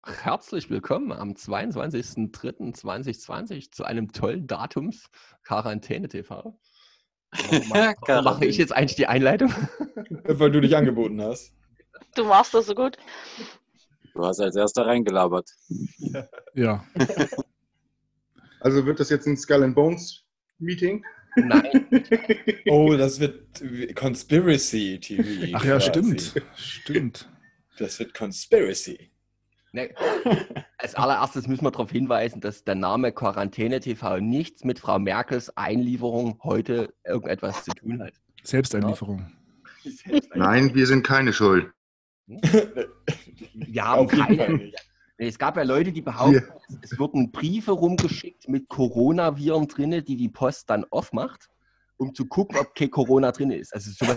Herzlich willkommen am 22.03.2020 zu einem tollen Datums Quarantäne TV. Warum mache ich jetzt eigentlich die Einleitung? Weil du dich angeboten hast. Du machst das so gut. Du hast als erster reingelabert. Ja. Also wird das jetzt ein Skull and Bones Meeting? Nein. Oh, das wird Conspiracy TV. Ach ja, quasi. stimmt. Das wird Conspiracy. Ne, als allererstes müssen wir darauf hinweisen, dass der Name Quarantäne TV nichts mit Frau Merkels Einlieferung heute irgendetwas zu tun hat. Selbsteinlieferung. Nein, wir sind keine Schuld. Wir haben Auf jeden Fall keine. nicht. Es gab ja Leute, die behaupten, es würden Briefe rumgeschickt mit Coronaviren drin, die Post dann aufmacht, um zu gucken, ob kein Corona drin ist. Also sowas.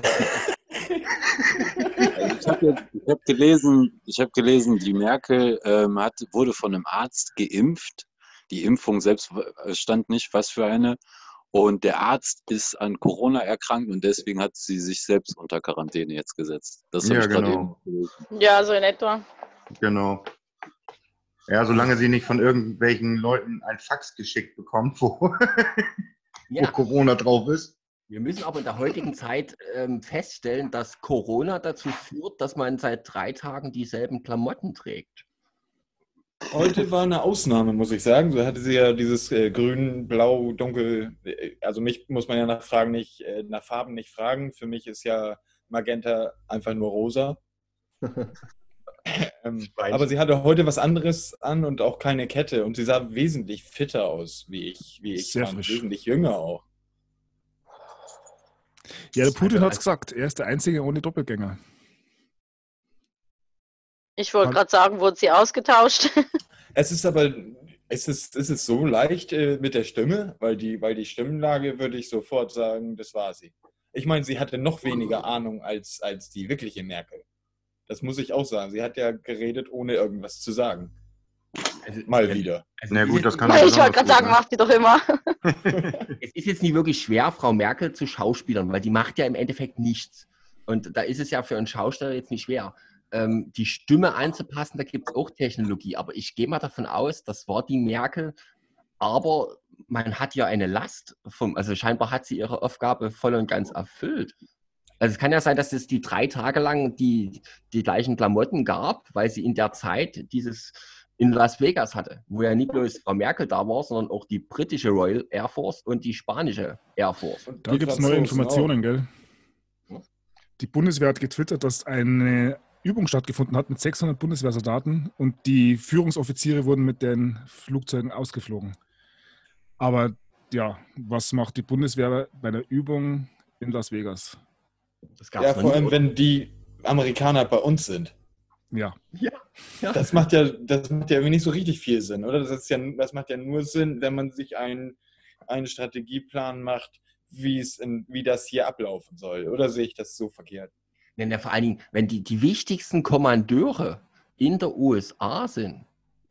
Ich hab gelesen, die Merkel wurde von einem Arzt geimpft. Die Impfung selbst stand nicht, was für eine. Und der Arzt ist an Corona erkrankt und deswegen hat sie sich selbst unter Quarantäne jetzt gesetzt. Das habe Ja, ich gerade genau. eben gelesen. Ja, so in etwa. Genau. Ja, solange sie nicht von irgendwelchen Leuten ein Fax geschickt bekommt, wo Ja. Corona drauf ist. Wir müssen aber in der heutigen Zeit feststellen, dass Corona dazu führt, dass man seit 3 Tagen dieselben Klamotten trägt. Heute war eine Ausnahme, muss ich sagen. So hatte sie ja dieses grün, blau, dunkel. Also mich muss man ja nach Farben nicht fragen. Für mich ist ja Magenta einfach nur rosa. Aber sie hatte heute was anderes an und auch keine Kette. Und sie sah wesentlich fitter aus, wie ich Sehr fand. frisch. Wesentlich jünger auch. Ja, der Putin hat es gesagt. Er ist der Einzige ohne Doppelgänger. Ich wollte gerade sagen, wurden sie ausgetauscht? Es ist so leicht mit der Stimme, weil die Stimmlage würde ich sofort sagen, das war sie. Ich meine, sie hatte noch weniger Ahnung als die wirkliche Merkel. Das muss ich auch sagen. Sie hat ja geredet, ohne irgendwas zu sagen. Mal wieder. Na gut, das kann Ich wollte gerade sagen, macht die doch immer. Es ist jetzt nicht wirklich schwer, Frau Merkel zu schauspielern, weil die macht ja im Endeffekt nichts. Und da ist es ja für einen Schauspieler jetzt nicht schwer. Die Stimme anzupassen, da gibt es auch Technologie. Aber ich gehe mal davon aus, das war die Merkel. Aber man hat ja eine Last. Also scheinbar hat sie ihre Aufgabe voll und ganz erfüllt. Also es kann ja sein, dass es die 3 Tage lang die gleichen Klamotten gab, weil sie in der Zeit dieses in Las Vegas hatte, wo ja nicht bloß Frau Merkel da war, sondern auch die britische Royal Air Force und die spanische Air Force. Und Da die gibt es neue Franzosen Informationen, gell? Die Bundeswehr hat getwittert, dass eine Übung stattgefunden hat mit 600 Bundeswehrsoldaten und die Führungsoffiziere wurden mit den Flugzeugen ausgeflogen. Aber ja, was macht die Bundeswehr bei der Übung in Las Vegas? Das auch. gab's Ja, noch vor nie, allem, oder? wenn die Amerikaner bei uns sind. Ja, Ja. Das macht ja irgendwie nicht so richtig viel Sinn, oder? Das macht ja nur Sinn, wenn man sich einen Strategieplan macht, wie das hier ablaufen soll. Oder sehe ich das so verkehrt? Denn ja, vor allen Dingen, wenn die wichtigsten Kommandeure in der USA sind,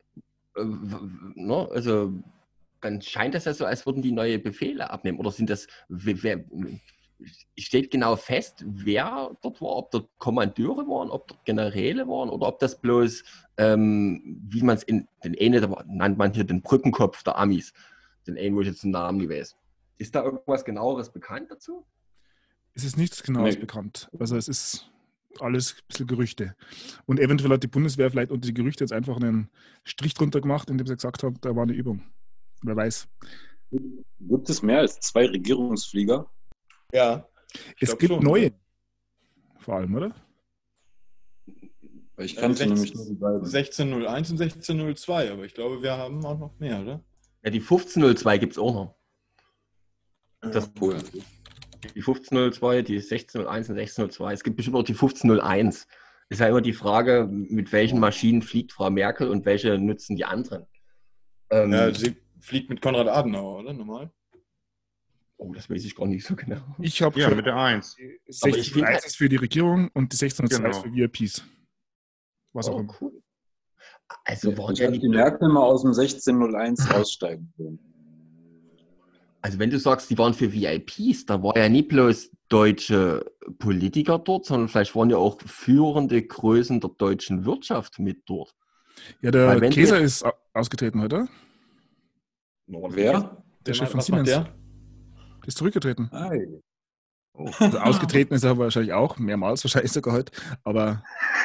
ne, also dann scheint das ja so, als würden die neue Befehle abnehmen. Oder sind das, steht genau fest, wer dort war, ob dort Kommandeure waren, ob dort Generäle waren oder ob das bloß, wie man es den einen nannt man hier den Brückenkopf der Amis, den einen, wo ich jetzt den Namen nicht weiß. Ist da irgendwas genaueres bekannt dazu? es ist nichts Genaues Nee. bekannt. Also es ist alles ein bisschen Gerüchte. Und eventuell hat die Bundeswehr vielleicht unter die Gerüchte jetzt einfach einen Strich drunter gemacht, indem sie gesagt haben, da war eine Übung. Wer weiß. Gibt es mehr als 2 Regierungsflieger? Ja. Ich Es glaub gibt schon. neue. Vor allem, oder? Weil ich kannte nämlich nur die beiden. 1601 und 1602, aber ich glaube, wir haben auch noch mehr, oder? Ja, die 1502 gibt es auch noch. Das Cool. Die 1502, die 1601 und 1602. Es gibt bestimmt auch die 1501. Ist ja immer die Frage, mit welchen Maschinen fliegt Frau Merkel und welche nutzen die anderen. Ja, sie fliegt mit Konrad Adenauer, oder? Normal. Oh, das weiß ich gar nicht so genau. Ich habe Ja, mit der 1. Aber ich 1601 finde- ist für die Regierung und die 1602 ist Genau. für VIPs. Was auch Oh, immer. cool. Also waren Ich ja habe nicht die Merkel mal aus dem 1601 aussteigen sehen. Also wenn du sagst, die waren für VIPs, da war ja nicht bloß deutsche Politiker dort, sondern vielleicht waren ja auch führende Größen der deutschen Wirtschaft mit dort. Ja, der Weil wenn Käser du- ist ausgetreten heute. Wer? Der Chef von Was macht Siemens. der? Der ist zurückgetreten. Ei. Oh. Also ausgetreten ist er wahrscheinlich auch, mehrmals wahrscheinlich sogar heute, aber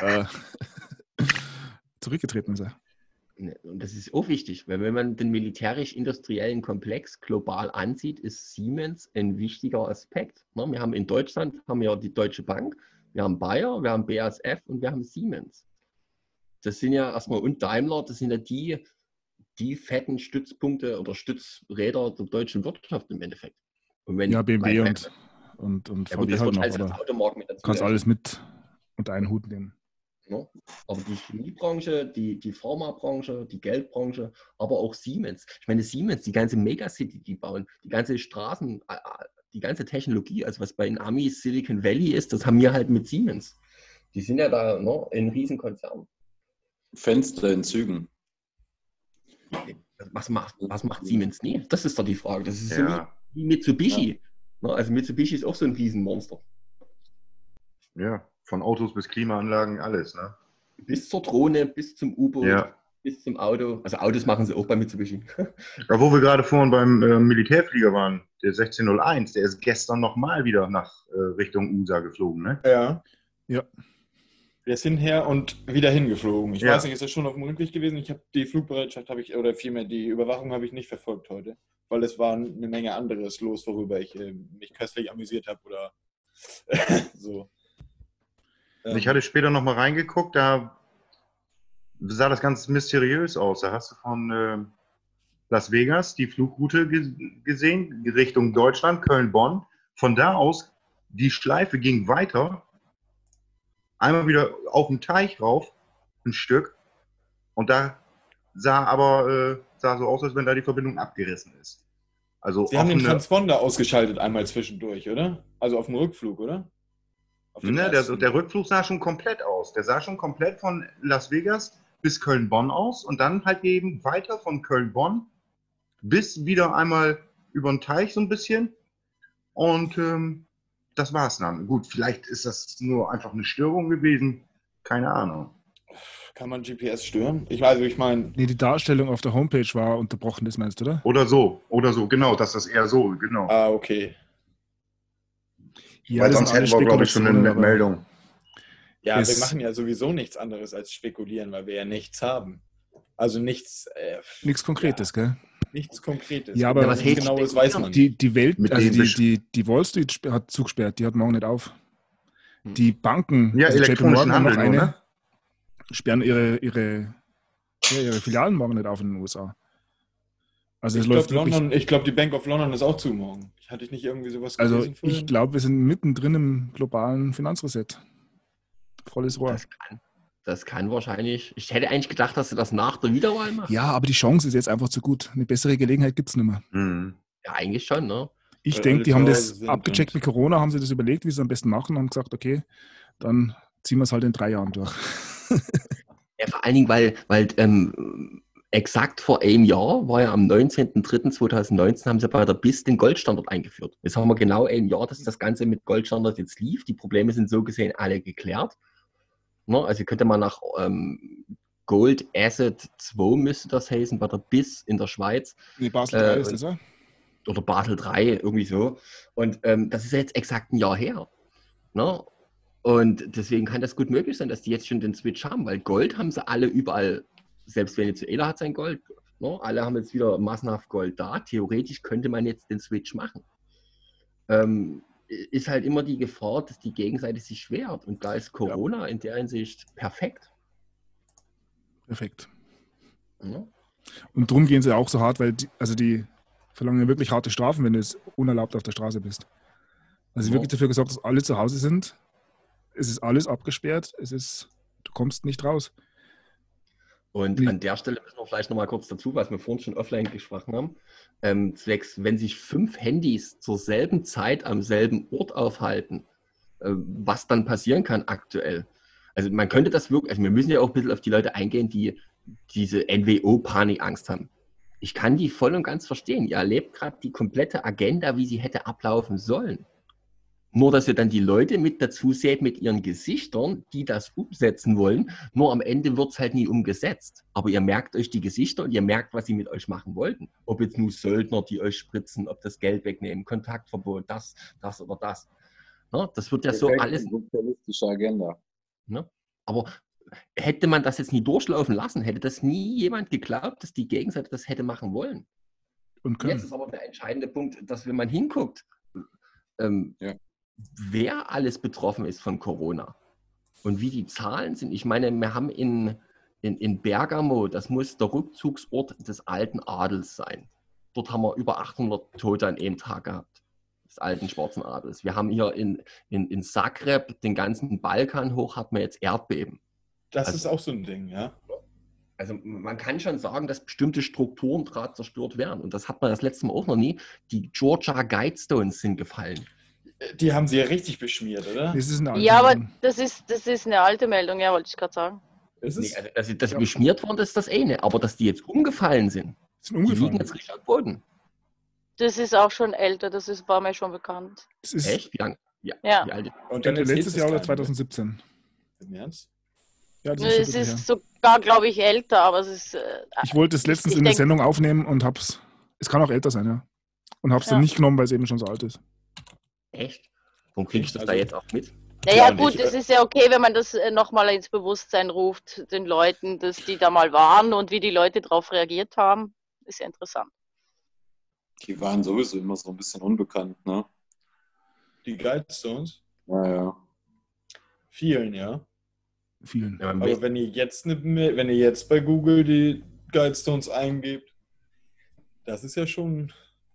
zurückgetreten ist er. Ne, und das ist auch wichtig, weil wenn man den militärisch-industriellen Komplex global ansieht, ist Siemens ein wichtiger Aspekt. Ne, wir haben in Deutschland die Deutsche Bank, wir haben Bayer, wir haben BASF und wir haben Siemens. Das sind ja erstmal, und Daimler, das sind ja die fetten Stützpunkte oder Stützräder der deutschen Wirtschaft im Endeffekt. Und wenn, Ja, BMW weil- und ja gut, VW das halt wird noch, halt als aber Automarken mit dazu. kannst alles mit unter einen Hut nehmen. Ne? Aber die Chemiebranche, die Pharmabranche, die Geldbranche, aber auch Siemens. Ich meine, Siemens, die ganze Megacity, die bauen, die ganze Straßen, die ganze Technologie, also was bei den Amis Silicon Valley ist, das haben wir halt mit Siemens. Die sind ja da ein Riesenkonzern. Fenster in Zügen. Was macht Siemens nie? Das ist doch die Frage. Das ist so Ja, wie Mitsubishi. Ne? Also Mitsubishi ist auch so ein Riesenmonster. ja. Von Autos bis Klimaanlagen, alles, ne? Bis zur Drohne, bis zum U-Boot, Ja. bis zum Auto. Also Autos machen sie auch bei Mitsubishi. Ja, wo wir gerade vorhin beim Militärflieger waren, der 1601, der ist gestern nochmal wieder nach Richtung USA geflogen, ne? Ja. Ja. Der ist hinher und wieder hingeflogen. Ich Ja. weiß nicht, ist er schon auf dem Rückweg gewesen? Ich habe die Flugbereitschaft, oder vielmehr die Überwachung habe ich nicht verfolgt heute, weil es war eine Menge anderes los, worüber ich mich köstlich amüsiert habe oder so. Ich hatte später nochmal reingeguckt, da sah das ganz mysteriös aus. Da hast du von Las Vegas die Flugroute gesehen, Richtung Deutschland, Köln-Bonn. Von da aus, die Schleife ging weiter, einmal wieder auf den Teich rauf, ein Stück. Und da sah so aus, als wenn da die Verbindung abgerissen ist. Also Sie haben den offene- Transponder ausgeschaltet einmal zwischendurch, oder? Also auf dem Rückflug, oder? Auf dem Ne, ersten. der Rückflug sah schon komplett aus. Der sah schon komplett von Las Vegas bis Köln-Bonn aus und dann halt eben weiter von Köln-Bonn bis wieder einmal über den Teich so ein bisschen. Und das war's dann. Gut, vielleicht ist das nur einfach eine Störung gewesen. Keine Ahnung. Kann man GPS stören? Ich meine, Nee, die Darstellung auf der Homepage war unterbrochen, das meinst du, oder? Oder so, genau, dass das eher so, genau. okay. Ja, Weil das sonst sind alles hätten wir, glaube ich, schon eine Spekulationen, aber Meldung. Ja, wir Es- machen ja sowieso nichts anderes als spekulieren, weil wir ja nichts haben. Also nichts, nichts Konkretes, gell? nichts Konkretes. Ja, aber- Ja, was nichts heißt Genaues weiß man nicht. Die Welt, Mit also den die Wall Street hat zugesperrt, die hat morgen nicht auf. Hm. Die Banken, Ja, also JP elektronischen Morgan und noch Handel nur, eine, ne? sperren ihre Filialen morgen nicht auf in den USA. Also es Ich läuft glaube, wirklich. die Bank of London ist auch zu morgen. Hatte ich nicht irgendwie sowas Also gelesen vorhin? ich glaube, wir sind mittendrin im globalen Finanzreset. Volles Rohr. Das kann wahrscheinlich. Ich hätte eigentlich gedacht, dass sie das nach der Wiederwahl machen. Ja, aber die Chance ist jetzt einfach zu gut. Eine bessere Gelegenheit gibt es nicht mehr. Mhm. Ja, eigentlich schon, ne? Ich Weil denke, alle die haben zu das Hause sind abgecheckt und- mit Corona, haben sie das überlegt, wie sie es am besten machen und haben gesagt, okay, dann ziehen wir es halt in 3 Jahren durch. Ja, vor allen Dingen, weil exakt vor einem Jahr, war ja am 19.03.2019, haben sie bei der BIS den Goldstandard eingeführt. Jetzt haben wir genau ein Jahr, dass das Ganze mit Goldstandard jetzt lief. Die Probleme sind so gesehen alle geklärt. Ne? Also ihr könnt ja mal nach Gold Asset 2 müsste das heißen, bei der BIS in der Schweiz. Nee, Basel 3 ist das, ja? Oder Basel 3, irgendwie so. Und das ist ja jetzt exakt ein Jahr her. Ne? Und deswegen kann das gut möglich sein, dass die jetzt schon den Switch haben, weil Gold haben sie alle überall, selbst Venezuela hat sein Gold, ne? Alle haben jetzt wieder massenhaft Gold da. Theoretisch könnte man jetzt den Switch machen. Ist halt immer die Gefahr, dass die Gegenseite sich schwert. Und da ist Corona in der Hinsicht perfekt. Perfekt. Ne? Und darum gehen sie auch so hart, weil die verlangen ja wirklich harte Strafen, wenn du jetzt unerlaubt auf der Straße bist. Also Ja. wirklich dafür gesorgt, dass alle zu Hause sind. Es ist alles abgesperrt. Du kommst nicht raus. Und Nee. an der Stelle müssen wir vielleicht nochmal kurz dazu, was wir vorhin schon offline gesprochen haben. Zwecks, wenn sich 5 Handys zur selben Zeit am selben Ort aufhalten, was dann passieren kann aktuell. Also man könnte das wirklich, also wir müssen ja auch ein bisschen auf die Leute eingehen, die diese NWO-Panikangst haben. Ich kann die voll und ganz verstehen. Ihr erlebt gerade die komplette Agenda, wie sie hätte ablaufen sollen. Nur, dass ihr dann die Leute mit dazu seht mit ihren Gesichtern, die das umsetzen wollen. Nur am Ende wird es halt nie umgesetzt. Aber ihr merkt euch die Gesichter und ihr merkt, was sie mit euch machen wollten. Ob jetzt nur Söldner, die euch spritzen, ob das Geld wegnehmen, Kontaktverbot, das oder das. Ne? Das wird ja so alles. Sozialistische Agenda. Ne? Aber hätte man das jetzt nie durchlaufen lassen, hätte das nie jemand geglaubt, dass die Gegenseite das hätte machen wollen. Und können. Jetzt ist aber der entscheidende Punkt, dass wenn man hinguckt, Ja. wer alles betroffen ist von Corona und wie die Zahlen sind. Ich meine, wir haben in Bergamo, das muss der Rückzugsort des alten Adels sein. Dort haben wir über 800 Tote an einem Tag gehabt, des alten schwarzen Adels. Wir haben hier in Zagreb, den ganzen Balkan hoch, hat man jetzt Erdbeben. Das Also- ist auch so ein Ding, ja. Also man kann schon sagen, dass bestimmte Strukturen gerade zerstört werden. Und das hat man das letzte Mal auch noch nie. Die Georgia Guidestones sind gefallen. Die haben sie ja richtig beschmiert, oder? Das ist eine Ja, aber Meldung. das ist eine alte Meldung, ja, wollte ich gerade sagen. Ist Nee, es? also, dass sie beschmiert worden ist das eine. Aber dass die jetzt umgefallen sind, Das sind die liegen umgefallen. jetzt richtig am Boden. Das ist auch schon älter, war mir schon bekannt. Das ist Echt? Wie lange? Ja. Wie alt ist Und dann letztes erzählst Jahr du oder es keinem, 2017. Im Ernst? Ja, das Es ist schon ein bisschen ist sogar, glaube ich, älter, aber es ist. her. Ich wollte es letztens ich in der denk- Sendung aufnehmen und hab's. Es kann auch älter sein, ja. Und hab's dann Ja. nicht genommen, weil es eben schon so alt ist. echt? Warum kriege ich das Also- da jetzt auch mit? Naja, Ja, gut, nicht, es ist ja okay, wenn man das nochmal ins Bewusstsein ruft, den Leuten, dass die da mal waren und wie die Leute darauf reagiert haben. Ist ja interessant. Die waren sowieso immer so ein bisschen unbekannt, ne? Die Guidestones? Naja. Vielen, ja. Vielen. Ja, man Aber wenn ihr jetzt bei Google die Guidestones eingebt, das ist ja schon.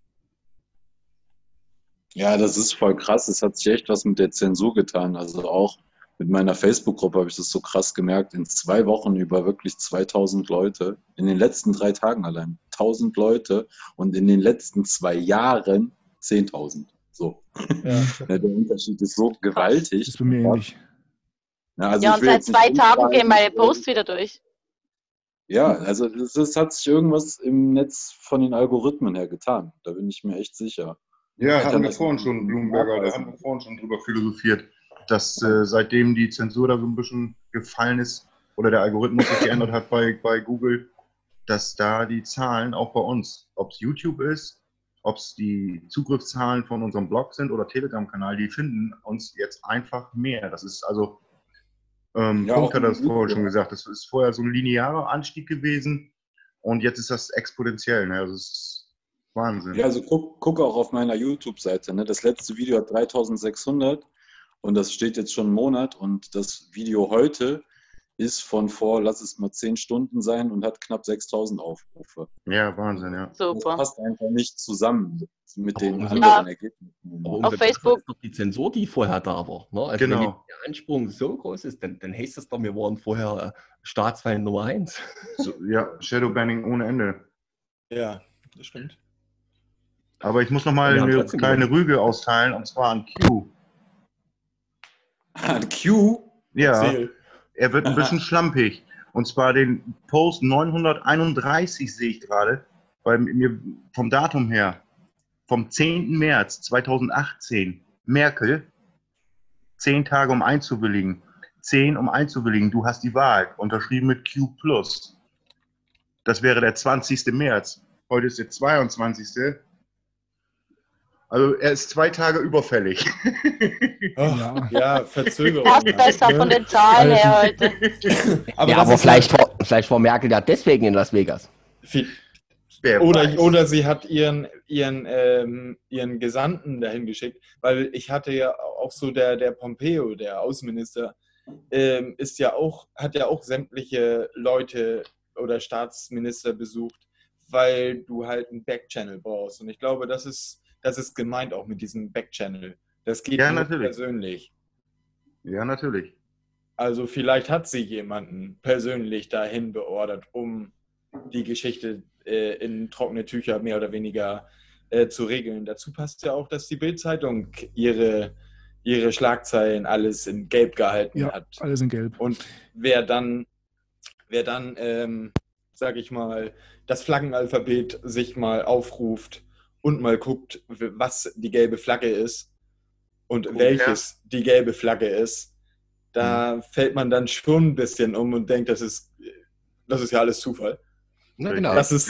Ja, das ist voll krass. Es hat sich echt was mit der Zensur getan. Also auch mit meiner Facebook-Gruppe habe ich das so krass gemerkt. In 2 Wochen über wirklich 2000 Leute. In den letzten 3 Tagen allein 1000 Leute. Und in den letzten 2 Jahren 10.000. So. Ja. Ja, der Unterschied ist so gewaltig. Das ist bei mir ähnlich. Ja, also Ja, ich und will seit jetzt nicht 2 Tagen rumschreien, gehen meine Posts wieder durch. Ja, also das hat sich irgendwas im Netz von den Algorithmen her getan. Da bin ich mir echt sicher. Ja, Ich hatten kann wir das vorhin nicht schon, Bloomberger, da nachweisen. haben wir vorhin schon drüber philosophiert, dass seitdem die Zensur da so ein bisschen gefallen ist oder der Algorithmus sich geändert hat bei Google, dass da die Zahlen auch bei uns, ob es YouTube ist, ob es die Zugriffszahlen von unserem Blog sind oder Telegram-Kanal, die finden uns jetzt einfach mehr. Das ist also, Ja, Punkt auch hat das im vorher Video. schon gesagt, das ist vorher so ein linearer Anstieg gewesen und jetzt ist das exponentiell. Ne? Also es ist Wahnsinn. Ja, also guck auch auf meiner YouTube-Seite. Ne? Das letzte Video hat 3600 und das steht jetzt schon einen Monat und das Video heute ist von vor, lass es mal 10 Stunden sein und hat knapp 6000 Aufrufe. Ja, Wahnsinn, ja. Das Super. passt einfach nicht zusammen mit den Aber anderen Ergebnissen. Aber Auf umso Facebook- besser ist doch die Zensur, die vorher da war. Ne? Also Genau. wenn jetzt der Ansprung so groß ist, dann heißt das doch, wir waren vorher Staatsfeind Nummer 1. So, ja, Shadowbanning ohne Ende. Ja, das stimmt. Aber ich muss noch mal Wir haben eine trotzdem kleine Rüge austeilen, und zwar an Q. Q? Ja, Erzähl. er wird ein bisschen schlampig. Und zwar den Post 931 sehe ich gerade, bei mir vom Datum her, vom 10. März 2018. Merkel, 10 Tage um einzuwilligen. 10 um einzuwilligen, du hast die Wahl. Unterschrieben mit Q+. Das wäre der 20. März. Heute ist der 22. Also er ist 2 Tage überfällig. Oh, Ja. ja, Verzögerung. Das ist besser von den Zahlen her heute. Aber, Ja, das aber ist vielleicht war Merkel ja deswegen in Las Vegas. viel, Wer weiß. oder sie hat ihren Gesandten dahin geschickt, weil ich hatte ja auch so der Pompeo, der Außenminister, hat ja auch sämtliche Leute oder Staatsminister besucht, weil du halt einen Backchannel brauchst. Und ich glaube, das ist gemeint auch mit diesem Backchannel. Das geht Ja, nur natürlich. persönlich. Ja, natürlich. Also vielleicht hat sie jemanden persönlich dahin beordert, um die Geschichte in trockene Tücher mehr oder weniger zu regeln. Dazu passt ja auch, dass die Bild-Zeitung ihre Schlagzeilen alles in Gelb gehalten Ja, hat. alles in Gelb. Und wer dann sag ich mal, das Flaggenalphabet sich mal aufruft und mal guckt, was die gelbe Flagge ist, und Gut, welches die gelbe Flagge ist, da fällt man dann schon ein bisschen um und denkt, das ist ja alles Zufall. Na, genau. Dass es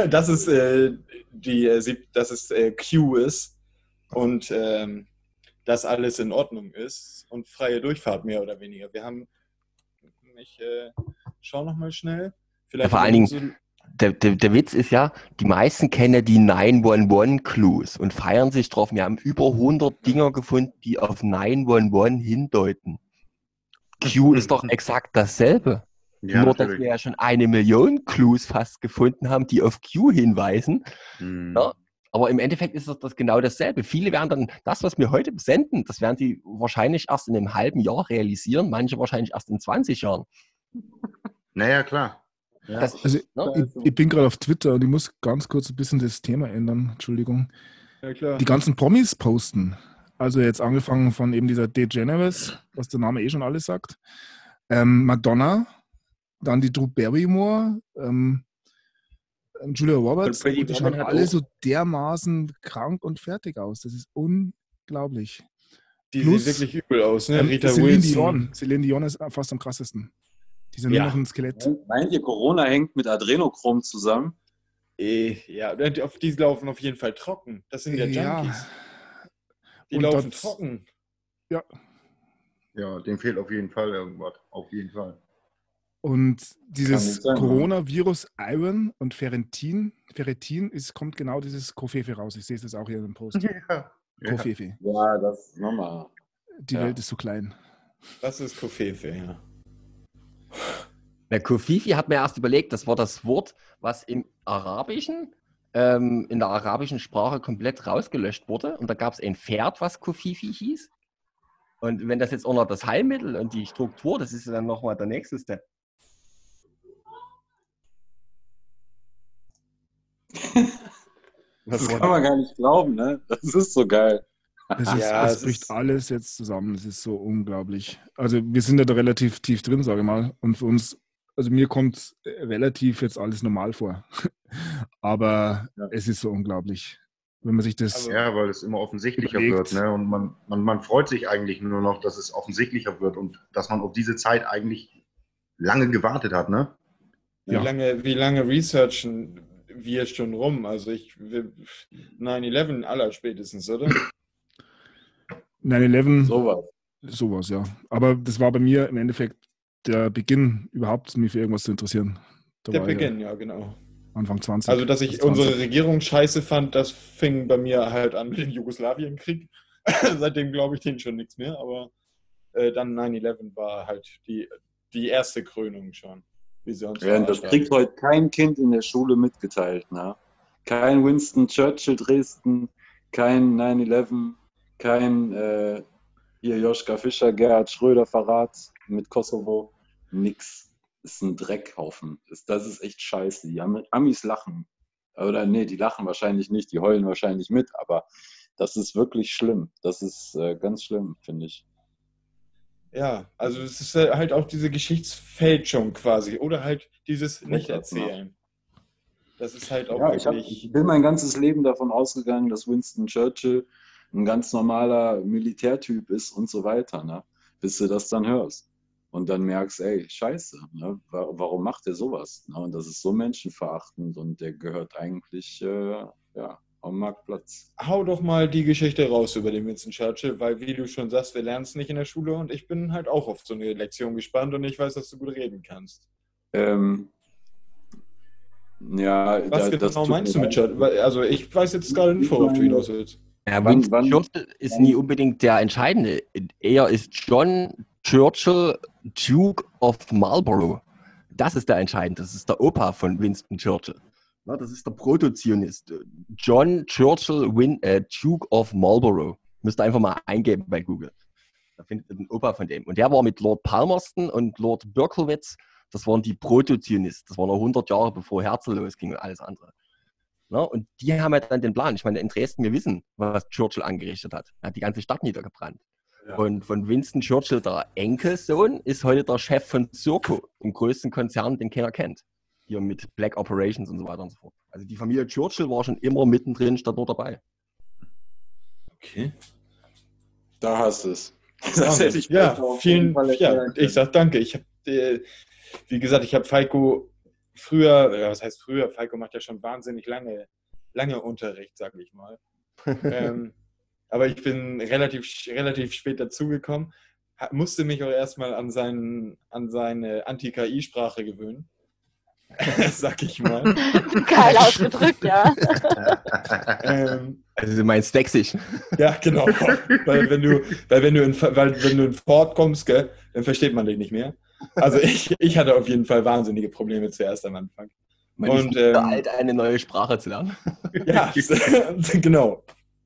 Q ist und dass alles in Ordnung ist und freie Durchfahrt mehr oder weniger. Wir haben, ich schau nochmal schnell. Vielleicht vor allen Dingen, der Witz ist ja, die meisten kennen ja die 911-Clues und feiern sich drauf. Wir haben über 100 Dinger gefunden, die auf 911 hindeuten. Q ist doch exakt dasselbe. Ja, Nur, dass natürlich. wir ja schon 1 Million Clues fast gefunden haben, die auf Q hinweisen. Hm. Ja, aber im Endeffekt ist das genau dasselbe. Viele werden dann das, was wir heute senden, das werden sie wahrscheinlich erst in einem halben Jahr realisieren, manche wahrscheinlich erst in 20 Jahren. Naja, klar. Ja. Das, Also ne? ich bin gerade auf Twitter und ich muss ganz kurz ein bisschen das Thema ändern. Entschuldigung. Ja, klar. Die ganzen Promis posten. Also jetzt angefangen von eben dieser DeGeneres, was der Name eh schon alles sagt. Madonna, dann die Drew Barrymore, Julia Roberts. Pretty Und die Woman schauen hat alle auch- so dermaßen krank und fertig aus. Das ist unglaublich. Die Plus, sieht wirklich übel aus, ne? Rita Celine Wilson. Dion. Celine Dion ist fast am krassesten. Die sind Ja. nur noch ein Skelett. Meint ihr, Corona hängt mit Adrenochrom zusammen? Ja, die laufen auf jeden Fall trocken. Das sind ja Junkies. Die Und laufen das- trocken. Ja. Ja, dem fehlt auf jeden Fall irgendwas. Auf jeden Fall. Und Kann dieses nicht sein, Coronavirus Iron und Ferritin kommt genau dieses Kofefe raus. Ich sehe es auch hier im Post. Ja. Kofefe. Ja, das nochmal. Die Ja. Welt ist so klein. Das ist Kofefe, ja. Na, Kofifi hat mir erst überlegt, das war das Wort, was im Arabischen, in der arabischen Sprache komplett rausgelöscht wurde. Und da gab es ein Pferd, was Kofifi hieß. Und wenn das jetzt auch noch das Heilmittel und die Struktur, das ist ja dann nochmal der nächste Step. Das kann man gar nicht glauben, ne? Das ist so geil. Es bricht alles jetzt zusammen. Es ist so unglaublich. Also wir sind ja da relativ tief drin, sage ich mal. Und für uns, also mir kommt relativ jetzt alles normal vor. Aber es ist so unglaublich. Wenn man sich das... Ja, weil es immer offensichtlicher überlegt. wird. Ne? Und man freut sich eigentlich nur noch, dass es offensichtlicher wird und dass man auf diese Zeit eigentlich lange gewartet hat. Ne? Ja. Wie lange researchen wir schon rum? Also 9/11 aller spätestens, oder? 9/11, Sowas. sowas, ja. Aber das war bei mir im Endeffekt der Beginn, überhaupt mich für irgendwas zu interessieren. Da Der war ich Beginn, ja, genau. Anfang 20. Also, dass ich bis 20. unsere Regierung scheiße fand, das fing bei mir halt an mit dem Jugoslawienkrieg. Seitdem glaube ich denen schon nichts mehr, aber dann 9/11 war halt die erste Krönung schon. Wie sie uns Ja, das verarscht kriegt haben. heute kein Kind in der Schule mitgeteilt. Ne? Kein Winston Churchill Dresden, kein 9/11, kein hier Joschka Fischer, Gerhard Schröder Verrat mit Kosovo. Nix. Ist ein Dreckhaufen. Das ist echt scheiße. Die Amis lachen. Oder nee, die lachen wahrscheinlich nicht, die heulen wahrscheinlich mit, aber das ist wirklich schlimm. Das ist ganz schlimm, finde ich. Ja, also es ist halt auch diese Geschichtsfälschung quasi oder halt dieses Nicht-Erzählen. Das ist halt auch Ja, ich wirklich... bin mein ganzes Leben davon ausgegangen, dass Winston Churchill ein ganz normaler Militärtyp ist und so weiter, ne? Bis du das dann hörst. Und dann merkst, ey, scheiße, ne? Warum macht der sowas? Ne? Und das ist so menschenverachtend und der gehört eigentlich am Marktplatz. Hau doch mal die Geschichte raus über den Winston Churchill, weil wie du schon sagst, wir lernen es nicht in der Schule und ich bin halt auch auf so eine Lektion gespannt und ich weiß, dass du gut reden kannst. Ja, Was das genau tut meinst mir du mit leid. Churchill? Weil, also ich weiß jetzt gerade nicht, worauf du hinaus willst. Ja, Wann- Winston wann- Churchill ist nie unbedingt der Entscheidende. Er ist John Churchill, Duke of Marlborough. Das ist der Entscheidende. Das ist der Opa von Winston Churchill. Na, das ist der Protozionist. John Churchill, Duke of Marlborough. Müsst ihr einfach mal eingeben bei Google. Da findet ihr den Opa von dem. Und der war mit Lord Palmerston und Lord Berkowitz, das waren die Protozionisten. Das war noch 100 Jahre bevor Herzl losging und alles andere. Na, und die haben halt dann den Plan. Ich meine, in Dresden, wir wissen, was Churchill angerichtet hat. Er hat die ganze Stadt niedergebrannt. Ja. Und von Winston Churchill, der Enkelsohn, ist heute der Chef von Serco, dem größten Konzern, den keiner kennt. Hier mit Black Operations und so weiter und so fort. Also die Familie Churchill war schon immer mittendrin, statt nur dabei. Okay. Da hast du es. Ja, ich sag danke. Ich habe, wie gesagt, ich habe Falco früher, was heißt früher? Falco macht ja schon wahnsinnig lange Unterricht, sag ich mal. Aber ich bin relativ spät dazugekommen, musste mich auch erstmal an seine Anti-KI-Sprache gewöhnen. Sag ich mal. Geil ausgedrückt, ja. Also du meinst sächsisch. Ja, genau. Weil wenn du in Ford kommst, gell, dann versteht man dich nicht mehr. Also ich hatte auf jeden Fall wahnsinnige Probleme zuerst am Anfang. Man ist nicht so alt, eine neue Sprache zu lernen. Ja, genau.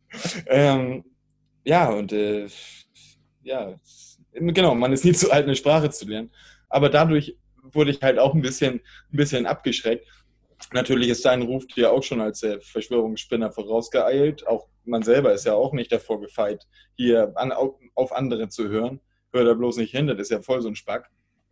Genau, man ist nie zu alt, eine Sprache zu lernen. Aber dadurch wurde ich halt auch ein bisschen abgeschreckt. Natürlich ist dein Ruf dir auch schon als Verschwörungsspinner vorausgeeilt. Auch man selber ist ja auch nicht davor gefeit, hier auf andere zu hören. Hör da bloß nicht hin, das ist ja voll so ein Spack.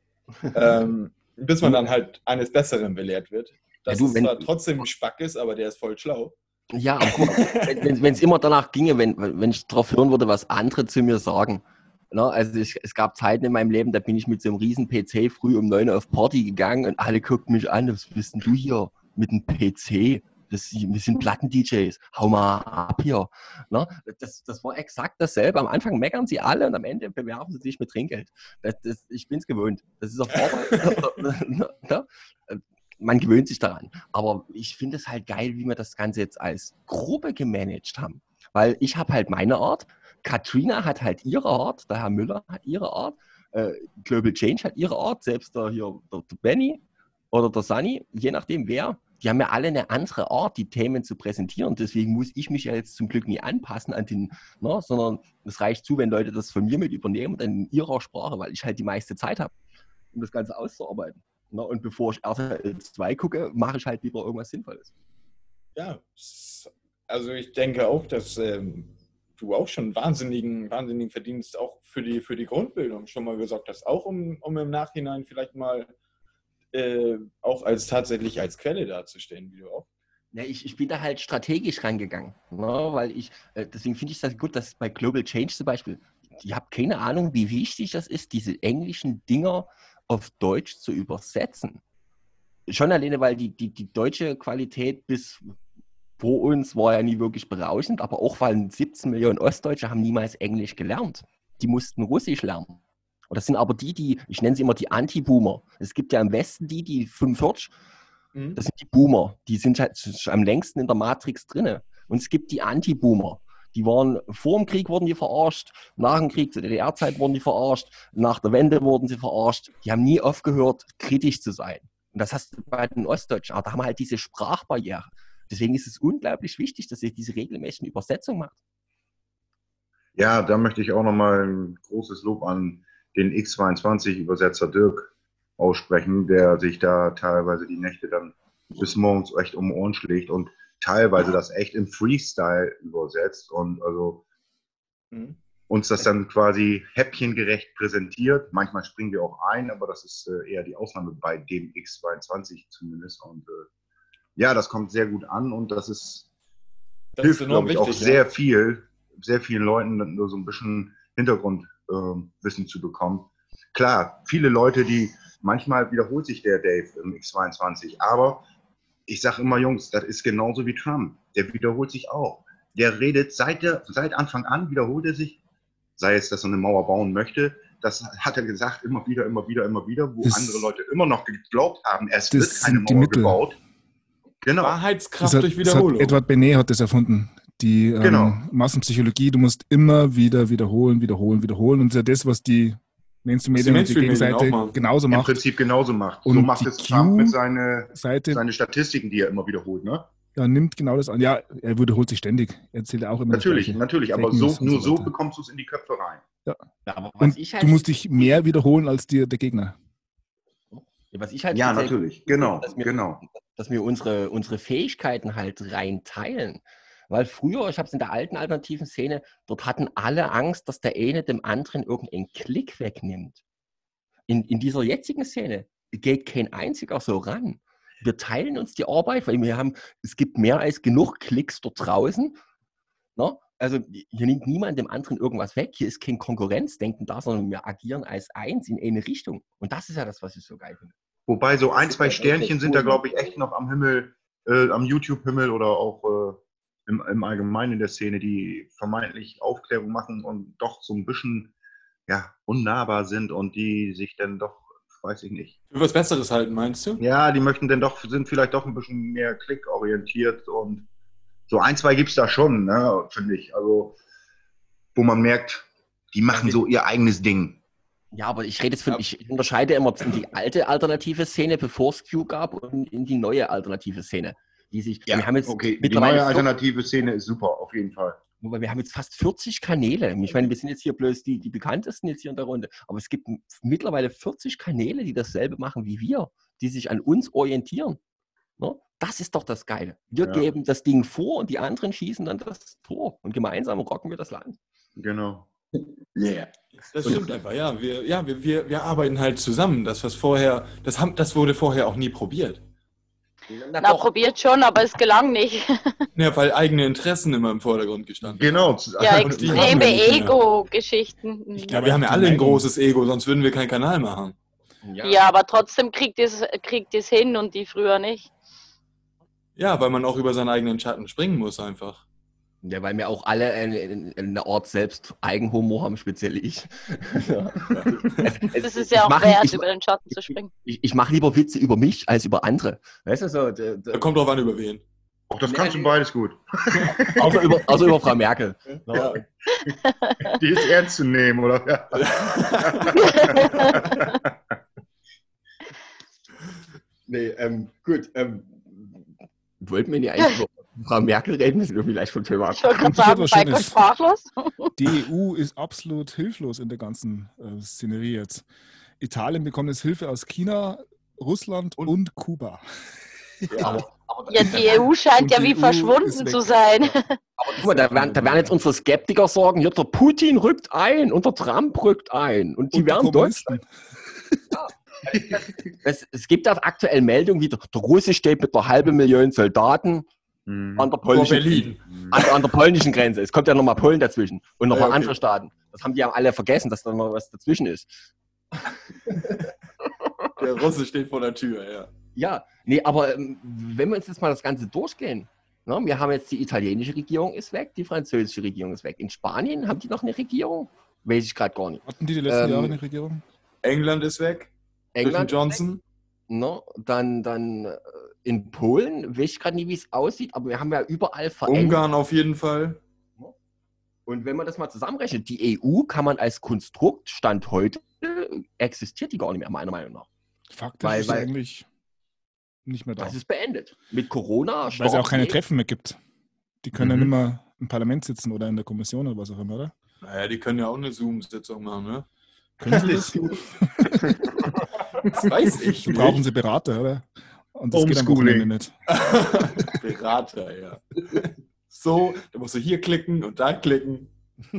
Bis man dann halt eines Besseren belehrt wird. Dass es zwar trotzdem ein Spack ist, aber der ist voll schlau. Ja, aber guck mal, wenn es immer danach ginge, wenn ich darauf hören würde, was andere zu mir sagen. Na, also es gab Zeiten in meinem Leben, da bin ich mit so einem riesen PC früh um 9 Uhr auf Party gegangen und alle guckten mich an, was bist denn du hier mit einem PC? Wir sind Platten-DJs, hau mal ab hier. Na, das war exakt dasselbe. Am Anfang meckern sie alle und am Ende bewerben sie sich mit Trinkgeld. Ich bin es gewöhnt. Das ist auf Arbeit. Man gewöhnt sich daran. Aber ich finde es halt geil, wie wir das Ganze jetzt als Gruppe gemanagt haben. Weil ich habe halt meine Art, Katrina hat halt ihre Art, der Herr Müller hat ihre Art, Global Change hat ihre Art, selbst der Benny oder der Sunny, je nachdem wer, die haben ja alle eine andere Art, die Themen zu präsentieren. Deswegen muss ich mich ja jetzt zum Glück nie anpassen an den, sondern es reicht zu, wenn Leute das von mir mit übernehmen, dann in ihrer Sprache, weil ich halt die meiste Zeit habe, um das Ganze auszuarbeiten. Und bevor ich RTL 2 gucke, mache ich halt lieber irgendwas Sinnvolles. Ja, also ich denke auch, dass du auch schon wahnsinnigen Verdienst auch für die Grundbildung schon mal gesorgt hast, auch um im Nachhinein vielleicht mal auch tatsächlich als Quelle dazustehen, wie du auch. Ja, ich bin da halt strategisch rangegangen, weil deswegen finde ich das gut, dass bei Global Change zum Beispiel, ich habe keine Ahnung, wie wichtig das ist, diese englischen Dinger auf Deutsch zu übersetzen. Schon alleine, weil die deutsche Qualität bis vor uns war ja nie wirklich berauschend, aber auch weil 17 Millionen Ostdeutsche haben niemals Englisch gelernt. Die mussten Russisch lernen. Und das sind aber die, ich nenne sie immer die Anti-Boomer. Es gibt ja im Westen die 45, das sind die Boomer. Die sind halt am längsten in der Matrix drin. Und es gibt die Anti-Boomer. Die waren, vor dem Krieg wurden die verarscht, nach dem Krieg, zur DDR-Zeit wurden die verarscht, nach der Wende wurden sie verarscht. Die haben nie aufgehört, kritisch zu sein. Und das hast du bei den Ostdeutschen. Aber da haben wir halt diese Sprachbarriere. Deswegen ist es unglaublich wichtig, dass ihr diese regelmäßigen Übersetzungen macht. Ja, da möchte ich auch nochmal ein großes Lob an den X22-Übersetzer Dirk aussprechen, der sich da teilweise die Nächte dann bis morgens echt um die Ohren schlägt und teilweise das echt im Freestyle übersetzt und also uns das dann quasi häppchengerecht präsentiert. Manchmal springen wir auch ein, aber das ist eher die Ausnahme bei dem X22 zumindest. Und ja, das kommt sehr gut an und das hilft, glaube ich, auch sehr vielen Leuten nur so ein bisschen Hintergrundwissen zu bekommen. Klar, viele Leute, manchmal wiederholt sich der Dave im X22, aber ich sage immer, Jungs, das ist genauso wie Trump. Der wiederholt sich auch. Der redet seit Anfang an, wiederholt er sich, sei es, dass er eine Mauer bauen möchte. Das hat er gesagt, immer wieder, wo andere Leute immer noch geglaubt haben, es wird keine Mauer gebaut. Genau. Wahrheitskraft durch Wiederholung. Edward Benet hat das erfunden. Die Massenpsychologie, du musst immer wieder wiederholen. Und das ist ja das, was die Mainstream-Medien und die Gegenseite genauso macht. Im Prinzip genauso macht. Und so macht es Trump mit seine Statistiken, die er immer wiederholt, ne? Ja, nimmt genau das an. Ja, er wiederholt sich ständig. Er erzählt auch immer natürlich, aber nur so bekommst du es in die Köpfe rein. Ja. Ja, aber und du musst dich mehr wiederholen als der Gegner. Ja, natürlich. Genau. Dass wir unsere Fähigkeiten halt rein teilen. Weil früher, ich habe es in der alten alternativen Szene, dort hatten alle Angst, dass der eine dem anderen irgendeinen Klick wegnimmt. In dieser jetzigen Szene geht kein einziger so ran. Wir teilen uns die Arbeit, weil es gibt mehr als genug Klicks dort draußen. Ne? Also hier nimmt niemand dem anderen irgendwas weg. Hier ist kein Konkurrenzdenken da, sondern wir agieren als eins in eine Richtung. Und das ist ja das, was ich so geil finde. Wobei so ein, zwei Sternchen sind da, glaube ich, echt noch am Himmel, am YouTube-Himmel oder auch im Allgemeinen in der Szene, die vermeintlich Aufklärung machen und doch so ein bisschen unnahbar sind und die sich dann doch, weiß ich nicht. Für was Besseres halten, meinst du? Ja, die sind vielleicht doch ein bisschen mehr klickorientiert und so ein, zwei gibt es da schon, ne, finde ich. Also, wo man merkt, die machen so ihr eigenes Ding. Ja, aber ich rede jetzt ich unterscheide immer in die alte alternative Szene, bevor es Q gab, und in die neue alternative Szene. Wir haben jetzt Die neue alternative Szene ist super, auf jeden Fall. Wobei wir haben jetzt fast 40 Kanäle. Ich meine, wir sind jetzt hier bloß die bekanntesten jetzt hier in der Runde. Aber es gibt mittlerweile 40 Kanäle, die dasselbe machen wie wir, die sich an uns orientieren. Ne? Das ist doch das Geile. Wir geben das Ding vor und die anderen schießen dann das Tor. Und gemeinsam rocken wir das Land. Genau. Yeah. Das stimmt einfach, ja. Wir arbeiten halt zusammen. Das wurde vorher auch nie probiert. Na, probiert schon, aber es gelang nicht. Ja, weil eigene Interessen immer im Vordergrund gestanden. Genau. Ja, Und die haben extreme wir nicht mehr. Ego-Geschichten. Ja, wir haben ja alle ein großes Ego, sonst würden wir keinen Kanal machen. Ja, aber trotzdem kriegt es hin und die früher nicht. Ja, weil man auch über seinen eigenen Schatten springen muss einfach. Ja, weil wir auch alle eine Art selbst Eigenhumor haben, speziell ich. Das ist ja auch wert, über den Schatten zu springen. Ich mache lieber Witze über mich als über andere. Weißt du, so, Da kommt drauf an, über wen. Auch das kannst du beides gut. außer über Frau Merkel. Ja. Die ist ernst zu nehmen, oder? Nee, gut. Wollten wir nicht eigentlich über Frau Merkel reden? Wir sind irgendwie leicht vom Thema ab. Ich wollte gerade sagen, Michael sprachlos. Die EU ist absolut hilflos in der ganzen Szenerie jetzt. Italien bekommt jetzt Hilfe aus China, Russland und Kuba. Ja, die EU scheint ja wie verschwunden zu sein. Aber guck mal, da werden jetzt unsere Skeptiker sagen, hier, der Putin rückt ein und der Trump rückt ein. Und die werden Deutschland. Es gibt auch aktuell Meldungen, wie der Russe steht mit einer halben Million Soldaten an der polnischen Grenze. Es kommt ja nochmal Polen dazwischen und nochmal andere Staaten. Das haben die ja alle vergessen, dass da noch was dazwischen ist. Der Russe steht vor der Tür, ja. Ja, nee, aber wenn wir uns jetzt mal das Ganze durchgehen, ne, wir haben jetzt die italienische Regierung ist weg, die französische Regierung ist weg. In Spanien haben die noch eine Regierung? Weiß ich gerade gar nicht. Hatten die letzten Jahre eine Regierung? England ist weg. England Johnson. Ne, dann in Polen, weiß ich gerade nicht, wie es aussieht, aber wir haben ja überall Veränderungen. Ungarn auf jeden Fall. Und wenn man das mal zusammenrechnet, die EU kann man als Konstrukt, Stand heute, existiert die gar nicht mehr, meiner Meinung nach. Faktisch ist eigentlich nicht mehr da. Das ist beendet. Mit Corona. Weil es auch keine Treffen mehr gibt. Die können ja nicht mehr im Parlament sitzen oder in der Kommission oder was auch immer, oder? Naja, die können ja auch eine Zoom-Sitzung machen, ne? Können sie das? Das weiß ich nicht. Brauchen sie Berater, oder? Und das geht am Wochenende nicht. Berater, ja. So, da musst du hier klicken und da klicken.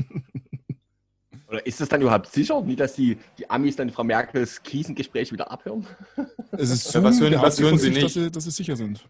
Oder ist es dann überhaupt sicher, nicht, dass die Amis dann Frau Merkels Krisengespräch wieder abhören? Es ist Ja, was hören sie nicht? Dass sie sicher sind.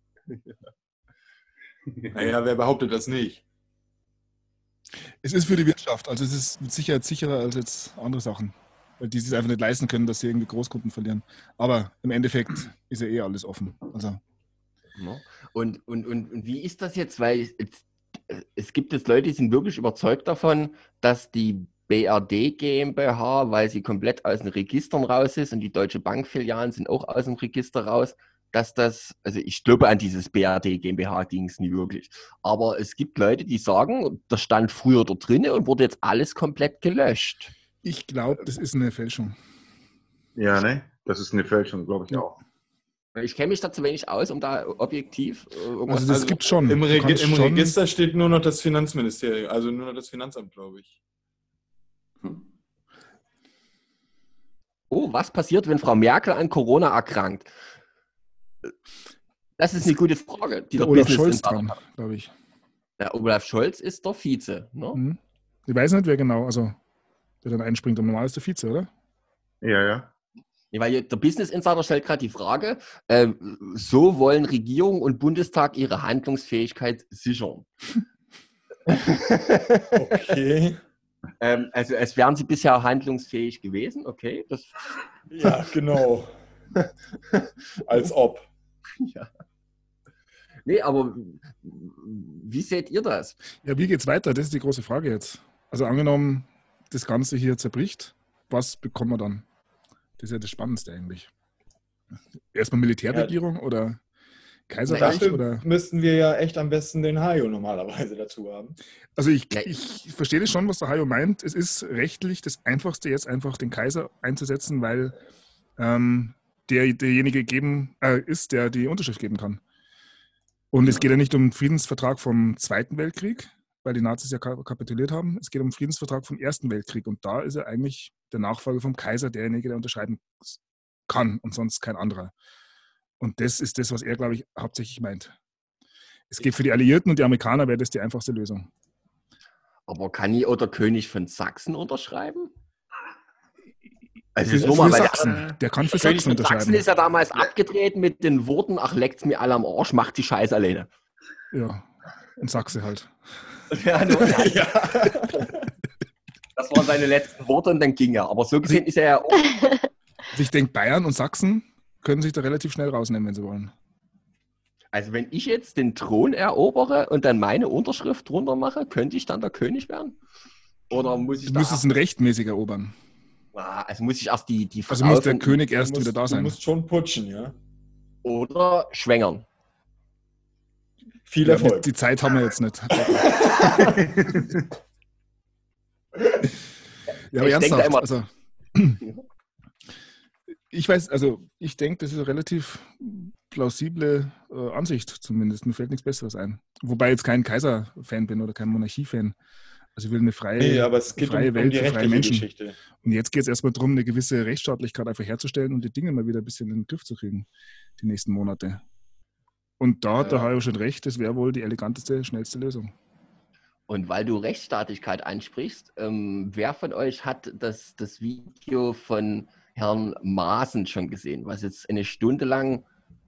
Naja, wer behauptet das nicht? Es ist für die Wirtschaft, also es ist mit Sicherheit sicherer als jetzt andere Sachen. Weil die sich einfach nicht leisten können, dass sie irgendwie Großkunden verlieren. Aber im Endeffekt ist ja alles offen. Also. Und wie ist das jetzt? Weil es gibt jetzt Leute, die sind wirklich überzeugt davon, dass die BRD GmbH, weil sie komplett aus den Registern raus ist und die Deutsche Bankfilialen sind auch aus dem Register raus, dass das, also ich glaube an dieses BRD GmbH ging es nie wirklich. Aber es gibt Leute, die sagen, das stand früher da drin und wurde jetzt alles komplett gelöscht. Ich glaube, das ist eine Fälschung. Ja, ne? Das ist eine Fälschung, glaube ich auch. Ich kenne mich da zu wenig aus, um da objektiv irgendwas... Also das gibt schon. Im Register steht nur noch das Finanzministerium, also nur noch das Finanzamt, glaube ich. Oh, was passiert, wenn Frau Merkel an Corona erkrankt? Das ist eine gute Frage. Die der Olaf Scholz dran, glaube ich. Der Olaf Scholz ist der Vize. Ne? Ich weiß nicht, wer genau, also der dann einspringt. Und normal ist der Vize, oder? Ja. Ja, weil der Business Insider stellt gerade die Frage, so wollen Regierung und Bundestag ihre Handlungsfähigkeit sichern. Okay. Also es wären sie bisher handlungsfähig gewesen, okay. Das, Ja, genau. Als ob. ja. Nee, aber wie seht ihr das? Ja, wie geht's weiter? Das ist die große Frage jetzt. Also angenommen, das Ganze hier zerbricht, was bekommen wir dann? Das ist ja das Spannendste eigentlich. Erstmal Militärregierung oder Kaiserreich Dafür oder. müssten wir ja echt am besten den Hajo normalerweise dazu haben. Also ich verstehe das schon, was der Hajo meint. Es ist rechtlich das Einfachste, jetzt einfach den Kaiser einzusetzen, weil derjenige ist, der die Unterschrift geben kann. Und es geht ja nicht um den Friedensvertrag vom Zweiten Weltkrieg, weil die Nazis ja kapituliert haben. Es geht um den Friedensvertrag vom Ersten Weltkrieg. Und da ist er eigentlich der Nachfolger vom Kaiser, derjenige, der unterschreiben kann und sonst kein anderer. Und das ist das, was er, glaube ich, hauptsächlich meint. Es geht für die Alliierten und die Amerikaner, wäre das die einfachste Lösung. Aber kann ich oder König von Sachsen unterschreiben? Also Für ist nur mal, weil Sachsen. Der kann für König Sachsen von Sachsen unterschreiben. ist ja damals abgetreten mit den Worten, ach, leckt's mir alle am Arsch, macht die Scheiße alleine. Ja, in Sachse halt. Ja, Ja. das waren seine letzten Worte und dann ging er. Aber so gesehen ist er ja auch. Also ich denke, Bayern und Sachsen können sich da relativ schnell rausnehmen, wenn sie wollen. Also wenn ich jetzt den Thron erobere und dann meine Unterschrift drunter mache, könnte ich dann der König werden? Oder muss ich Du da müsstest ihn rechtmäßig erobern. also muss ich erst die Also Frau muss der von- König erst wieder da Du sein. musst schon putschen, ja. oder schwängern? Viel Ja, Erfolg. die Zeit haben wir jetzt nicht. Ja, aber Ich denk da ernsthaft. immer- Also, ich weiß, also ich denke, das ist eine relativ plausible Ansicht zumindest. Mir fällt nichts Besseres ein. Wobei ich jetzt kein Kaiser-Fan bin oder kein Monarchie-Fan. Also ich will eine freie, Nee, aber es geht freie um Welt die für freie rechtliche Menschen. Geschichte. Und jetzt geht es erstmal darum, eine gewisse Rechtsstaatlichkeit einfach herzustellen und die Dinge mal wieder ein bisschen in den Griff zu kriegen, die nächsten Monate. Und da hat der Hajo schon recht, das wäre wohl die eleganteste, schnellste Lösung. Und weil du Rechtsstaatlichkeit ansprichst, wer von euch hat das Video von Herrn Maaßen schon gesehen, was jetzt eine Stunde lang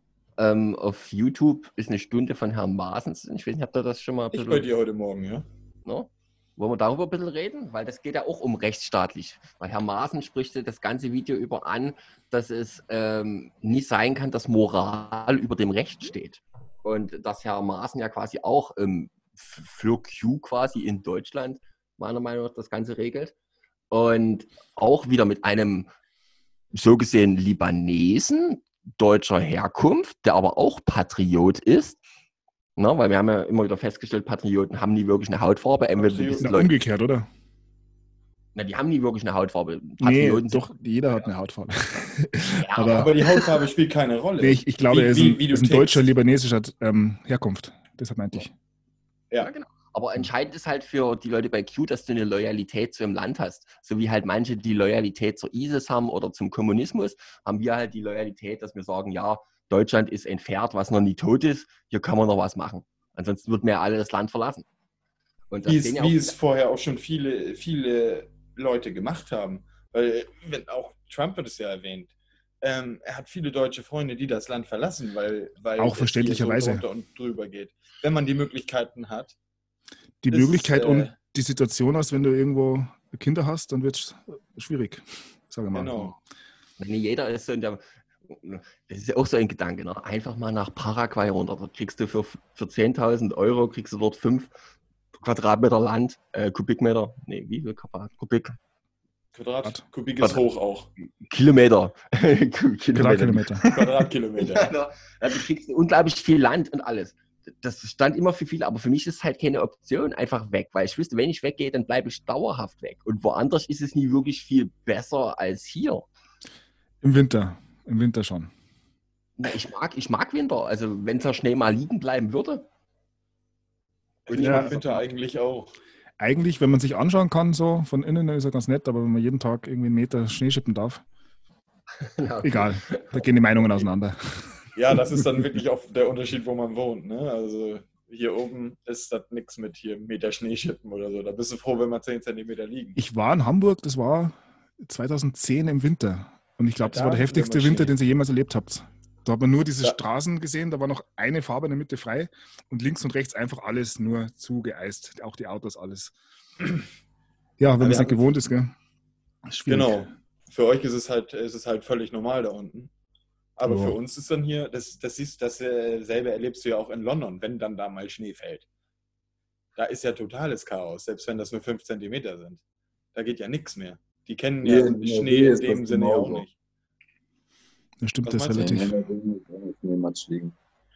auf YouTube ist, eine Stunde von Herrn Maaßen. Ich weiß nicht, habt ihr das schon mal ein Ich bisschen... bei dir heute Morgen, ja. No? Wollen wir darüber ein bisschen reden? Weil das geht ja auch um rechtsstaatlich. Weil Herr Maaßen spricht das ganze Video über an, dass es nicht sein kann, dass Moral über dem Recht steht. Und dass Herr Maaßen ja quasi auch für Q quasi in Deutschland, meiner Meinung nach, das Ganze regelt. Und auch wieder mit einem so gesehen Libanesen deutscher Herkunft, der aber auch Patriot ist. Na, weil wir haben ja immer wieder festgestellt, Patrioten haben nie wirklich eine Hautfarbe. Entweder du bist Na, Leute, umgekehrt, oder? na, die haben nie wirklich eine Hautfarbe. Nee, Patrioten doch, jeder hat eine Hautfarbe. Ja, aber Aber die Hautfarbe spielt keine Rolle. nee, ich glaube, er ist wie du ein deutscher tickst. libanesischer Herkunft. Deshalb meinte ich. Ja, genau. Aber entscheidend ist halt für die Leute bei Q, dass du eine Loyalität zu ihrem Land hast. So wie halt manche die Loyalität zur ISIS haben oder zum Kommunismus, haben wir halt die Loyalität, dass wir sagen, ja, Deutschland ist ein Pferd, was noch nie tot ist, hier kann man noch was machen. Ansonsten würden wir ja alle das Land verlassen. Und das sehen ja Wie auch es vorher auch schon viele Leute gemacht haben. Weil, auch Trump wird es ja erwähnt. Er hat viele deutsche Freunde, die das Land verlassen, weil Auch es verständlicherweise. hier so drunter und drüber geht. Wenn man die Möglichkeiten hat. Die Das Möglichkeit ist, und die Situation hast, wenn du irgendwo Kinder hast, dann wird es schwierig, sage ich mal. Genau. Wenn jeder ist so in der, das ist ja auch so ein Gedanke, ne? Einfach mal nach Paraguay runter. Dort kriegst du für 10.000 Euro, kriegst du dort 5 Quadratmeter Land, Kubikmeter, nee, wie viel Kubik? Kubik ist hoch auch. Kilometer. Quadratkilometer. Quadratkilometer. Ja, du kriegst unglaublich viel Land und alles. Das stand immer für viele, aber für mich ist es halt keine Option, einfach weg, weil ich wüsste, wenn ich weggehe, dann bleibe ich dauerhaft weg. Und woanders ist es nie wirklich viel besser als hier. Im Winter schon. Na, ich mag Winter, also wenn der Schnee mal liegen bleiben würde. Ich Ja. mag Winter eigentlich auch. Eigentlich, wenn man sich anschauen kann, so von innen, dann ist er ganz nett, aber wenn man jeden Tag irgendwie einen Meter Schnee schippen darf, egal, da gehen die Meinungen auseinander. Ja, das ist dann wirklich auch der Unterschied, wo man wohnt. Ne? Also hier oben ist das nichts mit hier Meter Schneeschippen oder so. Da bist du froh, wenn mal 10 Zentimeter liegen. Ich war in Hamburg, das war 2010 im Winter. Und ich glaube, das Da war der hatten wir heftigste mal Winter, Schnee. den ihr jemals erlebt habt. Da hat man nur diese Ja. Straßen gesehen, da war noch eine Farbe in der Mitte frei und links und rechts einfach alles nur zugeeist, auch die Autos, alles. Ja, wenn man es nicht gewohnt ist, gell? Schwierig. Genau. Für euch ist es halt völlig normal da unten. Aber Ja. für uns ist dann hier, dasselbe erlebst du ja auch in London, wenn dann da mal Schnee fällt. Da ist ja totales Chaos, selbst wenn das nur 5 Zentimeter sind. Da geht ja nichts mehr. Die kennen ja Hier in Schnee NRW in ist dem das Sinne ja auch genauso. nicht. Da stimmt Was das meinst du? In relativ. NRW ist auch nicht Schneematsch liegen.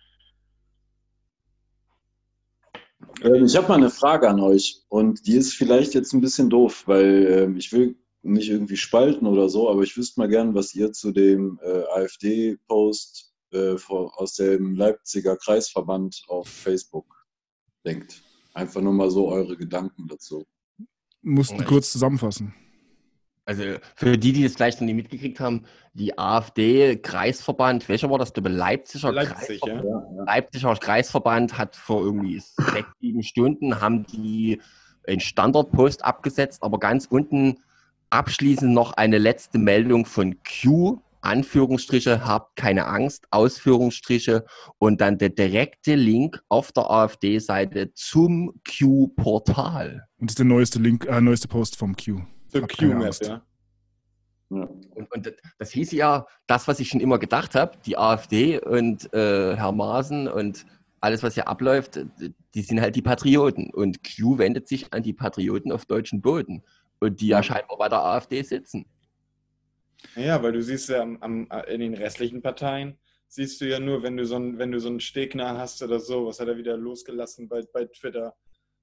Ich habe mal eine Frage an euch und die ist vielleicht jetzt ein bisschen doof, weil ich will nicht irgendwie spalten oder so, aber ich wüsste mal gern, was ihr zu dem AfD-Post aus dem Leipziger Kreisverband auf Facebook denkt. Einfach nur mal so eure Gedanken dazu. Mussten kurz zusammenfassen. Also für die das vielleicht noch nicht mitgekriegt haben, die AfD-Kreisverband, welcher war das? Der Leipziger Leipzig, Kreisverband. ja. Leipziger Kreisverband hat vor irgendwie 6, 7 Stunden haben die einen Standardpost abgesetzt, aber ganz unten abschließend noch eine letzte Meldung von Q, Anführungsstriche, habt keine Angst, Ausführungsstriche und dann der direkte Link auf der AfD-Seite zum Q-Portal. Und das ist der neueste Link, neueste Post vom Q. Für Hab keine QMap, Angst. ja. Ja. Und das hieß ja, das, was ich schon immer gedacht habe, die AfD und Herr Maaßen und alles, was hier abläuft, die sind halt die Patrioten. Und Q wendet sich an die Patrioten auf deutschen Boden. Und die ja scheinbar bei der AfD sitzen. Ja, weil du siehst ja in den restlichen Parteien, siehst du ja nur, wenn du so einen Stegner hast oder so, was hat er wieder losgelassen bei Twitter.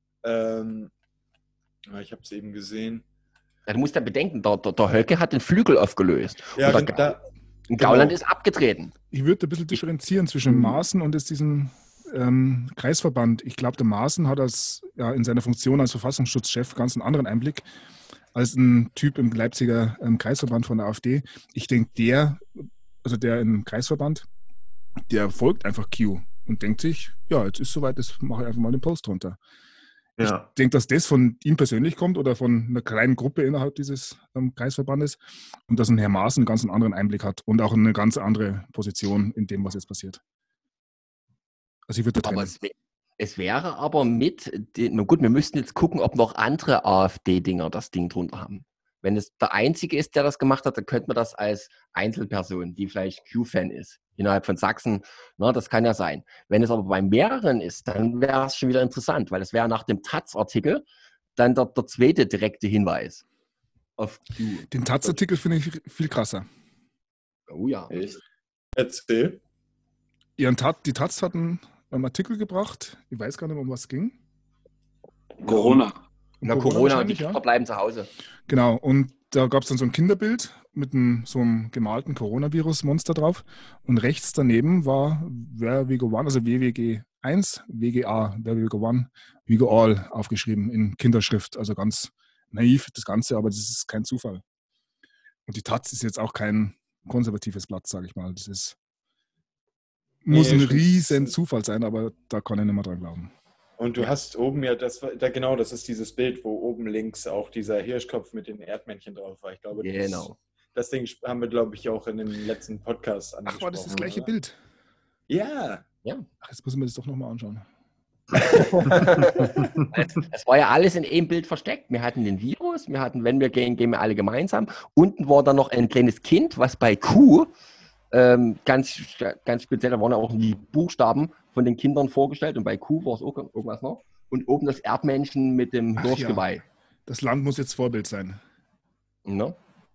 Ich habe es eben gesehen. Ja, du musst ja bedenken, der Höcke hat den Flügel aufgelöst. Ja, und Gauland ist abgetreten. Ich würde ein bisschen differenzieren zwischen Maaßen und diesem Kreisverband. Ich glaube, der Maaßen hat in seiner Funktion als Verfassungsschutzchef ganz einen anderen Einblick als ein Typ im Leipziger Kreisverband von der AfD. Ich denke, der im Kreisverband, der folgt einfach Q und denkt sich, ja, jetzt ist soweit, jetzt mache ich einfach mal den Post runter. Ja. Ich denke, dass das von ihm persönlich kommt oder von einer kleinen Gruppe innerhalb dieses Kreisverbandes und dass ein Herr Maaßen einen ganz anderen Einblick hat und auch eine ganz andere Position in dem, was jetzt passiert. Also ich würde da Aber trennen. es wäre aber na gut, wir müssten jetzt gucken, ob noch andere AfD-Dinger das Ding drunter haben. Wenn es der Einzige ist, der das gemacht hat, dann könnte man das als Einzelperson, die vielleicht Q-Fan ist, innerhalb von Sachsen, das kann ja sein. Wenn es aber bei mehreren ist, dann wäre es schon wieder interessant, weil es wäre nach dem Taz-Artikel dann der zweite direkte Hinweis auf Q. Den Taz-Artikel finde ich viel krasser. Oh ja. Echt? Erzähl. Ja, die Taz hat einen Artikel gebracht, ich weiß gar nicht mehr, um was es ging. Corona. Na, Corona Corona, die wahrscheinlich, Kinder bleiben zu Hause. Genau, und da gab es dann so ein Kinderbild mit so einem gemalten Coronavirus-Monster drauf. Und rechts daneben war Where We Go One, also WWG1, WGA, Where We Go One, We Go All aufgeschrieben in Kinderschrift. Also ganz naiv das Ganze, aber das ist kein Zufall. Und die Taz ist jetzt auch kein konservatives Blatt, sage ich mal. Das muss ein riesen Zufall sein, aber da kann ich nicht mehr dran glauben. Und du hast oben ja, das ist dieses Bild, wo oben links auch dieser Hirschkopf mit den Erdmännchen drauf war. Ich glaube, Genau. das Ding haben wir, glaube ich, auch in den letzten Podcasts angesprochen. Ach, war das gleiche oder? Bild? Ja. Ach, jetzt müssen wir das doch nochmal anschauen. Es war ja alles in einem Bild versteckt. Wir hatten den Virus, wir hatten, wenn wir gehen, gehen wir alle gemeinsam. Unten war dann noch ein kleines Kind, was bei Q, ganz speziell, da waren ja auch die Buchstaben von den Kindern vorgestellt und bei Q war es auch irgendwas noch. Und oben das Erdmännchen mit dem Ach Hirschgeweih. ja. Das Land muss jetzt Vorbild sein. Ne?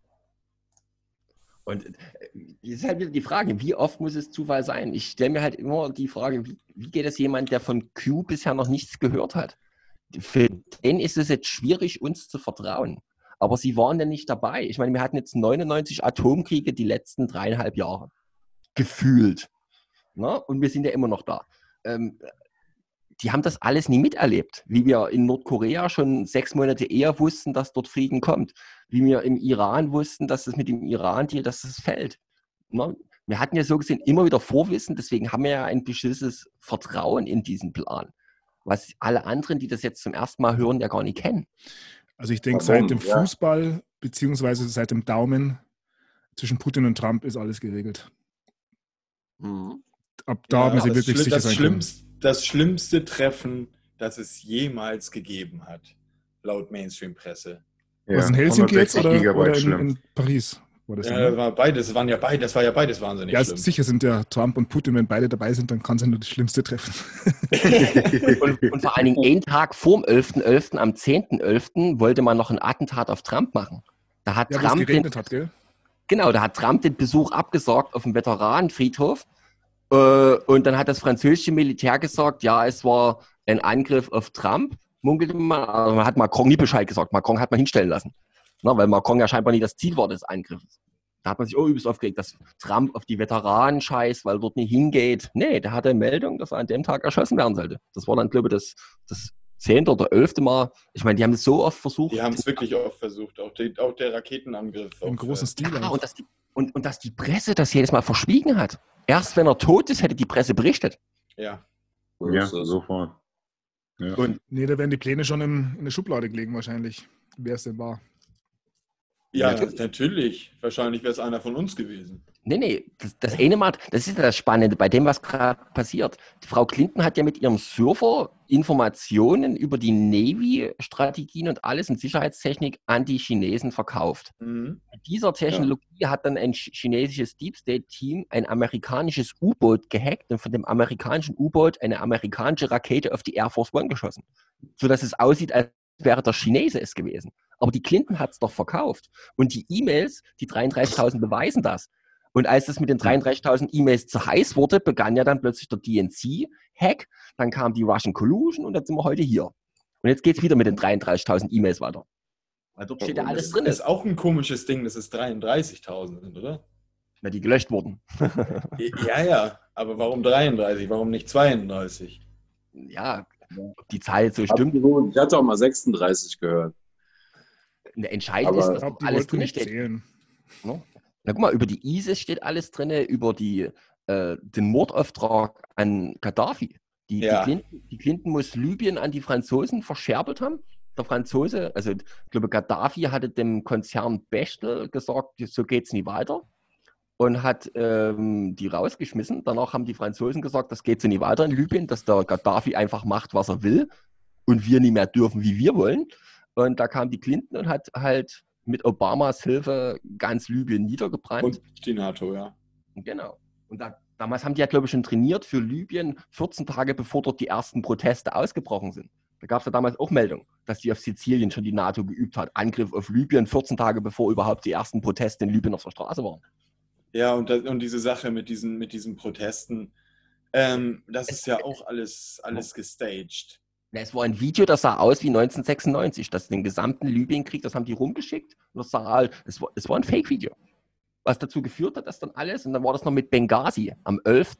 Und es ist halt wieder die Frage, wie oft muss es Zufall sein? Ich stelle mir halt immer die Frage, wie geht es jemand, der von Q bisher noch nichts gehört hat? Für den ist es jetzt schwierig, uns zu vertrauen. Aber sie waren ja nicht dabei. Ich meine, wir hatten jetzt 99 Atomkriege die letzten 3,5 Jahre. Gefühlt. Ne? Und wir sind ja immer noch da. Die haben das alles nie miterlebt. Wie wir in Nordkorea schon 6 Monate eher wussten, dass dort Frieden kommt. Wie wir im Iran wussten, dass es mit dem Iran-Deal, dass es fällt. Ne? Wir hatten ja so gesehen immer wieder Vorwissen, deswegen haben wir ja ein bestimmtes Vertrauen in diesen Plan. Was alle anderen, die das jetzt zum ersten Mal hören, ja gar nicht kennen. Also ich denke, seit dem Fußball beziehungsweise seit dem Daumen zwischen Putin und Trump ist alles geregelt. Mhm. Ab da haben sie wirklich sicher sein können. Das schlimmste Treffen, das es jemals gegeben hat, laut Mainstream-Presse. Was in Helsinki jetzt 160 oder Gigabyte schlimm. in Paris? War das, ne? War beides, das war ja beides wahnsinnig Ja, schlimm. sicher sind ja Trump und Putin, wenn beide dabei sind, dann kann es ja nur das Schlimmste treffen. Und vor allen Dingen einen Tag vor dem 11.11., am 10.11., wollte man noch ein Attentat auf Trump machen. Da hat Ja, wo es Trump geregnet hat, gell? Genau, da hat Trump den Besuch abgesagt auf dem Veteranenfriedhof. Und dann hat das französische Militär gesagt, ja, es war ein Angriff auf Trump. Munkelte man, aber man hat Macron nie Bescheid gesagt. Macron hat man hinstellen lassen. Na, weil Macron ja scheinbar nie das Ziel war des Angriffes. Da hat man sich übelst aufgeregt, dass Trump auf die Veteranen scheißt, weil er dort nicht hingeht. Nee, der hatte eine Meldung, dass er an dem Tag erschossen werden sollte. Das war dann, glaube ich, das 10. oder 11. Mal. Ich meine, die haben es so oft versucht. Die haben es wirklich oft versucht, auch der Raketenangriff. Im großen Stil. Ja, auch. und dass die Presse das jedes Mal verschwiegen hat. Erst wenn er tot ist, hätte die Presse berichtet. Ja. Ja, sofort. Ja. Und Nee, da werden die Pläne schon in der Schublade gelegen wahrscheinlich, wer es denn war. Ja, Natürlich. natürlich. Wahrscheinlich wäre es einer von uns gewesen. Nee, das eine Mal, das ist ja das Spannende bei dem, was gerade passiert. Die Frau Clinton hat ja mit ihrem Server Informationen über die Navy-Strategien und alles in Sicherheitstechnik an die Chinesen verkauft. Mhm. Mit dieser Technologie hat dann ein chinesisches Deep State-Team ein amerikanisches U-Boot gehackt und von dem amerikanischen U-Boot eine amerikanische Rakete auf die Air Force One geschossen. Sodass es aussieht, als wäre der Chinese es gewesen. Aber die Clinton hat es doch verkauft. Und die E-Mails, die 33.000 beweisen das. Und als das mit den 33.000 E-Mails zu heiß wurde, begann ja dann plötzlich der DNC-Hack, dann kam die Russian Collusion und dann sind wir heute hier. Und jetzt geht es wieder mit den 33.000 E-Mails weiter. Weil dort steht ja alles drin. Das ist auch ein komisches Ding, dass es 33.000 sind, oder? Na, die gelöscht wurden. Ja, aber warum 33? Warum nicht 32? Ja, ob die Zahl jetzt so stimmt. Ich hatte auch mal 36 gehört. Entscheidend Aber ist, Ich dass glaube, dort die alles wollten drin nicht steht. zählen. Ne? Na guck mal, über die ISIS steht alles drin, über den Mordauftrag an Gaddafi. Die Clinton muss Libyen an die Franzosen verscherbelt haben. Der Franzose, also ich glaube, Gaddafi hatte dem Konzern Bechtel gesagt, so geht es nie weiter. Und hat die rausgeschmissen. Danach haben die Franzosen gesagt, das geht so nie weiter in Libyen, dass der Gaddafi einfach macht, was er will und wir nicht mehr dürfen, wie wir wollen. Und da kam die Clinton und hat halt mit Obamas Hilfe ganz Libyen niedergebrannt. Und die NATO, ja. Genau. Und damals haben die ja, glaube ich, schon trainiert für Libyen, 14 Tage bevor dort die ersten Proteste ausgebrochen sind. Da gab es ja damals auch Meldungen, dass die auf Sizilien schon die NATO geübt hat. Angriff auf Libyen, 14 Tage bevor überhaupt die ersten Proteste in Libyen auf der Straße waren. Ja, und diese Sache mit diesen Protesten, das ist ja auch alles gestaged. Es war ein Video, das sah aus wie 1996. Das den gesamten Libyenkrieg, das haben die rumgeschickt. Und das sah halt, es war ein Fake-Video. Was dazu geführt hat, dass dann alles, und dann war das noch mit Benghazi. Am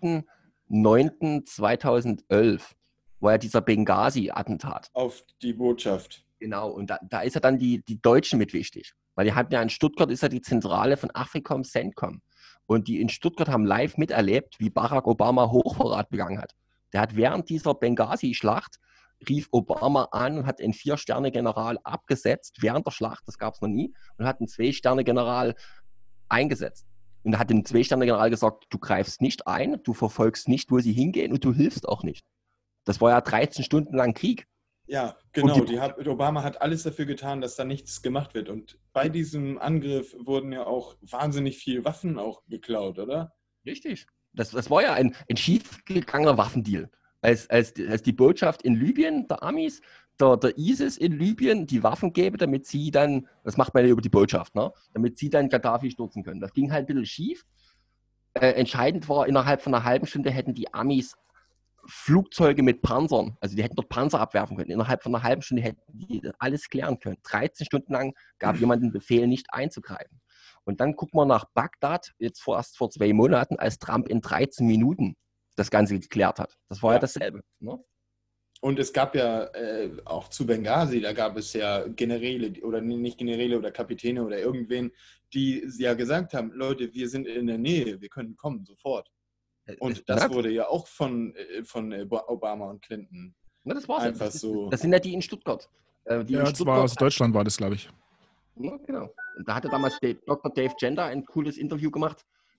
11.09.2011 war ja dieser Benghazi-Attentat. Auf die Botschaft. Genau, und da ist ja dann die Deutschen mit wichtig. Weil die hatten ja in Stuttgart, ist ja die Zentrale von Africom, CENTCOM. Und die in Stuttgart haben live miterlebt, wie Barack Obama Hochverrat begangen hat. Der hat während dieser Benghazi-Schlacht rief Obama an und hat einen 4-Sterne-General abgesetzt während der Schlacht, das gab es noch nie, und hat einen 2-Sterne-General eingesetzt. Und er hat dem 2-Sterne-General gesagt, du greifst nicht ein, du verfolgst nicht, wo sie hingehen und du hilfst auch nicht. Das war ja 13 Stunden lang Krieg. Ja, genau. Obama hat alles dafür getan, dass da nichts gemacht wird. Und bei diesem Angriff wurden ja auch wahnsinnig viele Waffen auch geklaut, oder? Richtig. Das war ja ein schiefgegangener Waffendeal. Als die Botschaft in Libyen, der Amis, der ISIS in Libyen die Waffen gäbe, damit sie dann, das macht man ja über die Botschaft, ne? Damit sie dann Gaddafi stürzen können. Das ging halt ein bisschen schief. Entscheidend war, innerhalb von einer halben Stunde hätten die Amis Flugzeuge mit Panzern, also die hätten dort Panzer abwerfen können. Innerhalb von einer halben Stunde hätten die alles klären können. 13 Stunden lang gab jemand den Befehl, nicht einzugreifen. Und dann gucken wir nach Bagdad, jetzt erst vor 2 Monaten, als Trump in 13 Minuten das Ganze geklärt hat. Das war ja dasselbe. Ne? Und es gab ja auch zu Benghazi, da gab es ja Generäle oder nicht Generäle oder Kapitäne oder irgendwen, die ja gesagt haben, Leute, wir sind in der Nähe, wir können kommen, sofort. Und das wurde ja auch von Obama und Clinton das war's einfach so. Das sind ja die in Stuttgart. Das war aus Deutschland, war das, glaube ich. Ja, genau. Und da hatte damals Dr. Dave Gender ein cooles Interview gemacht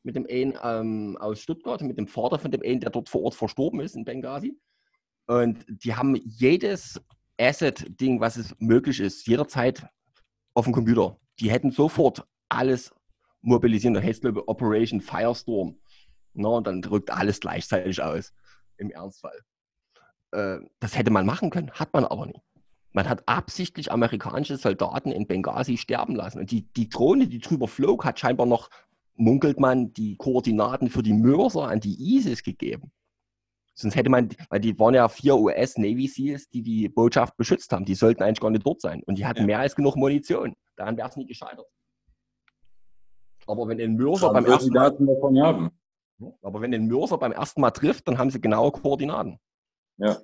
mit dem einen aus Stuttgart, mit dem Vater von dem einen, der dort vor Ort verstorben ist in Benghazi. Und die haben jedes Asset-Ding, was es möglich ist, jederzeit auf dem Computer. Die hätten sofort alles mobilisieren. Da heißt es, glaube ich, Operation Firestorm. No, und dann drückt alles gleichzeitig aus, im Ernstfall. Das hätte man machen können, hat man aber nicht. Man hat absichtlich amerikanische Soldaten in Benghazi sterben lassen. Und die Drohne, die drüber flog, hat scheinbar noch, munkelt man, die Koordinaten für die Mörser an die ISIS gegeben. Sonst hätte man, weil die waren ja 4 US-Navy Seals, die Botschaft beschützt haben. Die sollten eigentlich gar nicht dort sein. Und die hatten mehr als genug Munition. Daran wäre es nie gescheitert. Aber wenn ein Mörser beim ersten Mal, davon haben. aber wenn ein Mörser beim ersten Mal trifft, dann haben sie genaue Koordinaten. Ja.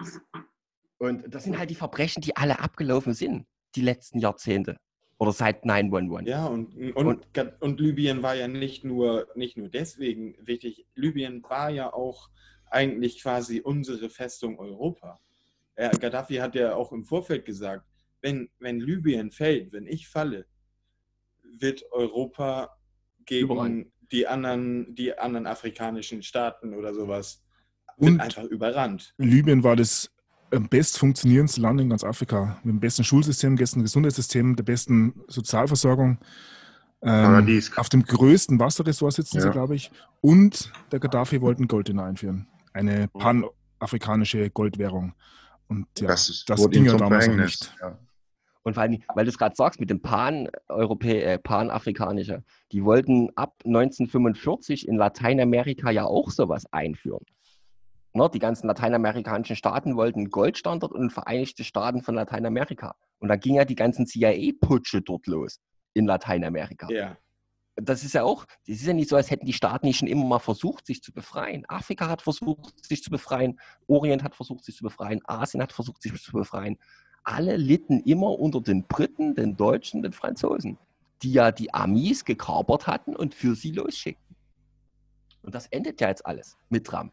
Und das sind halt die Verbrechen, die alle abgelaufen sind, die letzten Jahrzehnte. Oder seit 9/11. Ja, und Libyen war ja nicht nur deswegen wichtig. Libyen war ja auch eigentlich quasi unsere Festung Europa. Gaddafi hat ja auch im Vorfeld gesagt, wenn Libyen fällt, wenn ich falle, wird Europa gegen die anderen afrikanischen Staaten oder sowas Und einfach überrannt. Libyen war das am best funktionierendste Land in ganz Afrika. Mit dem besten Schulsystem, dem besten Gesundheitssystem, der besten Sozialversorgung. Paradies. Auf dem größten Wasserressort sitzen sie, Ja. glaube ich. Und der Gaddafi wollten Gold einführen. Eine panafrikanische Goldwährung. Und ja, das wurde ging ihm ja zum damals noch Verhängnis. nicht. Ja. Und weil du es gerade sagst, mit dem Panafrikanischer, die wollten ab 1945 in Lateinamerika ja auch sowas einführen. Ne, die ganzen lateinamerikanischen Staaten wollten einen Goldstandard und Vereinigte Staaten von Lateinamerika. Und dann ging ja die ganzen CIA-Putsche dort los in Lateinamerika. Ja. Das ist ja nicht so, als hätten die Staaten nicht schon immer mal versucht, sich zu befreien. Afrika hat versucht, sich zu befreien. Orient hat versucht, sich zu befreien. Asien hat versucht, sich zu befreien. Alle litten immer unter den Briten, den Deutschen, den Franzosen, die ja die Amis gekapert hatten und für sie losschickten. Und das endet ja jetzt alles mit Trump.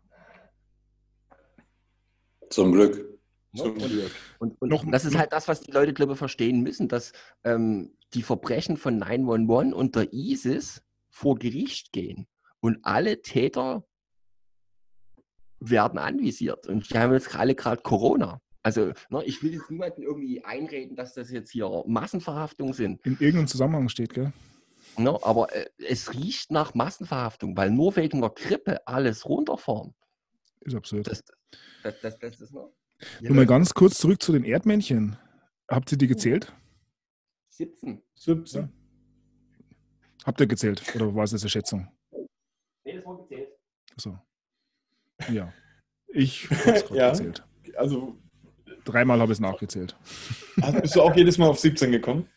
Zum Glück. Und das ist halt das, was die Leute, glaube ich, verstehen müssen, dass die Verbrechen von 9/11 und der ISIS vor Gericht gehen. Und alle Täter werden anvisiert. Und die haben jetzt alle gerade Corona. Also, ich will jetzt niemanden irgendwie einreden, dass das jetzt hier Massenverhaftungen sind. In irgendeinem Zusammenhang steht, gell? Aber es riecht nach Massenverhaftung, weil nur wegen der Grippe alles runterfahren. Ist absurd. Das ist noch. Nur mal ganz kurz zurück zu den Erdmännchen. Habt ihr die gezählt? 17. Ja. Habt ihr gezählt? Oder war es jetzt eine Schätzung? Nee, das war gezählt. Achso. Ja. Ich habe es gerade Ja. gezählt. Also 3-mal habe ich es nachgezählt. bist du auch jedes Mal auf 17 gekommen?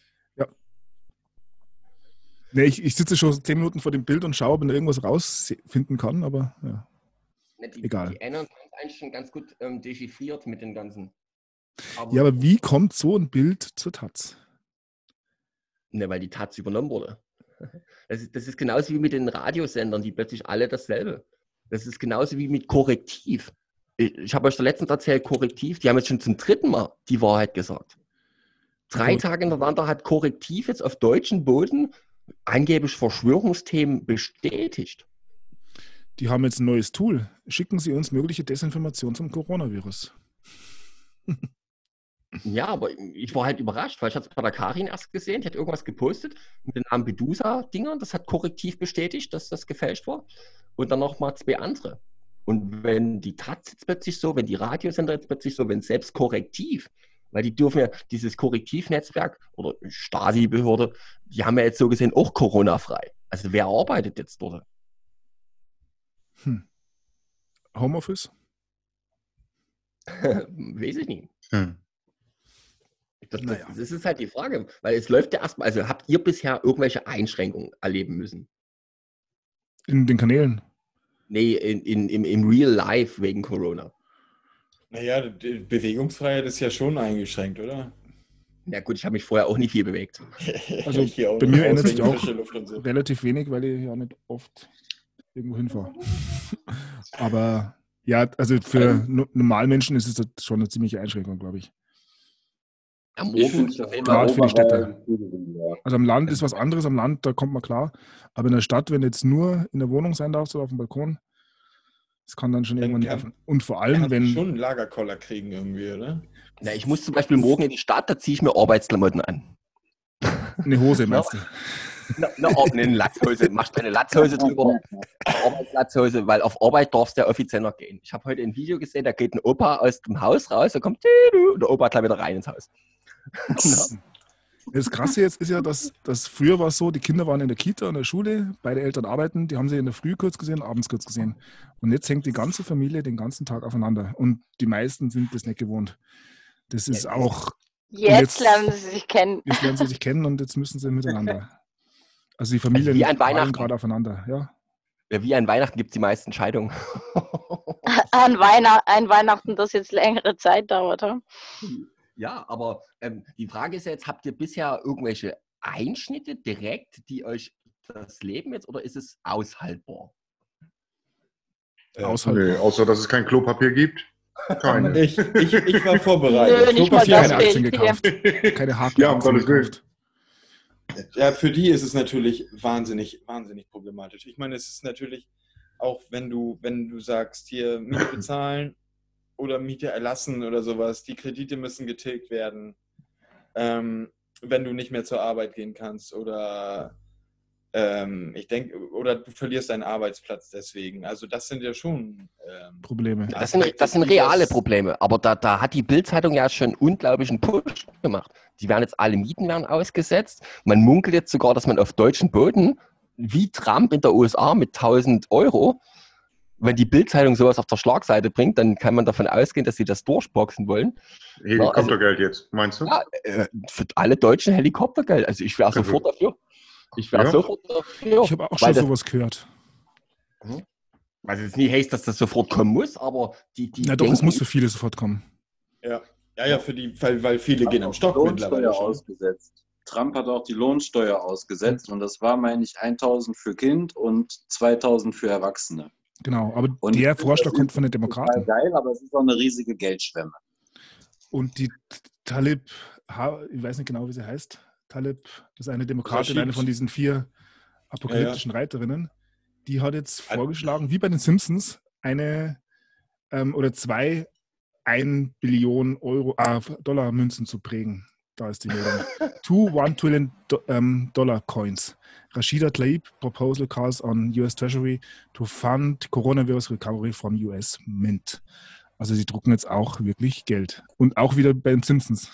Nee, ich sitze schon 10 Minuten vor dem Bild und schaue, ob man irgendwas rausfinden kann, aber ja. Egal. Die Anna ist eigentlich schon ganz gut dechiffriert mit den ganzen. Ja, aber wie kommt so ein Bild zur Taz? Ne, weil die Taz übernommen wurde. Das ist genauso wie mit den Radiosendern, die plötzlich alle dasselbe. Das ist genauso wie mit Korrektiv. Ich habe euch da letztens erzählt, Korrektiv, die haben jetzt schon zum 3. Mal die Wahrheit gesagt. 3 Tage hintereinander hat Korrektiv jetzt auf deutschem Boden angeblich Verschwörungsthemen bestätigt. Die haben jetzt ein neues Tool. Schicken Sie uns mögliche Desinformation zum Coronavirus. Ja, aber ich war halt überrascht, weil ich hatte es bei der Karin erst gesehen, die hat irgendwas gepostet mit den Lampedusa-Dingern, das hat Korrektiv bestätigt, dass das gefälscht war. Und dann nochmal 2 andere. Und wenn die Taz jetzt plötzlich so, wenn die Radiosender jetzt plötzlich so, wenn selbst Korrektiv, weil die dürfen ja dieses Korrektivnetzwerk oder Stasi-Behörde, die haben ja jetzt so gesehen auch Corona-frei. Also wer arbeitet jetzt dort? Homeoffice? Weiß ich nicht. Hm. Das ist halt die Frage, weil es läuft ja erstmal, also habt ihr bisher irgendwelche Einschränkungen erleben müssen? In den Kanälen? Nee, im Real Life wegen Corona. Naja, die Bewegungsfreiheit ist ja schon eingeschränkt, oder? Na gut, ich habe mich vorher auch nicht viel bewegt. Also Hier bei mir ändert wegen sich auch frischer Luft und so. relativ wenig, weil ich ja nicht oft irgendwo hinfahre. Aber ja, also für Normalmenschen ist es schon eine ziemliche Einschränkung, glaube ich. Am Ich Morgen finde ist auf das jeden Gerade Fall. für die Städte. Ja. Also am Land ist was anderes, am Land, da kommt man klar. Aber in der Stadt, wenn du jetzt nur in der Wohnung sein darfst oder auf dem Balkon, das kann dann schon Dann irgendwann kann- nerven. Und vor Er allem, hat wenn, schon einen Lagerkoller kriegen irgendwie, oder? Na, ich muss zum Beispiel morgen in die Stadt, da ziehe ich mir Arbeitsklamotten an. eine Hose meinst du? Eine Latzhose. Machst du eine Latzhose drüber? Arbeitslatzhose, weil auf Arbeit darfst du ja offiziell noch gehen. Ich habe heute ein Video gesehen, da geht ein Opa aus dem Haus raus, da kommt und der Opa hat gleich wieder rein ins Haus. Das Krasse jetzt ist ja, dass früher war es so, die Kinder waren in der Kita und der Schule, beide Eltern arbeiten, die haben sie in der Früh kurz gesehen, abends kurz gesehen. Und jetzt hängt die ganze Familie den ganzen Tag aufeinander. Und die meisten sind das nicht gewohnt. Das ist auch, Jetzt lernen sie sich kennen. jetzt lernen sie sich kennen und jetzt müssen sie miteinander. Also die Familien wie an prallen Weihnachten. gerade aufeinander, ja. Ja, wie an Weihnachten gibt es die meisten Scheidungen. Ein Weihnachten, das jetzt längere Zeit dauert. Hm? Ja, aber die Frage ist jetzt, habt ihr bisher irgendwelche Einschnitte direkt, die euch das Leben jetzt, oder ist es aushaltbar? Aushalten. Nee, außer dass es kein Klopapier gibt. Keine. Ich war vorbereitet. Nö, nicht mal Klopapier- das Keine Aktien fehlt gekauft. Keine Haken Ja, um Gottes Willen. gekauft. Ja, für die ist es natürlich wahnsinnig problematisch. Ich meine, es ist natürlich auch, wenn du sagst, hier Miete bezahlen oder Miete erlassen oder sowas, die Kredite müssen getilgt werden, wenn du nicht mehr zur Arbeit gehen kannst oder ich denke, oder du verlierst deinen Arbeitsplatz deswegen. Also das sind ja schon Probleme. Das sind reale Probleme, aber da hat die Bild-Zeitung ja schon einen unglaublichen Push gemacht. Die werden jetzt alle Mieten werden ausgesetzt. Man munkelt jetzt sogar, dass man auf deutschem Boden, wie Trump in der USA mit 1.000 Euro, wenn die Bild-Zeitung sowas auf der Schlagseite bringt, dann kann man davon ausgehen, dass sie das durchboxen wollen. Helikoptergeld jetzt, meinst du? Ja, für alle Deutschen Helikoptergeld. Also ich wäre sofort dafür. Ich wäre Ja. sofort dafür. Ich habe auch Weil schon das- sowas gehört. Was jetzt nicht heißt, dass das sofort kommen muss, aber die Na doch, es denken- muss für viele sofort kommen. Ja, für die, weil viele gehen am Die Stock mittlerweile Lohnsteuer schon. ausgesetzt. Trump hat auch die Lohnsteuer ausgesetzt und das war, meine ich, 1.000 für Kind und 2.000 für Erwachsene. Genau, aber Und der das Vorschlag ist kommt von den Total Demokraten. geil, aber es ist auch eine riesige Geldschwemme. Und die Talib, ich weiß nicht genau, wie sie heißt, Talib, das ist eine Demokratin, Rashid. eine von diesen 4 apokalyptischen Reiterinnen, die hat jetzt vorgeschlagen, wie bei den Simpsons, eine oder 2 1 Billion Dollar Münzen zu prägen. Da ist die Meldung. 2 1 Trillion Dollar Coins. Rashida Tlaib proposal calls on US Treasury to fund coronavirus recovery from US Mint. Also sie drucken jetzt auch wirklich Geld. Und auch wieder bei den Simpsons.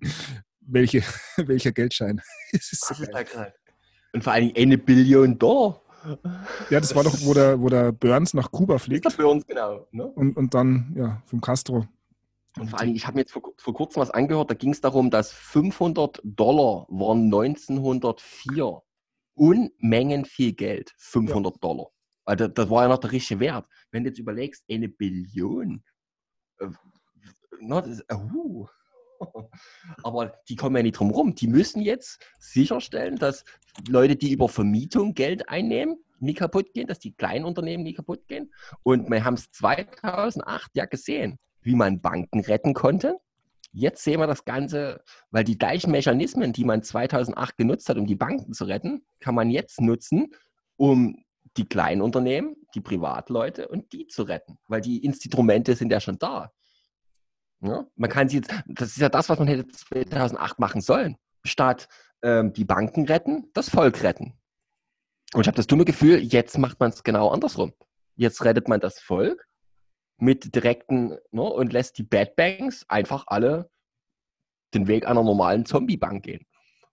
Welcher Geldschein? Es ist so Das ist geil. ja geil. Und vor allem 1 Billion Dollar. Ja, das war doch, wo der Burns nach Kuba fliegt. Das ist für uns genau. Ne? Und dann, ja, vom Castro. Und vor allem, ich habe mir jetzt vor kurzem was angehört, da ging es darum, dass $500 waren 1904 Unmengen viel Geld. $500. Also das war ja noch der richtige Wert. Wenn du jetzt überlegst, 1 Billion. Das ist, aber die kommen ja nicht drum rum. Die müssen jetzt sicherstellen, dass Leute, die über Vermietung Geld einnehmen, nie kaputt gehen, dass die kleinen Unternehmen nie kaputt gehen. Und wir haben es 2008 ja gesehen, wie man Banken retten konnte. Jetzt sehen wir das Ganze, weil die gleichen Mechanismen, die man 2008 genutzt hat, um die Banken zu retten, kann man jetzt nutzen, um die kleinen Unternehmen, die Privatleute und die zu retten. Weil die Instrumente sind ja schon da. Ja? Man kann sie jetzt, das ist ja das, was man hätte 2008 machen sollen. Statt die Banken retten, das Volk retten. Und ich habe das dumme Gefühl, jetzt macht man es genau andersrum. Jetzt rettet man das Volk mit direkten, ne, und lässt die Bad Banks einfach alle den Weg einer normalen Zombie-Bank gehen.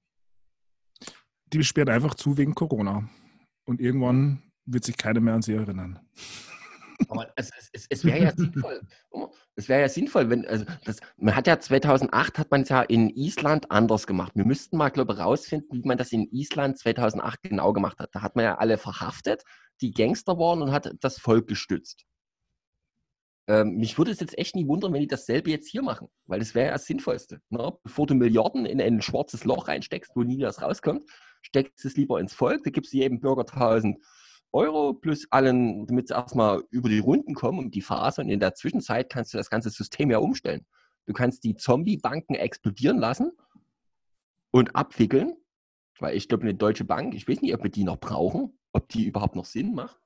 Die sperren einfach zu wegen Corona. Und irgendwann wird sich keiner mehr an sie erinnern. Aber es wäre ja sinnvoll. Es wäre ja sinnvoll, wenn, also man hat ja 2008 hat man es ja in Island anders gemacht. Wir müssten mal, glaube ich, rausfinden, wie man das in Island 2008 genau gemacht hat. Da hat man ja alle verhaftet, die Gangster waren, und hat das Volk gestützt. Mich würde es jetzt echt nie wundern, wenn die dasselbe jetzt hier machen, weil das wäre ja das Sinnvollste. Ne? Bevor du Milliarden in ein schwarzes Loch reinsteckst, wo nie was rauskommt, steckst es lieber ins Volk, da gibst du jedem Bürger 1.000 Euro plus allen, damit sie erstmal über die Runden kommen und die Phase, und in der Zwischenzeit kannst du das ganze System ja umstellen. Du kannst die Zombie-Banken explodieren lassen und abwickeln, weil ich glaube, eine Deutsche Bank, ich weiß nicht, ob wir die noch brauchen, ob die überhaupt noch Sinn macht.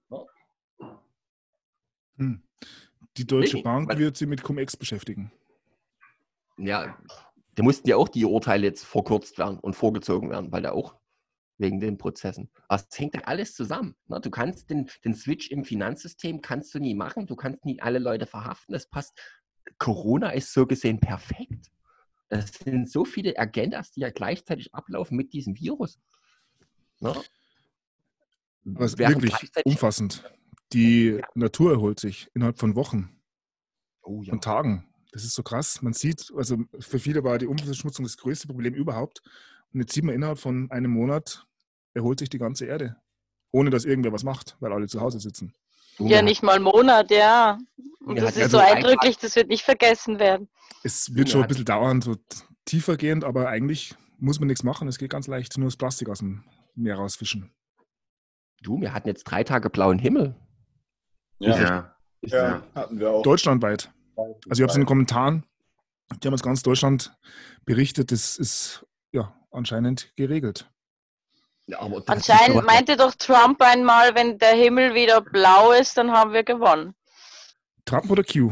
Die Deutsche Nee, Bank weil- wird sie mit Cum-Ex beschäftigen. Ja, da mussten ja auch die Urteile jetzt verkürzt werden und vorgezogen werden, weil da auch wegen den Prozessen. Aber es hängt ja alles zusammen. Ne? Du kannst den Switch im Finanzsystem kannst du nie machen. Du kannst nie alle Leute verhaften. Das passt. Corona ist so gesehen perfekt. Das sind so viele Agendas, die ja gleichzeitig ablaufen mit diesem Virus. Ne? Aber es ist Während wirklich gleichzeitig- umfassend. Die Natur erholt sich innerhalb von Wochen Oh ja. und Tagen. Das ist so krass. Man sieht, also für viele war die Umweltverschmutzung das größte Problem überhaupt. Und jetzt sieht man, innerhalb von einem Monat erholt sich die ganze Erde. Ohne dass irgendwer was macht, weil alle zu Hause sitzen. Ja, nicht mal einen Monat, ja. Und Mir das hat ist also so ein eindrücklich, das wird nicht vergessen werden. Es wird schon Ja. ein bisschen dauern, so tiefergehend, aber eigentlich muss man nichts machen. Es geht ganz leicht, nur das Plastik aus dem Meer rausfischen. Du, wir hatten jetzt 3 Tage blauen Himmel. Ja. Ja, hatten wir auch. Deutschlandweit. Also ich habe es in den Kommentaren, die haben aus ganz Deutschland berichtet, das ist ja anscheinend geregelt. Ja, aber das ist Anscheinend sowas- meinte doch Trump einmal, wenn der Himmel wieder blau ist, dann haben wir gewonnen. Trump oder Q?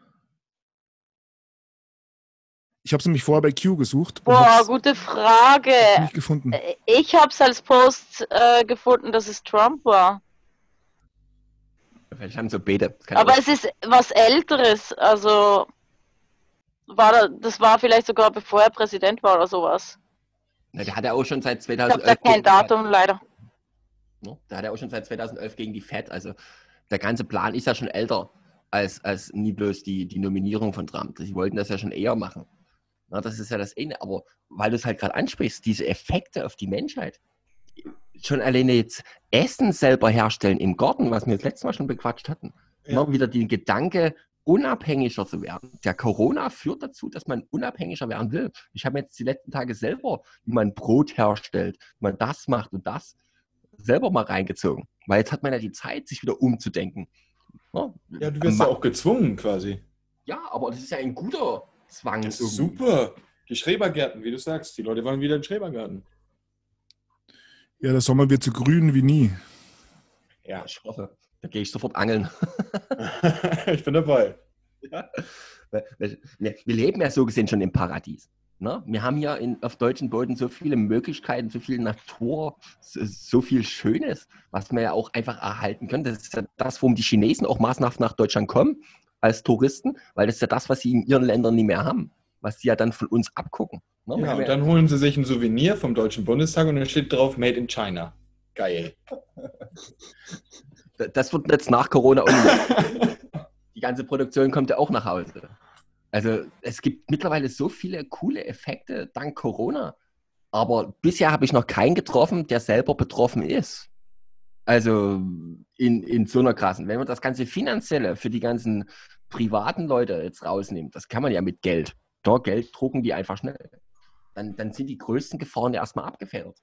Ich habe es nämlich vorher bei Q gesucht und Boah, habe gute Frage. es nicht gefunden. Ich habe es als Post gefunden, dass es Trump war. Vielleicht haben so beide. Das kann Aber auch- es ist was Älteres. Also das war vielleicht sogar bevor er Präsident war oder sowas. Na, der hat ja auch schon seit Ich habe 2011 da kein gegen die Fed, Datum leider. ne? Der hat ja auch schon seit 2011 gegen die Fed. Also der ganze Plan ist ja schon älter als nie bloß die Nominierung von Trump. Sie wollten das ja schon eher machen. Na, das ist ja das eine. Aber weil du es halt gerade ansprichst, diese Effekte auf die Menschheit, schon alleine jetzt Essen selber herstellen im Garten, was wir das letzte Mal schon bequatscht hatten, Ja. ne, wieder den Gedanke, unabhängiger zu werden. Der Corona führt dazu, dass man unabhängiger werden will. Ich habe jetzt die letzten Tage selber, wie man Brot herstellt, wie man das macht und das selber mal reingezogen. Weil jetzt hat man ja die Zeit, sich wieder umzudenken. Ne? Ja, du wirst ja auch gezwungen quasi. Ja, aber das ist ja ein guter Zwang. Das ist irgendwie. super. Die Schrebergärten, wie du sagst. Die Leute wollen wieder einen Schrebergarten. Ja, der Sommer wird so grün wie nie. Ja. Ich hoffe, da gehe ich sofort angeln. Ich bin dabei. Wir leben ja so gesehen schon im Paradies. Ne? Wir haben ja auf deutschen Boden so viele Möglichkeiten, so viel Natur, so viel Schönes, was wir ja auch einfach erhalten können. Das ist ja das, warum die Chinesen auch massenhaft nach Deutschland kommen als Touristen, weil das ist ja das, was sie in ihren Ländern nicht mehr haben, was sie ja dann von uns abgucken. Ne? Wir Ja, haben und dann holen sie sich ein Souvenir vom Deutschen Bundestag und dann steht drauf Made in China. Geil. das wird jetzt nach Corona umgesetzt. Die ganze Produktion kommt ja auch nach Hause. Also es gibt mittlerweile so viele coole Effekte dank Corona, aber bisher habe ich noch keinen getroffen, der selber betroffen ist. Also in so einer krassen. Wenn man das ganze Finanzielle für die ganzen privaten Leute jetzt rausnimmt, das kann man ja mit Geld. Ja, Geld drucken die einfach schnell. Dann sind die größten Gefahren ja erstmal abgefedert.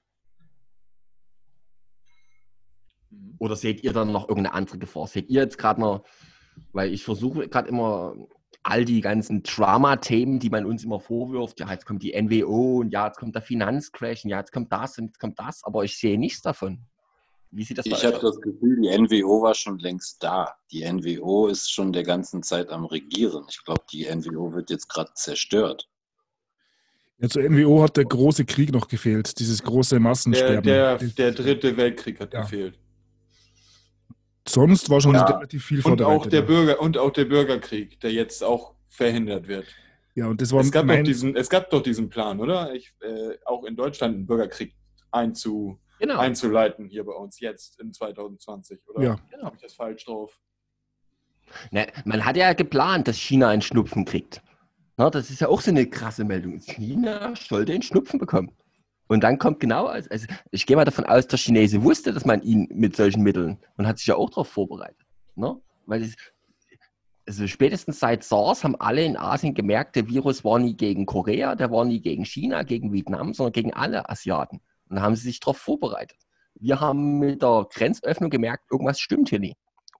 Oder seht ihr dann noch irgendeine andere Gefahr? Seht ihr jetzt gerade noch, weil ich versuche gerade immer all die ganzen Drama-Themen, die man uns immer vorwirft, ja, jetzt kommt die NWO und ja, jetzt kommt der Finanzcrash und ja, jetzt kommt das und jetzt kommt das, aber ich sehe nichts davon. Wie sieht das bei Ich euch habe aus? das Gefühl, die NWO war schon längst da. Die NWO ist schon der ganzen Zeit am Regieren. Ich glaube, die NWO wird jetzt gerade zerstört. Ja, zur NWO hat der große Krieg noch gefehlt, dieses große Massensterben. Der dritte Weltkrieg hat Ja. gefehlt. Sonst war schon Ja. relativ viel Und auch der vorbereitet. Bürgerkrieg, der jetzt auch verhindert wird. Ja, und das war Es gab doch diesen Plan, oder? Auch in Deutschland einen Bürgerkrieg Genau. einzuleiten, hier bei uns jetzt in 2020, oder? Ja. Genau. Habe ich das falsch drauf? Ne, man hat ja geplant, dass China einen Schnupfen kriegt. Na, das ist ja auch so eine krasse Meldung. China sollte einen Schnupfen bekommen. Und dann kommt genau, also ich gehe mal davon aus, der Chinese wusste, dass man ihn mit solchen Mitteln und hat sich ja auch darauf vorbereitet. Ne? Weil also spätestens seit SARS haben alle in Asien gemerkt, der Virus war nie gegen Korea, der war nie gegen China, gegen Vietnam, sondern gegen alle Asiaten. Und da haben sie sich darauf vorbereitet. Wir haben mit der Grenzöffnung gemerkt, irgendwas stimmt hier nicht.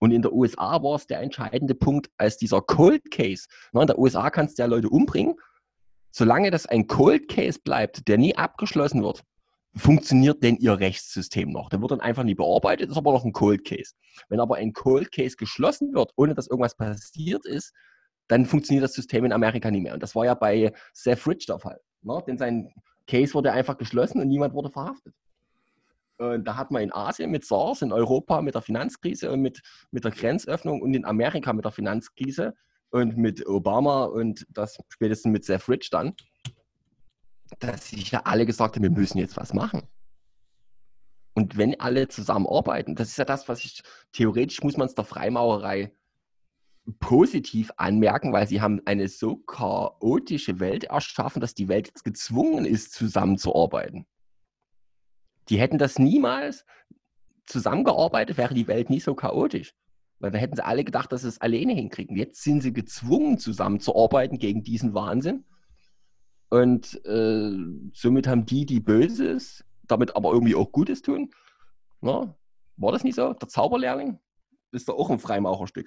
Und in der USA war es der entscheidende Punkt, als dieser Cold Case. In der USA kannst du ja Leute umbringen. Solange das ein Cold Case bleibt, der nie abgeschlossen wird, funktioniert denn ihr Rechtssystem noch? Der wird dann einfach nie bearbeitet, ist aber noch ein Cold Case. Wenn aber ein Cold Case geschlossen wird, ohne dass irgendwas passiert ist, dann funktioniert das System in Amerika nicht mehr. Und das war ja bei Seth Rich der Fall. Denn sein Case wurde einfach geschlossen und niemand wurde verhaftet. Und da hat man in Asien mit SARS, in Europa mit der Finanzkrise und mit der Grenzöffnung und in Amerika mit der Finanzkrise und mit Obama und das spätestens mit Seth Rich dann, dass sich ja alle gesagt haben, wir müssen jetzt was machen. Und wenn alle zusammenarbeiten, das ist ja das, was theoretisch muss man es der Freimaurerei positiv anmerken, weil sie haben eine so chaotische Welt erschaffen, dass die Welt jetzt gezwungen ist, zusammenzuarbeiten. Die hätten das niemals zusammengearbeitet, wäre die Welt nie so chaotisch. Weil dann hätten sie alle gedacht, dass sie es alleine hinkriegen. Jetzt sind sie gezwungen, zusammenzuarbeiten gegen diesen Wahnsinn. Und somit haben die Böses, damit aber irgendwie auch Gutes tun. Na, war das nicht so? Der Zauberlehrling ist doch auch ein Freimaurerstück.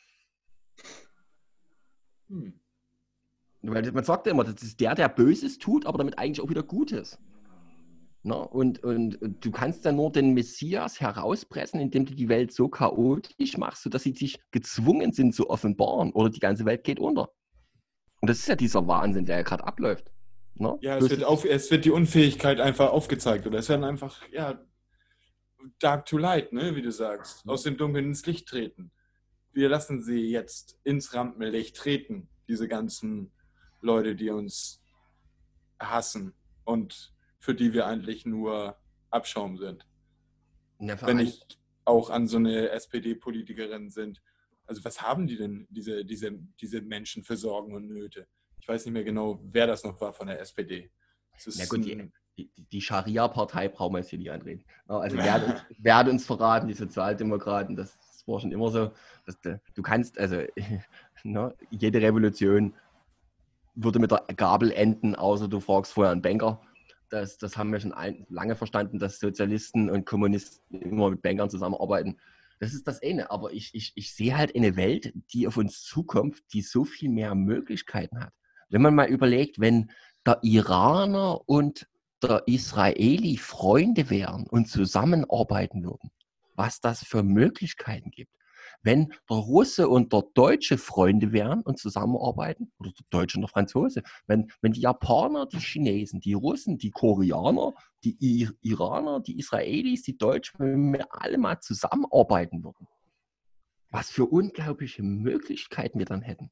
Weil man sagt ja immer, das ist der Böses tut, aber damit eigentlich auch wieder Gutes. Na, und du kannst dann nur den Messias herauspressen, indem du die Welt so chaotisch machst, sodass sie sich gezwungen sind zu offenbaren oder die ganze Welt geht unter. Und das ist ja dieser Wahnsinn, der ja gerade abläuft. Na? Ja, es wird die Unfähigkeit einfach aufgezeigt oder es werden einfach, dark to light, ne, wie du sagst, aus dem Dunkeln ins Licht treten. Wir lassen sie jetzt ins Rampenlicht treten, diese ganzen Leute, die uns hassen und für die wir eigentlich nur Abschaum sind. Ja, wenn ich auch an so eine SPD-Politikerin sind. Also was haben die denn, diese Menschen für Sorgen und Nöte? Ich weiß nicht mehr genau, wer das noch war von der SPD. Na gut, die Scharia-Partei brauchen wir jetzt hier nicht anreden. Also wer hat uns verraten, die Sozialdemokraten, das war schon immer so. Du kannst, also jede Revolution würde mit der Gabel enden, außer du fragst vorher einen Banker. Das haben wir schon lange verstanden, dass Sozialisten und Kommunisten immer mit Bankern zusammenarbeiten. Das ist das eine. Aber ich sehe halt eine Welt, die auf uns zukommt, die so viel mehr Möglichkeiten hat. Wenn man mal überlegt, wenn der Iraner und der Israeli Freunde wären und zusammenarbeiten würden, was das für Möglichkeiten gibt. Wenn der Russe und der Deutsche Freunde wären und zusammenarbeiten, oder der Deutsche und der Franzose, wenn die Japaner, die Chinesen, die Russen, die Koreaner, die Iraner, die Israelis, die Deutschen, wenn wir alle mal zusammenarbeiten würden, was für unglaubliche Möglichkeiten wir dann hätten.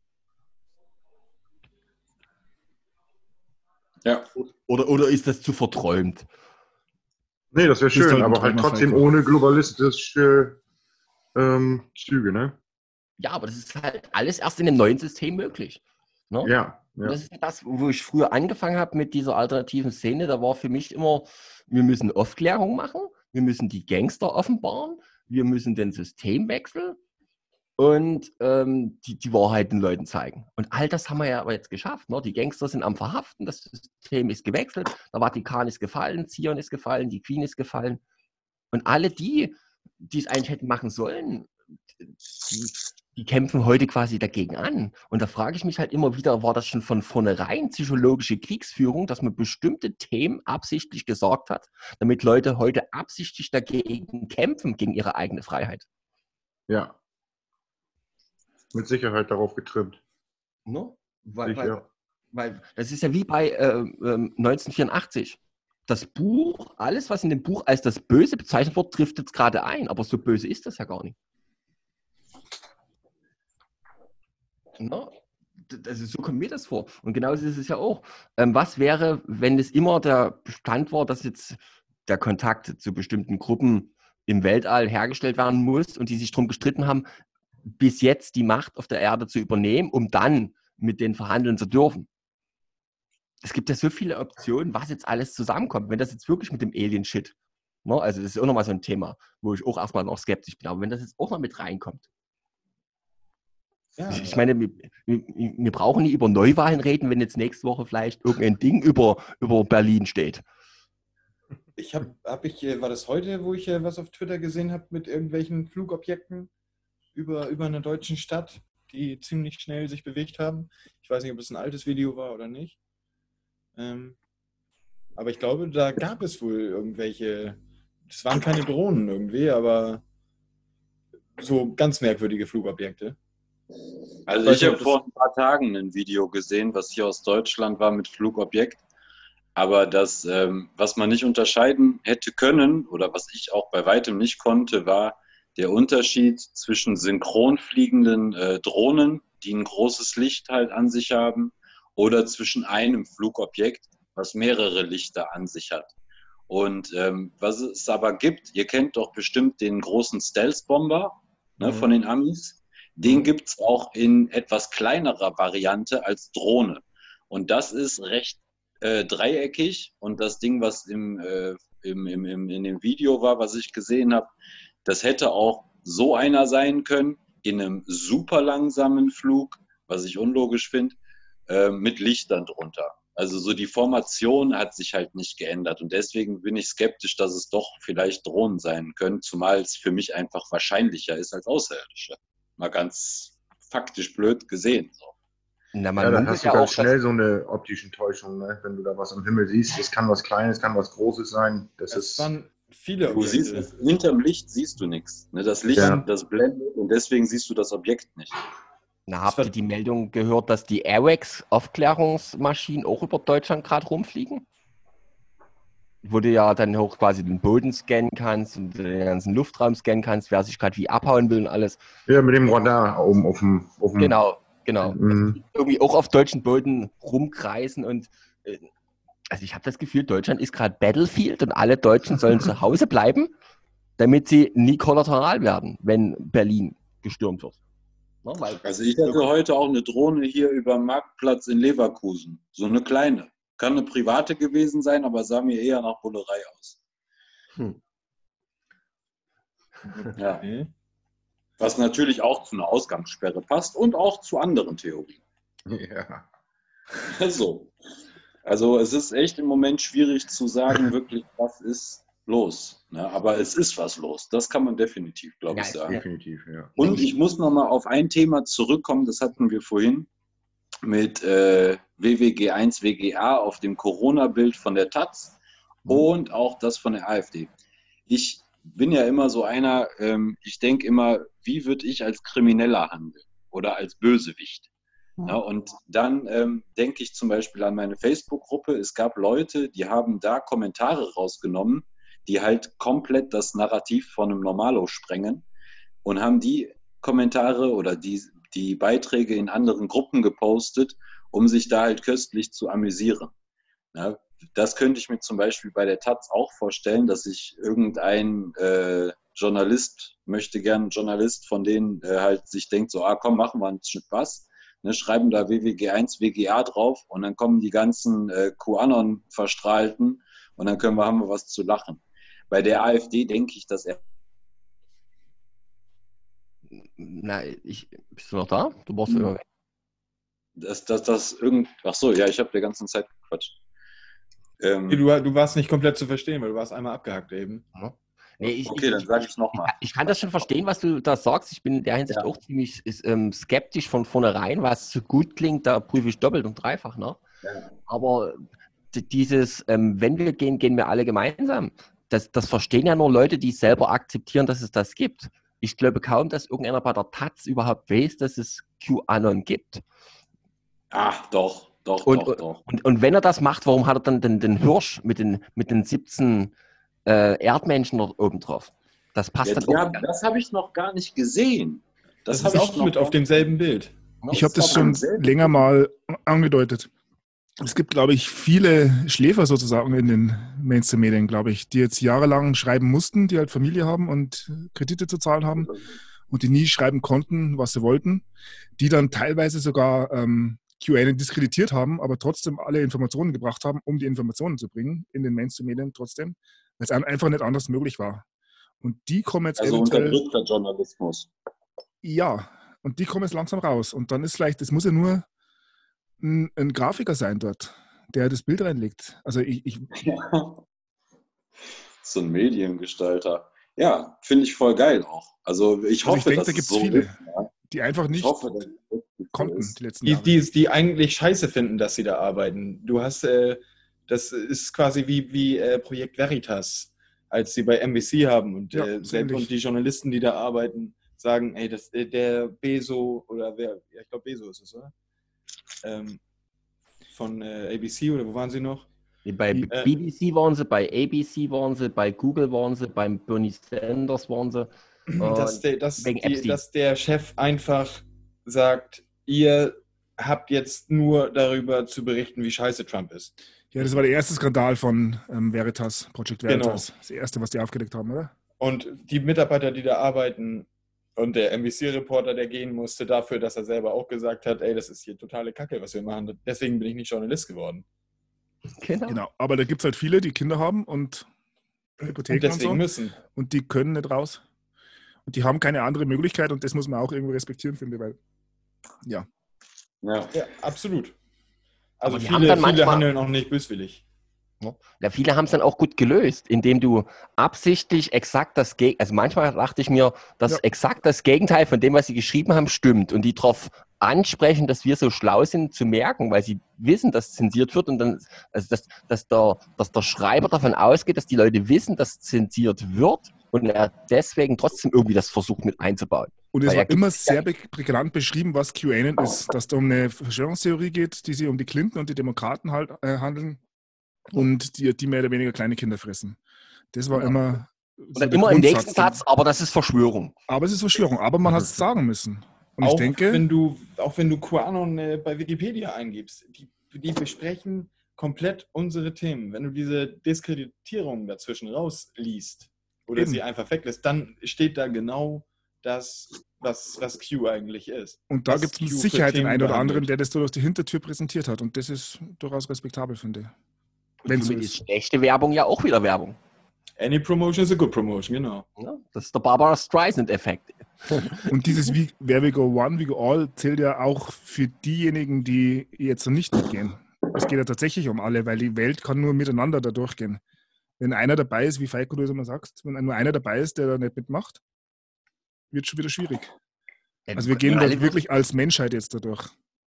Ja. Oder ist das zu verträumt? Nee, das wäre schön, aber halt trotzdem ohne globalistische Züge, ne? Ja, aber das ist halt alles erst in dem neuen System möglich. Ne? Ja. Das ist das, wo ich früher angefangen habe mit dieser alternativen Szene. Da war für mich immer, wir müssen Aufklärung machen, wir müssen die Gangster offenbaren, wir müssen den Systemwechsel und die Wahrheit den Leuten zeigen. Und all das haben wir ja aber jetzt geschafft. Ne? Die Gangster sind am Verhaften, das System ist gewechselt, der Vatikan ist gefallen, Zion ist gefallen, die Queen ist gefallen. Und alle die es eigentlich hätten machen sollen, die kämpfen heute quasi dagegen an. Und da frage ich mich halt immer wieder, war das schon von vornherein psychologische Kriegsführung, dass man bestimmte Themen absichtlich gesorgt hat, damit Leute heute absichtlich dagegen kämpfen, gegen ihre eigene Freiheit? Ja. Mit Sicherheit darauf getrimmt. No? Weil das ist ja wie bei 1984. Das Buch, alles, was in dem Buch als das Böse bezeichnet wird, trifft jetzt gerade ein. Aber so böse ist das ja gar nicht. No? Also so kommt mir das vor. Und genauso ist es ja auch. Was wäre, wenn es immer der Bestand war, dass jetzt der Kontakt zu bestimmten Gruppen im Weltall hergestellt werden muss und die sich darum gestritten haben, bis jetzt die Macht auf der Erde zu übernehmen, um dann mit denen verhandeln zu dürfen. Es gibt ja so viele Optionen, was jetzt alles zusammenkommt. Wenn das jetzt wirklich mit dem Alien-Shit, ne, also das ist auch nochmal so ein Thema, wo ich auch erstmal noch skeptisch bin, aber wenn das jetzt auch noch mit reinkommt. Ja, ich meine, wir brauchen nicht über Neuwahlen reden, wenn jetzt nächste Woche vielleicht irgendein Ding über Berlin steht. War das heute, wo ich was auf Twitter gesehen habe mit irgendwelchen Flugobjekten? über einer deutschen Stadt, die ziemlich schnell sich bewegt haben. Ich weiß nicht, ob es ein altes Video war oder nicht. Aber ich glaube, da gab es wohl irgendwelche, das waren keine Drohnen irgendwie, aber so ganz merkwürdige Flugobjekte. Also ich habe vor ein paar Tagen ein Video gesehen, was hier aus Deutschland war mit Flugobjekt. Aber das, was man nicht unterscheiden hätte können oder was ich auch bei weitem nicht konnte, war der Unterschied zwischen synchron fliegenden Drohnen, die ein großes Licht halt an sich haben, oder zwischen einem Flugobjekt, was mehrere Lichter an sich hat. Und was es aber gibt, ihr kennt doch bestimmt den großen Stealth-Bomber, ne, von den Amis. Den gibt es auch in etwas kleinerer Variante als Drohne. Und das ist recht dreieckig. Und das Ding, was in dem Video war, was ich gesehen habe, das hätte auch so einer sein können, in einem super langsamen Flug, was ich unlogisch finde, mit Lichtern drunter. Also so die Formation hat sich halt nicht geändert. Und deswegen bin ich skeptisch, dass es doch vielleicht Drohnen sein können, zumal es für mich einfach wahrscheinlicher ist als Außerirdische. Mal ganz faktisch blöd gesehen. So. Na, Ja, dann hast du ganz auch, schnell so eine optische Täuschung, ne? Wenn du da was am Himmel siehst. Das kann was Kleines, kann was Großes sein. Es waren viele Du siehst, Objekte. hinterm Licht siehst du nichts. Ne? Das Licht, Ja. das blendet und deswegen siehst du das Objekt nicht. Na, habt ihr die Meldung gehört, dass die Airwax-Aufklärungsmaschinen auch über Deutschland gerade rumfliegen? Wo du ja dann auch quasi den Boden scannen kannst und den ganzen Luftraum scannen kannst, wer sich gerade wie abhauen will und alles. Ja, mit dem Radar oben auf dem. Genau. Mhm. Irgendwie auch auf deutschen Boden rumkreisen und also ich habe das Gefühl, Deutschland ist gerade Battlefield und alle Deutschen sollen zu Hause bleiben, damit sie nie kollateral werden, wenn Berlin gestürmt wird. Ne, weil Also ich hatte heute auch eine Drohne hier über dem Marktplatz in Leverkusen. So eine kleine. Kann eine private gewesen sein, aber sah mir eher nach Bullerei aus. Ja. Okay. Was natürlich auch zu einer Ausgangssperre passt und auch zu anderen Theorien. Ja. Also es ist echt im Moment schwierig zu sagen, wirklich, was ist los. Ne? Aber es ist was los. Das kann man definitiv, glaube ich, sagen. Definitiv, ja. Und ich muss nochmal auf ein Thema zurückkommen, das hatten wir vorhin mit WWG1, WGA auf dem Corona-Bild von der Taz und auch das von der AfD. Ich bin ja immer so einer, ich denke immer, wie würde ich als Krimineller handeln oder als Bösewicht? Ja, und dann denke ich zum Beispiel an meine Facebook-Gruppe. Es gab Leute, die haben da Kommentare rausgenommen, die halt komplett das Narrativ von einem Normalo sprengen und haben die Kommentare oder die Beiträge in anderen Gruppen gepostet, um sich da halt köstlich zu amüsieren. Ja, das könnte ich mir zum Beispiel bei der Taz auch vorstellen, dass sich irgendein Journalist, möchte gern Journalist von denen halt sich denkt, so, komm, machen wir einen Spaß. Ne, schreiben da WWG1, WGA drauf und dann kommen die ganzen QAnon-Verstrahlten und dann haben wir was zu lachen. Bei der AfD denke ich, dass er... Bist du noch da? Du brauchst immer weg. Ach so, ja, ich habe die ganze Zeit gequatscht. Du warst nicht komplett zu verstehen, weil du warst einmal abgehackt eben. Ja. Nee, Okay, dann sage ich es nochmal. Ich kann das schon verstehen, was du da sagst. Ich bin in der Hinsicht auch ziemlich skeptisch von vornherein, was so gut klingt, da prüfe ich doppelt und dreifach nach. Ja. Aber dieses, wenn wir gehen, gehen wir alle gemeinsam. Das verstehen ja nur Leute, die selber akzeptieren, dass es das gibt. Ich glaube kaum, dass irgendeiner bei der Taz überhaupt weiß, dass es QAnon gibt. Ach, doch. Und wenn er das macht, warum hat er dann den Hirsch mit den 17 Erdmenschen dort oben drauf? Das passt dann auch. Das habe ich noch gar nicht gesehen. Das ist auch mit auf demselben Bild. Ich habe das schon länger mal angedeutet. Es gibt, glaube ich, viele Schläfer sozusagen in den Mainstream-Medien, glaube ich, die jetzt jahrelang schreiben mussten, die halt Familie haben und Kredite zu zahlen haben und die nie schreiben konnten, was sie wollten, die dann teilweise sogar QAnon diskreditiert haben, aber trotzdem alle Informationen gebracht haben, um die Informationen zu bringen in den Mainstream-Medien trotzdem, weil es einfach nicht anders möglich war. Und die kommen jetzt eventuell... Also unterdrückter Journalismus. Ja, und die kommen jetzt langsam raus. Und dann ist vielleicht, es muss ja nur ein Grafiker sein dort, der das Bild reinlegt. Also So ein Mediengestalter. Ja, finde ich voll geil auch. Also ich hoffe, denke, dass da es gibt es so viele, ist. Ja. die einfach Ich nicht hoffe, dass es wirklich so konnten ist. die letzten Jahre. Die eigentlich scheiße finden, dass sie da arbeiten. Du hast, das ist quasi wie Projekt Veritas, als sie bei NBC haben und, Ja, so ähnlich. und die Journalisten, die da arbeiten, sagen, ey, der Beso, oder wer, ja, ich glaube Beso ist es, oder? Von ABC, oder wo waren sie noch? Bei BBC waren sie, bei ABC waren sie, bei Google waren sie, beim Bernie Sanders waren sie. Dass der Chef einfach sagt, ihr habt jetzt nur darüber zu berichten, wie scheiße Trump ist. Ja, das war der erste Skandal von Veritas, Project Veritas. Genau. Das erste, was die aufgedeckt haben, oder? Und die Mitarbeiter, die da arbeiten, und der NBC-Reporter, der gehen musste dafür, dass er selber auch gesagt hat, ey, das ist hier totale Kacke, was wir machen. Deswegen bin ich nicht Journalist geworden. Genau. Aber da gibt es halt viele, die Kinder haben und Hypotheken Und deswegen und so. müssen. Und die können nicht raus. Und die haben keine andere Möglichkeit und das muss man auch irgendwo respektieren, finde ich, weil, ja. Ja, absolut. Also Aber die haben viele dann manchmal- handeln auch nicht böswillig. Ja, viele haben es dann auch gut gelöst, indem du absichtlich exakt das Gegenteil, also manchmal dachte ich mir, dass exakt das Gegenteil von dem, was sie geschrieben haben, stimmt und die darauf ansprechen, dass wir so schlau sind, zu merken, weil sie wissen, dass zensiert wird und dann, also dass der Schreiber davon ausgeht, dass die Leute wissen, dass zensiert wird und er deswegen trotzdem irgendwie das versucht mit einzubauen. Und es Weil war immer sehr prägnant beschrieben, was QAnon ist, dass da um eine Verschwörungstheorie geht, die sich um die Clinton und die Demokraten halt handeln. Und die mehr oder weniger kleine Kinder fressen. Das war immer so Oder der immer im Grundsatz. nächsten Satz, aber das ist Verschwörung. Aber es ist Verschwörung. Aber man hat es sagen müssen. Und Auch ich denke, wenn du QAnon bei Wikipedia eingibst, die besprechen komplett unsere Themen. Wenn du diese Diskreditierung dazwischen rausliest oder Eben. sie einfach weglässt, dann steht da genau das, was Q eigentlich ist. und da Was gibt es mit Q für Sicherheit den Themen einen oder anderen, behandelt. der das durch die Hintertür präsentiert hat. Und das ist durchaus respektabel, finde ich. Und Wenn's so somit ist ist. schlechte Werbung ja auch wieder Werbung. Any promotion is a good promotion, genau. Ja, das ist der Barbara Streisand-Effekt. Und dieses Where we go one, we go all zählt ja auch für diejenigen, die jetzt noch nicht mitgehen. Es geht ja tatsächlich um alle, weil die Welt kann nur miteinander da durchgehen. Wenn einer dabei ist, wie Feiko du es immer sagst, wenn nur einer dabei ist, der da nicht mitmacht, wird schon wieder schwierig. Also wir gehen da wirklich als Menschheit jetzt da durch.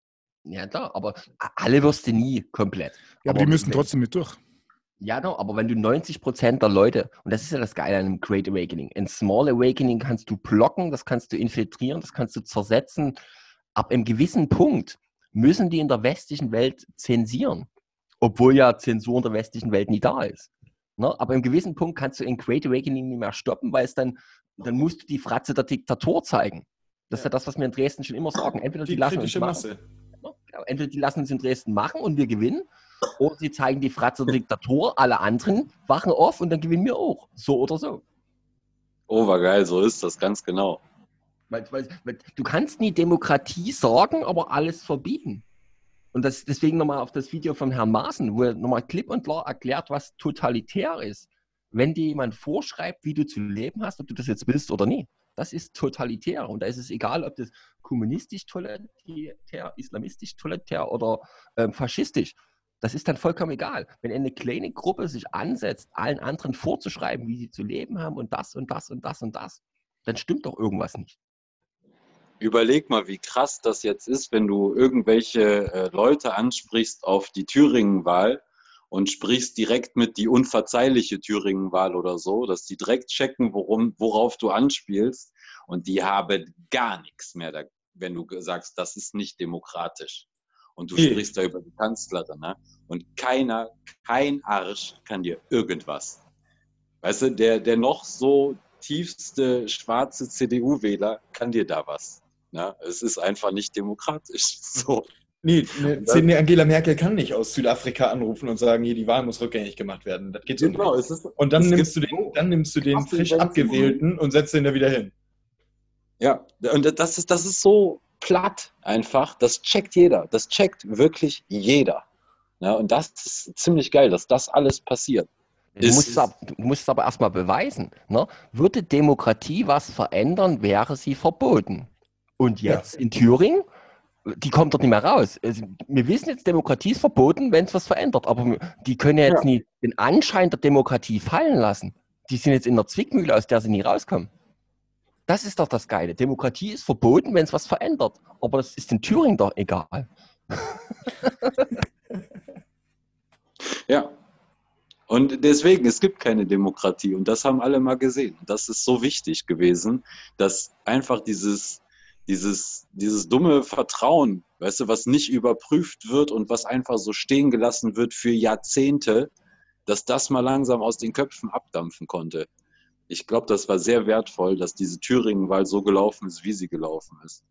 Ja, klar, aber alle wirst du nie komplett. Ja, aber die müssen wenn- trotzdem mit durch. Ja, no, aber wenn du 90% der Leute, und das ist ja das Geile an einem Great Awakening, ein Small Awakening kannst du blocken, das kannst du infiltrieren, das kannst du zersetzen. Ab einem gewissen Punkt müssen die in der westlichen Welt zensieren, obwohl ja Zensur in der westlichen Welt nie da ist. Ne? Aber im gewissen Punkt kannst du ein Great Awakening nicht mehr stoppen, weil es dann musst du die Fratze der Diktatur zeigen. Das ist ja das, was wir in Dresden schon immer sagen. Entweder die lassen uns kritische machen, Masse. ja, entweder die lassen uns in Dresden machen und wir gewinnen, oder sie zeigen die Fratze der Diktatur, alle anderen wachen auf und dann gewinnen wir auch. So oder so. Oh, war geil, so ist das, ganz genau. Weil du kannst nie Demokratie sagen, aber alles verbieten. Und deswegen nochmal auf das Video von Herrn Maaßen, wo er nochmal klipp und klar erklärt, was totalitär ist. Wenn dir jemand vorschreibt, wie du zu leben hast, ob du das jetzt willst oder nicht, das ist totalitär. Und da ist es egal, ob das kommunistisch totalitär, islamistisch totalitär oder faschistisch. Das ist dann vollkommen egal. Wenn eine kleine Gruppe sich ansetzt, allen anderen vorzuschreiben, wie sie zu leben haben und das und das und das und das, dann stimmt doch irgendwas nicht. Überleg mal, wie krass das jetzt ist, wenn du irgendwelche Leute ansprichst auf die Thüringen-Wahl und sprichst direkt mit die unverzeihliche Thüringen-Wahl oder so, dass die direkt checken, worauf du anspielst, und die haben gar nichts mehr, wenn du sagst, das ist nicht demokratisch. Und du sprichst da über die Kanzlerin, ne? Und kein Arsch kann dir irgendwas. Weißt du, der noch so tiefste schwarze CDU-Wähler kann dir da was. Ne? Es ist einfach nicht demokratisch. So. Nee, eine Angela Merkel kann nicht aus Südafrika anrufen und sagen, hier, die Wahl muss rückgängig gemacht werden. Das geht so Genau, nicht. Und dann nimmst du den krasse frisch Events abgewählten und setzt ihn da wieder hin. Ja, und das ist so platt einfach. Das checkt jeder. Das checkt wirklich jeder. Ja, und das ist ziemlich geil, dass das alles passiert. Du musst es aber erstmal beweisen. Ne? Würde Demokratie was verändern, wäre sie verboten. Und jetzt in Thüringen, die kommt dort nicht mehr raus. Also, wir wissen jetzt, Demokratie ist verboten, wenn es was verändert. Aber die können ja jetzt nie den Anschein der Demokratie fallen lassen. die sind jetzt in der Zwickmühle, aus der sie nie rauskommen. Das ist doch das Geile. Demokratie ist verboten, wenn es was verändert. Aber das ist in Thüringen doch egal. Ja. Und deswegen, es gibt keine Demokratie. Und das haben alle mal gesehen. Und das ist so wichtig gewesen, dass einfach dieses dumme Vertrauen, weißt du, was nicht überprüft wird und was einfach so stehen gelassen wird für Jahrzehnte, dass das mal langsam aus den Köpfen abdampfen konnte. Ich glaube, das war sehr wertvoll, dass diese Thüringen-Wahl so gelaufen ist, wie sie gelaufen ist.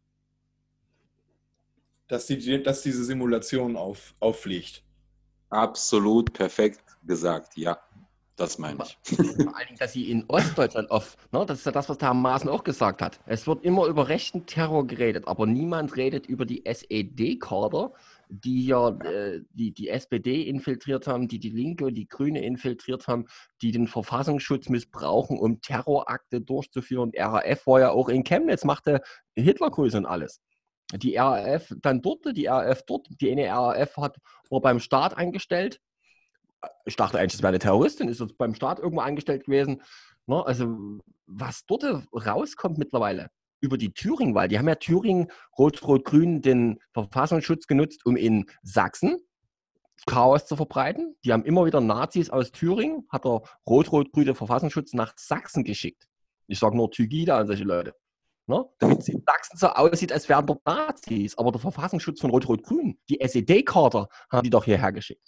Dass diese Simulation auffliegt. Absolut perfekt gesagt, ja. Das meine ich. Vor allen Dingen, dass sie in Ostdeutschland das ist ja das, was der Herr Maaßen auch gesagt hat. Es wird immer über rechten Terror geredet, aber niemand redet über die SED-Kader, die ja die SPD infiltriert haben, die Linke und die Grüne infiltriert haben, die den Verfassungsschutz missbrauchen, um Terrorakte durchzuführen. RAF war ja auch in Chemnitz, machte Hitlergrüße und alles. Die RAF dann dort, die RAF dort, die eine RAF war beim Staat eingestellt. Ich dachte eigentlich, das wäre eine Terroristin, ist jetzt beim Staat irgendwo eingestellt gewesen. Ne? Also was dort rauskommt mittlerweile über die Thüringen-Wahl, die haben ja Thüringen, Rot-Rot-Grün, den Verfassungsschutz genutzt, um in Sachsen Chaos zu verbreiten. Die haben immer wieder Nazis aus Thüringen, hat der Rot-Rot-Grün den Verfassungsschutz nach Sachsen geschickt. Ich sage nur Tygida an solche Leute. Ne? Damit es in Sachsen so aussieht, als wären dort Nazis. Aber der Verfassungsschutz von Rot-Rot-Grün, die SED-Kader, haben die doch hierher geschickt.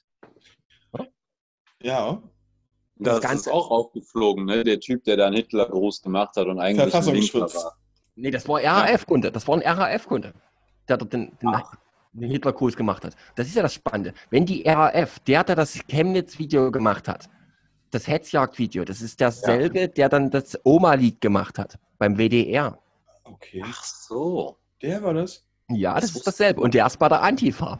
Ja. Das ist auch aufgeflogen, ne? Der Typ, der dann Hitler groß gemacht hat und eigentlich ein Linkler war. Nee, das war RAF-Kunde. Das war ein RAF-Kunde, der dort den Hitler groß gemacht hat. Das ist ja das Spannende. Wenn die RAF, der das Chemnitz-Video gemacht hat, das Hetzjagd-Video, das ist derselbe, der dann das Oma-Lied gemacht hat, beim WDR. Okay. Ach so. Der war das? Ja, das ist dasselbe. Und der ist bei der Antifa.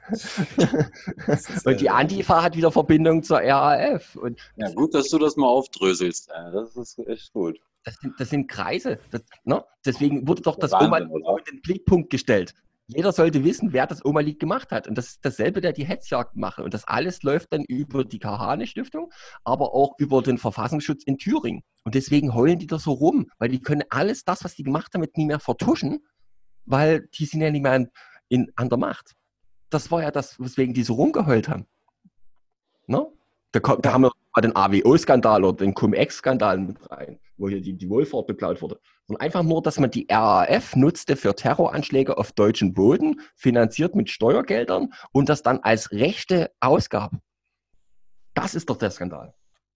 Und die Antifa hat wieder Verbindung zur RAF. Und ja, gut, dass du das mal aufdröselst. Das ist echt gut. Das sind Kreise. Deswegen wurde doch das Oma-Lied in den Blickpunkt gestellt. Jeder sollte wissen, wer das Oma-Lied gemacht hat. Und das ist dasselbe, der die Hetzjagd macht. Und das alles läuft dann über die Kahane-Stiftung, aber auch über den Verfassungsschutz in Thüringen. Und deswegen heulen die da so rum, weil die können alles das, was die gemacht haben, nie mehr vertuschen, weil die sind ja nicht mehr an der Macht. Das war ja das, weswegen die so rumgeheult haben. Ne? Da haben wir mal den AWO-Skandal oder den Cum-Ex-Skandal mit rein, wo hier die Wohlfahrt beklaut wurde. Und einfach nur, dass man die RAF nutzte für Terroranschläge auf deutschem Boden, finanziert mit Steuergeldern und das dann als rechte ausgab. Das ist doch der Skandal.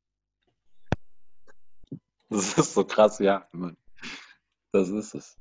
Das ist so krass, ja. Das ist es.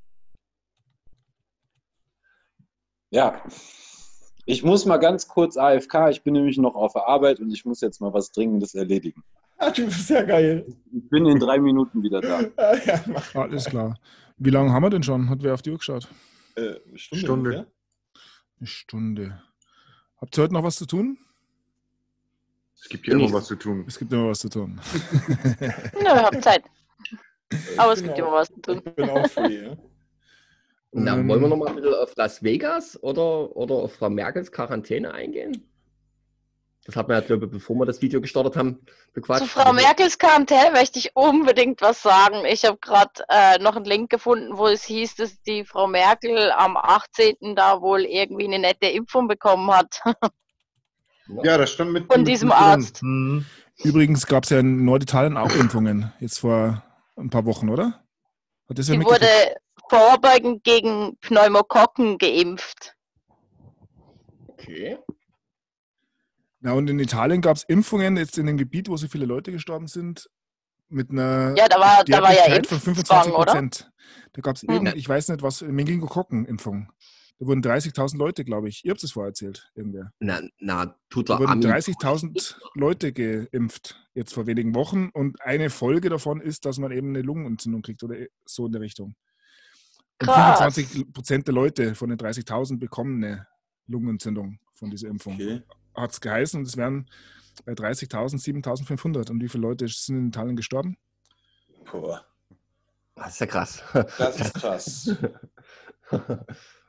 Ja. Ich muss mal ganz kurz AFK, ich bin nämlich noch auf der Arbeit und ich muss jetzt mal was Dringendes erledigen. Ach, du bist ja geil. Ich bin in 3 Minuten wieder da. Ja, Alles klar. Wie lange haben wir denn schon? Hat wer auf die Uhr geschaut? Stunde. Eine Stunde. Habt ihr heute noch was zu tun? Es gibt ja immer was zu tun. Es gibt immer was zu tun. Nö, hab Zeit. Aber es gibt immer was zu tun. Ich bin auch free, ja. Na, wollen wir nochmal ein bisschen auf Las Vegas oder auf Frau Merkels Quarantäne eingehen? Das hat man ja, glaube ich, bevor wir das Video gestartet haben, bequatscht. Zu Frau Merkels Quarantäne möchte ich unbedingt was sagen. Ich habe gerade noch einen Link gefunden, wo es hieß, dass die Frau Merkel am 18. da wohl irgendwie eine nette Impfung bekommen hat. Ja, das stand mit Von diesem Arzt. Übrigens gab es ja in Norditalien auch Impfungen, jetzt vor ein paar Wochen, oder? Hat das ja Sie wurde vorbeugend gegen Pneumokokken geimpft. Okay. Ja, und in Italien gab es Impfungen, jetzt in dem Gebiet, wo so viele Leute gestorben sind, mit einer Ja, da war ja Sterblichkeit von 25%. oder? Da gab es ich weiß nicht was, Meningokokken-Impfung. Da wurden 30.000 Leute, glaube ich. Ihr habt es vorher erzählt, irgendwer. Na, tut Da er wurden 30.000 Leute geimpft, jetzt vor wenigen Wochen. Und eine Folge davon ist, dass man eben eine Lungenentzündung kriegt oder so in der Richtung. Und Krass. 25% der Leute von den 30.000 bekommen eine Lungenentzündung von dieser Impfung. Okay. Hat es geheißen, und es wären bei 30.000 7.500. Und wie viele Leute sind in Italien gestorben? Boah. Das ist ja krass. Das ist krass.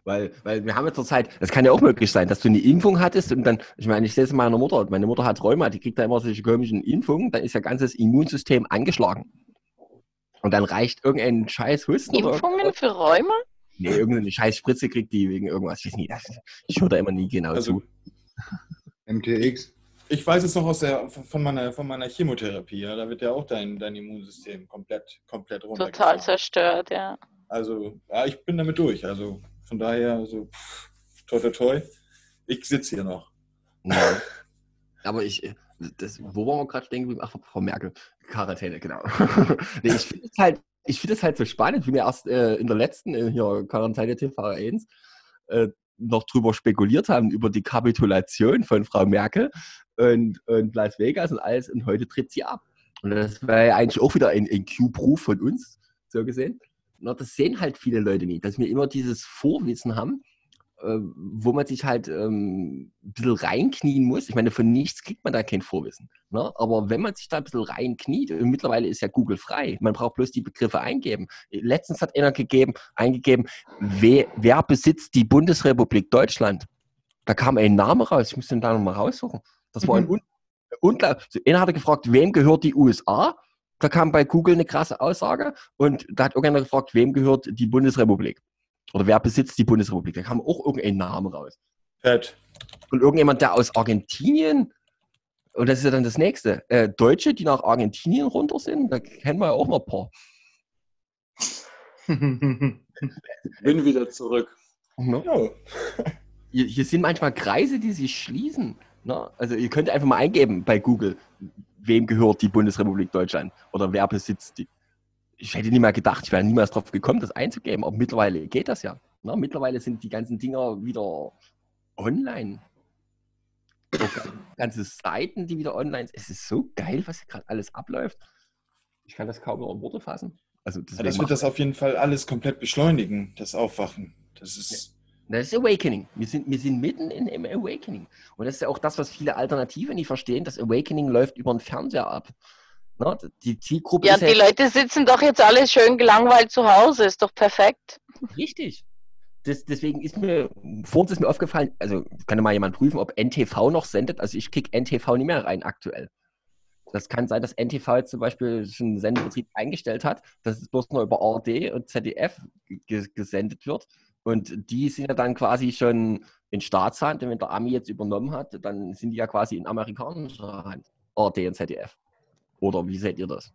Weil wir haben ja zurzeit, das kann ja auch möglich sein, dass du eine Impfung hattest und dann, ich meine, ich sehe es meiner Mutter, meine Mutter hat Rheuma, die kriegt da immer solche komischen Impfungen, dann ist ihr ganzes Immunsystem angeschlagen. Und dann reicht irgendein scheiß Husten oder Impfungen für Rheuma? nee, irgendeine scheiß Spritze kriegt die wegen irgendwas. Ich weiß nicht, ich höre da immer nie genau Also, zu. MTX. ich weiß es noch von meiner Chemotherapie, ja, da wird ja auch dein Immunsystem komplett runtergefahren. Total zerstört, ja. Also, ja, ich bin damit durch. Also, von daher, also, toi, toi, toi. Ich sitze hier noch. Ja. Aber wo waren wir gerade stehen geblieben? Ach, Frau Merkel. Quarantäne, genau. Nee, ich finde es halt so spannend. Ich bin ja erst in der letzten hier Quarantäne TV1 noch drüber spekuliert haben, über die Kapitulation von Frau Merkel und Las Vegas und alles. Und heute tritt sie ab. Und das war ja eigentlich auch wieder ein Q-Proof von uns, so gesehen. Na, das sehen halt viele Leute nicht, dass wir immer dieses Vorwissen haben, wo man sich halt ein bisschen reinknien muss. Ich meine, von nichts kriegt man da kein Vorwissen. Ne? Aber wenn man sich da ein bisschen reinkniet, mittlerweile ist ja Google frei, man braucht bloß die Begriffe eingeben. Letztens hat einer eingegeben, wer besitzt die Bundesrepublik Deutschland? Da kam ein Name raus, ich muss den da nochmal raussuchen. Das war ein einer hatte gefragt, wem gehört die USA? Da kam bei Google eine krasse Aussage und da hat irgendeiner gefragt, wem gehört die Bundesrepublik? Oder wer besitzt die Bundesrepublik? Da kam auch irgendein Name raus. Fett. Und irgendjemand, der aus Argentinien, und das ist ja dann das Nächste, Deutsche, die nach Argentinien runter sind, da kennen wir ja auch noch ein paar. Bin wieder zurück. Ne? Ja. Hier sind manchmal Kreise, die sich schließen. Ne? Also ihr könnt einfach mal eingeben bei Google, wem gehört die Bundesrepublik Deutschland oder wer besitzt die. Ich hätte nie mal gedacht, ich wäre niemals drauf gekommen, das einzugeben, aber mittlerweile geht das ja. Na, mittlerweile sind die ganzen Dinger wieder online. So ganze Seiten, die wieder online sind. Es ist so geil, was hier gerade alles abläuft. Ich kann das kaum noch in Worte fassen. Also Ja, das wird das auf jeden Fall alles komplett beschleunigen, das Aufwachen. Das ist Awakening. Wir sind mitten im Awakening. Und das ist ja auch das, was viele Alternative nicht verstehen. Das Awakening läuft über den Fernseher ab. Na, die Zielgruppe Ja, ist die Leute sitzen doch jetzt alle schön gelangweilt zu Hause. Ist doch perfekt. richtig. Deswegen ist mir aufgefallen, also kann mal jemand prüfen, ob NTV noch sendet. Also ich kriege NTV nicht mehr rein aktuell. Das kann sein, dass NTV jetzt zum Beispiel schon einen Sendebetrieb eingestellt hat, dass es bloß nur über ARD und ZDF gesendet wird. Und die sind ja dann quasi schon in Staatshand. Und wenn der Ami jetzt übernommen hat, dann sind die ja quasi in amerikanischer Hand. ARD und ZDF. Oder wie seht ihr das?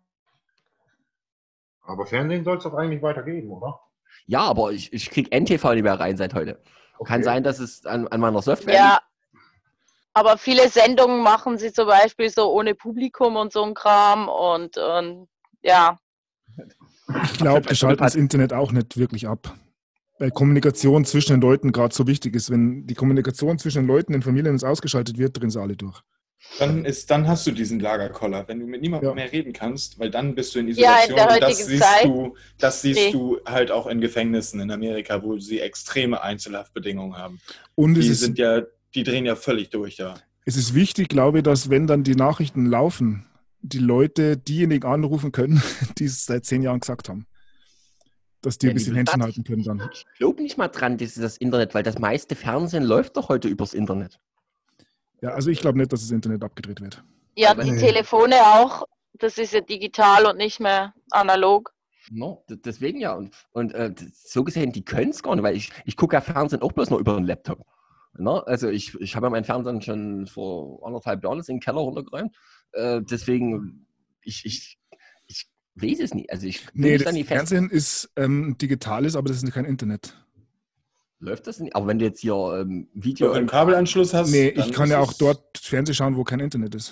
Aber Fernsehen soll es doch eigentlich weitergeben, oder? Ja, aber ich kriege NTV nicht mehr rein seit heute. Okay. Kann sein, dass es an meiner Software Ja, aber viele Sendungen machen sie zum Beispiel so ohne Publikum und so ein Kram und ja. Ich glaube, die schalten das Internet auch nicht wirklich ab. Weil Kommunikation zwischen den Leuten gerade so wichtig ist. Wenn die Kommunikation zwischen den Leuten in Familien ausgeschaltet wird, drehen sie alle durch. Dann hast du diesen Lagerkoller, wenn du mit niemandem Ja. mehr reden kannst, weil dann bist du in Ja, in Isolation. der und heutigen Zeit. Das siehst du halt auch in Gefängnissen in Amerika, wo sie extreme Einzelhaftbedingungen haben. Und Die drehen ja völlig durch da. es ist wichtig, glaube ich, dass wenn dann die Nachrichten laufen, die Leute diejenigen anrufen können, die es seit 10 Jahren gesagt haben. Dass die Ja, ein bisschen liebe Händchen Stadt. halten können dann. Ich glaube nicht mal dran, das ist das Internet, weil das meiste Fernsehen läuft doch heute übers Internet. Ja, also ich glaube nicht, dass das Internet abgedreht wird. Ja, Aber die nee. Telefone auch. Das ist ja digital und nicht mehr analog. No, deswegen ja. Und so gesehen, die können es gar nicht, weil ich gucke ja Fernsehen auch bloß noch über den Laptop. No? Also ich habe ja meinen Fernsehen schon vor 1,5 Jahren in den Keller runtergeräumt. Deswegen, ich weiß es nicht. Also ich bin Nee, nicht das an die fest. Fernsehen ist digitales, aber das ist kein Internet. Läuft das nicht? Aber wenn du jetzt hier Video... Wenn du einen Kabelanschluss hast, Nee, dann ich kann ist ja auch es dort Fernsehen schauen, wo kein Internet ist.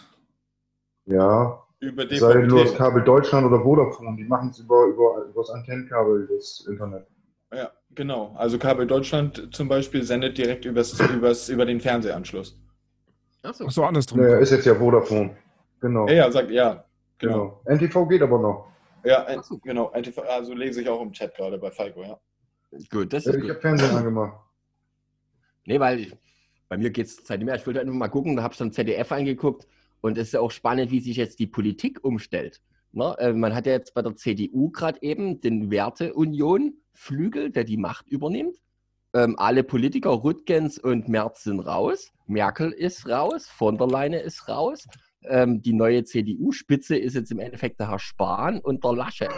Ja, über sei denn du hast DVB. Kabel Deutschland oder Vodafone, die machen es über das Antennenkabel des Internet. Ja, genau. Also Kabel Deutschland zum Beispiel sendet direkt über den Fernsehanschluss. Achso. Achso, andersrum. Naja, ist jetzt ja Vodafone. Genau. Ja, genau. Genau. NTV geht aber noch. Ja, Ach so. genau. Also lese ich auch im Chat gerade bei Falco, ja. Gut, das ist Ich gut. habe Fernsehen angemacht. Nee, weil bei mir geht es Zeit nicht mehr. Ich wollte einfach mal gucken, da habe ich dann ZDF angeguckt und es ist ja auch spannend, wie sich jetzt die Politik umstellt. Ne? Man hat ja jetzt bei der CDU gerade eben den Werteunion-Flügel, der die Macht übernimmt. alle Politiker, Rüttgens und Merz sind raus, Merkel ist raus, von der Leyen ist raus, die neue CDU-Spitze ist jetzt im Endeffekt der Herr Spahn und der Laschet.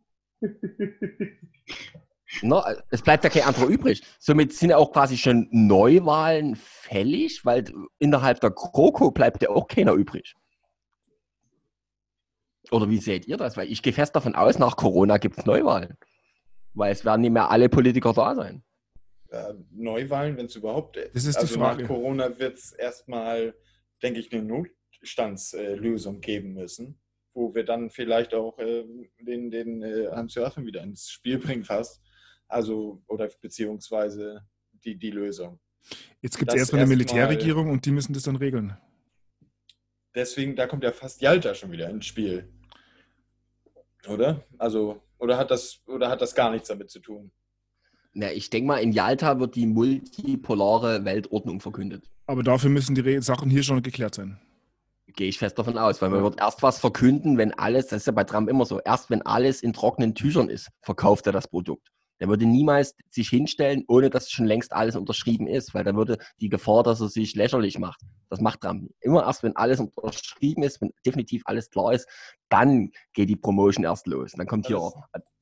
No, es bleibt ja kein anderer übrig. Somit sind ja auch quasi schon Neuwahlen fällig, weil innerhalb der GroKo bleibt ja auch keiner übrig. Oder wie seht ihr das? Weil ich gehe fest davon aus, nach Corona gibt es Neuwahlen. Weil es werden nicht mehr alle Politiker da sein. Neuwahlen, wenn es überhaupt. Das ist die Frage. Nach Corona wird es erstmal, denke ich, eine Notstandslösung geben müssen, wo wir dann vielleicht auch den Hans-Joachim wieder ins Spiel bringen fast. Also, oder beziehungsweise die Lösung. Jetzt gibt es erstmal eine Militärregierung und die müssen das dann regeln. Deswegen, da kommt ja fast Jalta schon wieder ins Spiel. Oder? Also, oder hat das gar nichts damit zu tun? Na, ich denke mal, in Jalta wird die multipolare Weltordnung verkündet. Aber dafür müssen die Sachen hier schon geklärt sein. Gehe ich fest davon aus, weil man wird erst was verkünden, wenn alles, das ist ja bei Trump immer so, erst wenn alles in trockenen Tüchern ist, verkauft er das Produkt. Der würde niemals sich hinstellen, ohne dass schon längst alles unterschrieben ist, weil da würde die Gefahr, dass er sich lächerlich macht. Das macht Trump nicht. Immer erst, wenn alles unterschrieben ist, wenn definitiv alles klar ist, dann geht die Promotion erst los. Und dann kommt hier,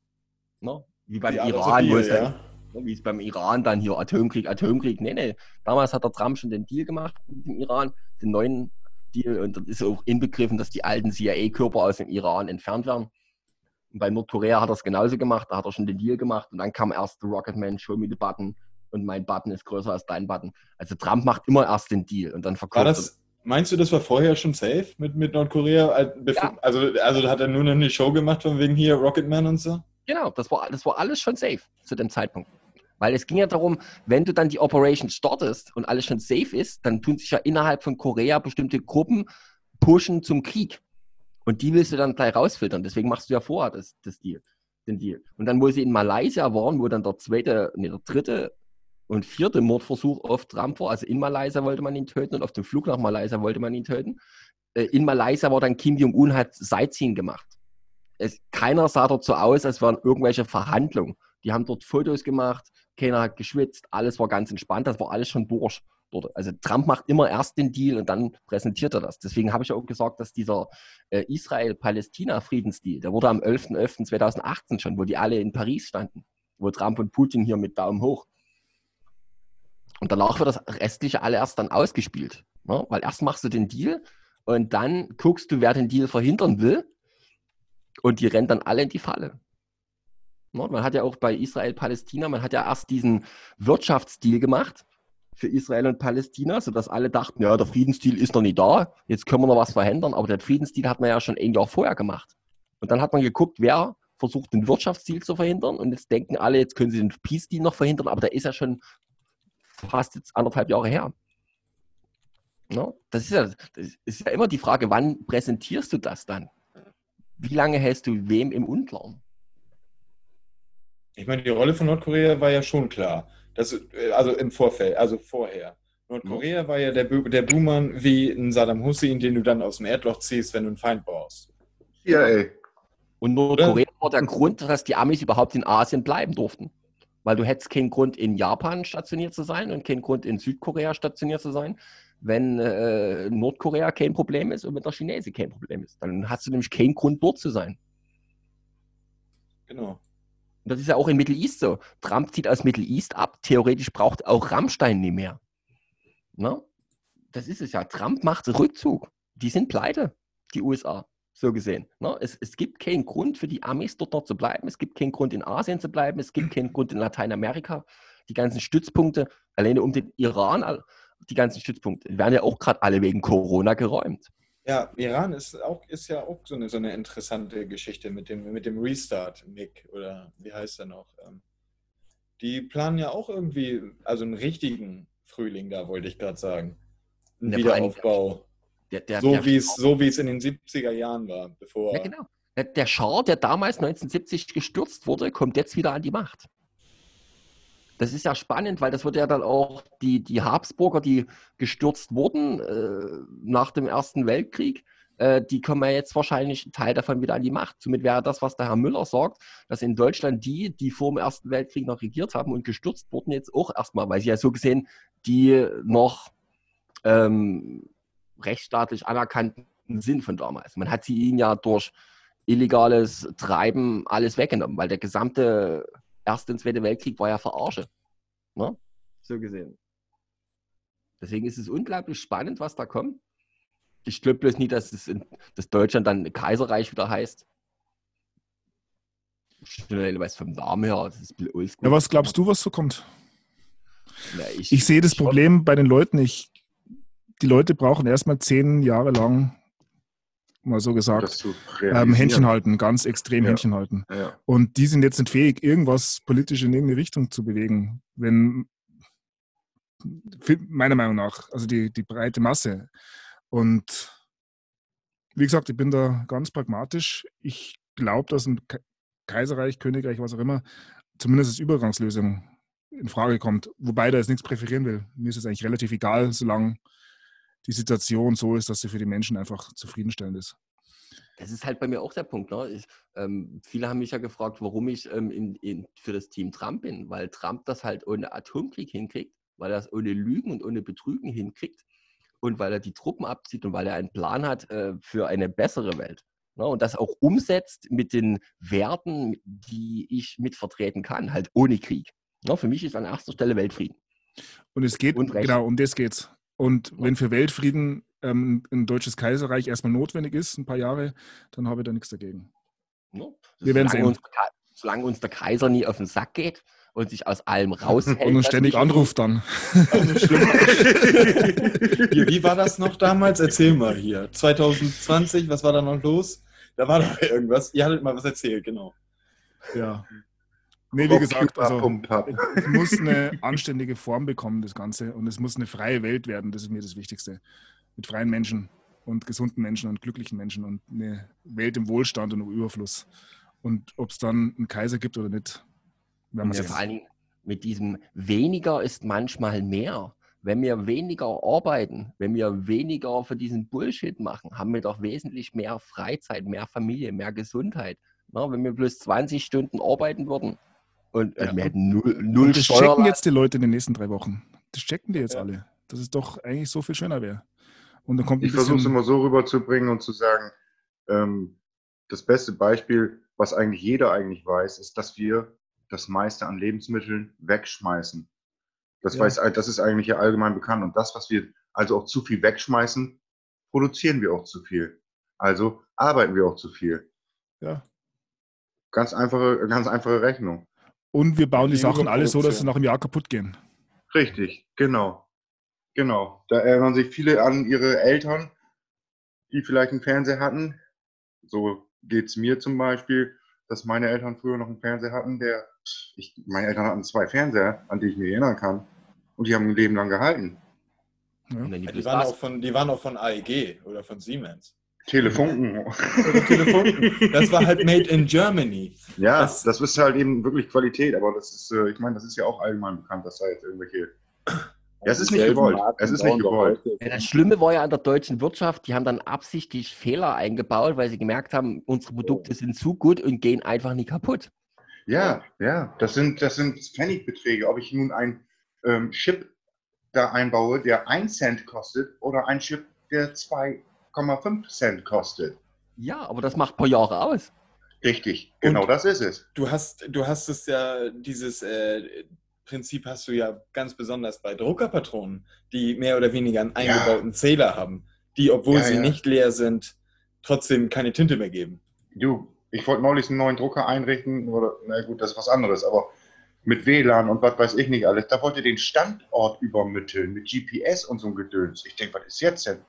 wie beim Iran, wie es beim Iran dann hier Atomkrieg. Nee. Damals hat der Trump schon den Deal gemacht mit dem Iran, den neuen Deal. Und das ist auch inbegriffen, dass die alten CIA-Körper aus dem Iran entfernt werden. Und bei Nordkorea hat er es genauso gemacht, da hat er schon den Deal gemacht und dann kam erst der Rocketman, show me the button und mein Button ist größer als dein Button. Also Trump macht immer erst den Deal und dann verkauft er. Meinst du, das war vorher schon safe mit Nordkorea? Ja. Also hat er nur noch eine Show gemacht von wegen hier Rocketman und so? Genau, das war alles schon safe zu dem Zeitpunkt. Weil es ging ja darum, wenn du dann die Operation startest und alles schon safe ist, dann tun sich ja innerhalb von Korea bestimmte Gruppen pushen zum Krieg. Und die willst du dann gleich rausfiltern. Deswegen machst du ja vorher den Deal. Und dann, wo sie in Malaysia waren, wo dann der dritte und vierte Mordversuch auf Trump war, also in Malaysia wollte man ihn töten und auf dem Flug nach Malaysia wollte man ihn töten. In Malaysia war dann Kim Jong-un, hat Sightseeing gemacht. Keiner sah dort so aus, als wären irgendwelche Verhandlungen. Die haben dort Fotos gemacht, keiner hat geschwitzt, alles war ganz entspannt, das war alles schon durch. Dort. Also Trump macht immer erst den Deal und dann präsentiert er das. Deswegen habe ich auch gesagt, dass dieser Israel-Palästina-Friedensdeal, der wurde am 11.11.2018 schon, wo die alle in Paris standen, wo Trump und Putin hier mit Daumen hoch. Und danach wird das Restliche alle erst dann ausgespielt. Ne? Weil erst machst du den Deal und dann guckst du, wer den Deal verhindern will und die rennen dann alle in die Falle. Ne? Man hat ja auch bei Israel-Palästina, man hat ja erst diesen Wirtschaftsdeal gemacht für Israel und Palästina, sodass alle dachten, ja, der Friedensdeal ist noch nicht da, jetzt können wir noch was verhindern, aber der Friedensdeal hat man ja schon ein Jahr vorher gemacht. Und dann hat man geguckt, wer versucht, den Wirtschaftsdeal zu verhindern und jetzt denken alle, jetzt können sie den Peace-Deal noch verhindern, aber der ist ja schon fast jetzt 1,5 Jahre her. No? Das ist ja immer die Frage, wann präsentierst du das dann? Wie lange hältst du wem im Unklaren? Ich meine, die Rolle von Nordkorea war ja schon klar. Also im Vorfeld, also vorher. Nordkorea war ja der Buhmann wie ein Saddam Hussein, den du dann aus dem Erdloch ziehst, wenn du einen Feind brauchst. Ja, ey. Und Nordkorea war der Grund, dass die Amis überhaupt in Asien bleiben durften. Weil du hättest keinen Grund, in Japan stationiert zu sein und keinen Grund, in Südkorea stationiert zu sein, wenn Nordkorea kein Problem ist und mit der Chinesen kein Problem ist. Dann hast du nämlich keinen Grund, dort zu sein. Genau. Und das ist ja auch in Middle East so. Trump zieht aus Middle East ab. Theoretisch braucht auch Rammstein nicht mehr. Ne? Das ist es ja. Trump macht Rückzug. Die sind pleite, die USA, so gesehen. Ne? Es gibt keinen Grund für die Amis dort noch zu bleiben. Es gibt keinen Grund, in Asien zu bleiben. Es gibt keinen Grund, in Lateinamerika. Die ganzen Stützpunkte, alleine um den Iran, die ganzen Stützpunkte, werden ja auch gerade alle wegen Corona geräumt. Ja, Iran ist ja auch so eine interessante Geschichte mit dem Restart, MIG, oder wie heißt er noch? Die planen ja auch irgendwie, also einen richtigen Frühling da, wollte ich gerade sagen. Einen Wiederaufbau. So wie es in den 70er Jahren war, bevor... Ja, genau. Der Schah, der damals 1970 gestürzt wurde, kommt jetzt wieder an die Macht. Das ist ja spannend, weil das wird ja dann auch die Habsburger, die gestürzt wurden nach dem Ersten Weltkrieg, die kommen ja jetzt wahrscheinlich einen Teil davon wieder an die Macht. Somit wäre das, was der Herr Müller sagt, dass in Deutschland die vor dem Ersten Weltkrieg noch regiert haben und gestürzt wurden, jetzt auch erstmal, weil sie ja so gesehen die noch rechtsstaatlich anerkannten sind von damals. Man hat sie ihnen ja durch illegales Treiben alles weggenommen, weil der gesamte Erste und Zweite Weltkrieg war ja Verarsche. Ne? So gesehen. Deswegen ist es unglaublich spannend, was da kommt. Ich glaube bloß nie, dass Deutschland dann Kaiserreich wieder heißt. Schnell was vom Namen her, das ist ein bisschen oldschool. Ja, was glaubst du, was so kommt? Ja, Ich sehe das Problem bei den Leuten. Die Leute brauchen erstmal 10 Jahre lang, mal so gesagt, Das zu realisieren. Händchen halten, ganz extrem Ja. Händchen halten. Ja. Und die sind jetzt nicht fähig, irgendwas politisch in irgendeine Richtung zu bewegen. Meiner Meinung nach, also die breite Masse. Und wie gesagt, ich bin da ganz pragmatisch. Ich glaube, dass ein Kaiserreich, Königreich, was auch immer, zumindest als Übergangslösung in Frage kommt. Wobei da jetzt nichts präferieren will. Mir ist es eigentlich relativ egal, solange die Situation so ist, dass sie für die Menschen einfach zufriedenstellend ist. Das ist halt bei mir auch der Punkt. Ne? Viele haben mich ja gefragt, warum ich für das Team Trump bin, weil Trump das halt ohne Atomkrieg hinkriegt, weil er es ohne Lügen und ohne Betrügen hinkriegt und weil er die Truppen abzieht und weil er einen Plan hat für eine bessere Welt. Ne? Und das auch umsetzt mit den Werten, die ich mitvertreten kann, halt ohne Krieg. Ne? Für mich ist an erster Stelle Weltfrieden. Und es geht, Und Recht. genau, um das geht's. Und wenn für Weltfrieden ein deutsches Kaiserreich erstmal notwendig ist, ein paar Jahre, dann habe ich da nichts dagegen. Ne? Wir werden sehen. Solange uns der Kaiser nie auf den Sack geht und sich aus allem raushält. Und uns ständig anruft dann. Wie war das noch damals? Erzähl mal hier. 2020, was war da noch los? Da war doch irgendwas. Ihr hattet mal was erzählt, genau. Ja. Nee, wie gesagt, also Pump. es muss eine anständige Form bekommen, das Ganze. Und es muss eine freie Welt werden, das ist mir das Wichtigste. Mit freien Menschen und gesunden Menschen und glücklichen Menschen und eine Welt im Wohlstand und im Überfluss. Und ob es dann einen Kaiser gibt oder nicht, werden wir Ja, sehen. vor allen Dingen mit diesem weniger ist manchmal mehr. Wenn wir weniger arbeiten, wenn wir weniger für diesen Bullshit machen, haben wir doch wesentlich mehr Freizeit, mehr Familie, mehr Gesundheit. Na, wenn wir bloß 20 Stunden arbeiten würden und Ja. wir hätten null Und das checken Steuerlast. jetzt die Leute in den nächsten 3 Wochen. Das checken die jetzt Ja. alle. Dass es doch eigentlich so viel schöner wäre. Und dann kommt ein Ich versuche es bisschen... immer so rüberzubringen und zu sagen, das beste Beispiel, was eigentlich jeder eigentlich weiß, ist, dass wir das meiste an Lebensmitteln wegschmeißen. Das ist eigentlich ja allgemein bekannt. Und das, was wir also auch zu viel wegschmeißen, produzieren wir auch zu viel. Also arbeiten wir auch zu viel. Ja. Ganz einfache Rechnung. Und wir bauen die Die Sachen alle so, dass sie Überproduktion. nach einem Jahr kaputt gehen. Richtig, genau. Genau. Da erinnern sich viele an ihre Eltern, die vielleicht einen Fernseher hatten. So geht es mir zum Beispiel, dass meine Eltern früher noch einen Fernseher hatten, meine Eltern hatten 2 Fernseher, an die ich mich erinnern kann. Und die haben ein Leben lang gehalten. Ja. Und dann Die waren auch von AEG oder von Siemens. Telefunken. Oder Telefunken. Das war halt made in Germany. Ja, Das- das ist halt eben wirklich Qualität, aber das ist, ich meine, das ist ja auch allgemein bekannt, dass da jetzt irgendwelche. Ja, es ist nicht Dieselben gewollt. Marken Es ist nicht bauen doch gewollt. heute- Ja, das Schlimme war ja an der deutschen Wirtschaft, die haben dann absichtlich Fehler eingebaut, weil sie gemerkt haben, unsere Produkte sind zu gut und gehen einfach nie kaputt. Ja, das sind Pfennigbeträge. Ob ich nun einen Chip da einbaue, der 1 Cent kostet, oder ein Chip, der 2,5 Cent kostet. Ja, aber das macht ein paar Jahre aus. Richtig, genau Und- das ist es. Du hast es ja, dieses Prinzip hast du ja ganz besonders bei Druckerpatronen, die mehr oder weniger einen eingebauten Zähler haben, die, obwohl Ja, sie ja. nicht leer sind, trotzdem keine Tinte mehr geben. Du, ich wollte neulich einen neuen Drucker einrichten, oder, na gut, das ist was anderes, aber mit WLAN und was weiß ich nicht alles. Da wollte den Standort übermitteln mit GPS und so ein Gedöns. Ich denke, was ist jetzt denn?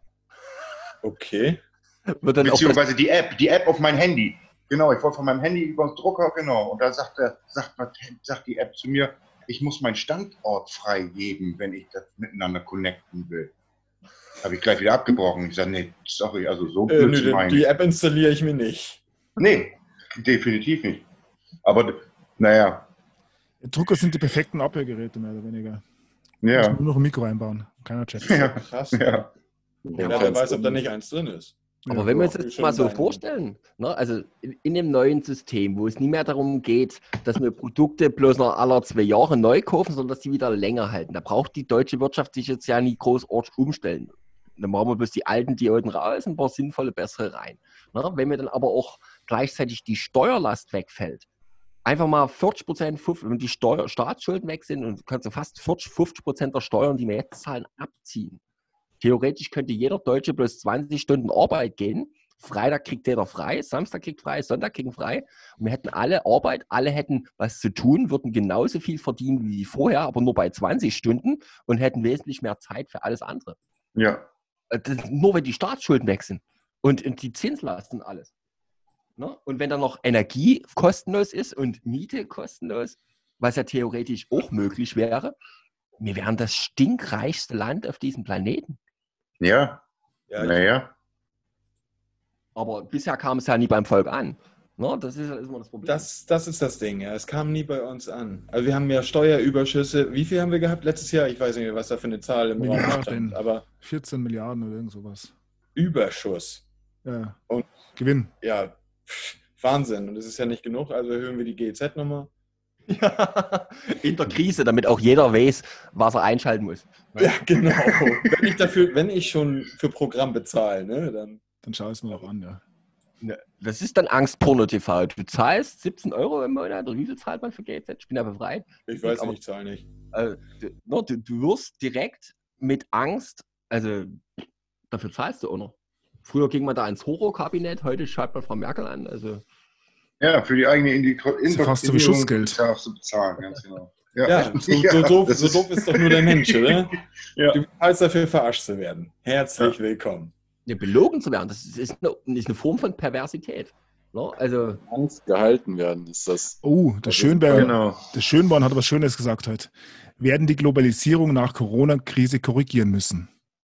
Okay. Wird dann auch das, Beziehungsweise die App auf mein Handy. Genau, ich wollte von meinem Handy über den Drucker, genau. Und da sagt die App zu mir, ich muss meinen Standort freigeben, wenn ich das miteinander connecten will. Habe ich gleich wieder abgebrochen. Ich sage, nee, sorry, also so Blödsinn Nö, meine die ich. App installiere ich mir nicht. Nee, definitiv nicht. Aber, naja, Drucker sind die perfekten Abhörgeräte, mehr oder weniger. Muss ja, nur noch ein Mikro einbauen. Keiner checkt. ja, Krass. ja. Ja, wer weiß, ob da nicht eins drin ist. Aber wenn wir uns Ja, das schon mal so sein. vorstellen, ne, also in dem neuen System, wo es nicht mehr darum geht, dass wir Produkte bloß noch alle 2 Jahre neu kaufen, sondern dass die wieder länger halten. Da braucht die deutsche Wirtschaft sich jetzt ja nie großartig umstellen. Dann machen wir bloß die alten Dioden raus und ein paar sinnvolle, bessere rein. Ne, wenn mir dann aber auch gleichzeitig die Steuerlast wegfällt, einfach mal 40%, wenn die Staatsschulden weg sind, und kannst du fast 50% der Steuern, die wir jetzt zahlen, abziehen. Theoretisch könnte jeder Deutsche bloß 20 Stunden Arbeit gehen. Freitag kriegt jeder frei, Samstag kriegt frei, Sonntag kriegen frei. Und wir hätten alle Arbeit, alle hätten was zu tun, würden genauso viel verdienen wie vorher, aber nur bei 20 Stunden und hätten wesentlich mehr Zeit für alles andere. Ja. Nur wenn die Staatsschulden weg sind und die Zinslasten und alles. Ne? Und wenn dann noch Energie kostenlos ist und Miete kostenlos, was ja theoretisch auch möglich wäre, wir wären das stinkreichste Land auf diesem Planeten. Ja. Ja, Naja. Aber bisher kam es ja nie beim Volk an. Ne? Das ist immer das Problem. das ist das Ding, ja. Es kam nie bei uns an. Also wir haben ja Steuerüberschüsse. Wie viel haben wir gehabt letztes Jahr? Ich weiß nicht, was da für eine Zahl im Raum Milliarden. stand. Aber 14 Milliarden oder irgend sowas. Überschuss. Ja. Und- Gewinn. Ja, Wahnsinn. Und das ist ja nicht genug. Also erhöhen wir die GEZ-Nummer. Ja, in der Krise, damit auch jeder weiß, was er einschalten muss. Ja, genau. Wenn ich schon für Programm bezahle, ne, dann. Dann schau es mir auch an, ja. Das ist dann Angstporno TV. Du zahlst 17 Euro im Monat, oder wie viel zahlt man für GZ? Ich bin ja befreit. Ich weiß Aber- nicht, ich zahle nicht. Du wirst direkt mit Angst, also dafür zahlst du auch noch. Früher ging man da ins Horrorkabinett, heute schaut man Frau Merkel an. Also Ja, für die eigene Ist ja fast so wie Schussgeld. darfst du bezahlen, ganz genau. Ja, so Ja, doof, das so ist- doof ist doch nur der Mensch, oder? Ja. Du bezahlst dafür, verarscht zu werden. Herzlich willkommen. belogen zu werden, das ist eine Form von Perversität. Ne? Also, Angst gehalten werden, ist das. Oh, der Schönborn, Genau. der Schönborn hat was Schönes gesagt heute. Werden die Globalisierung nach Corona-Krise korrigieren müssen?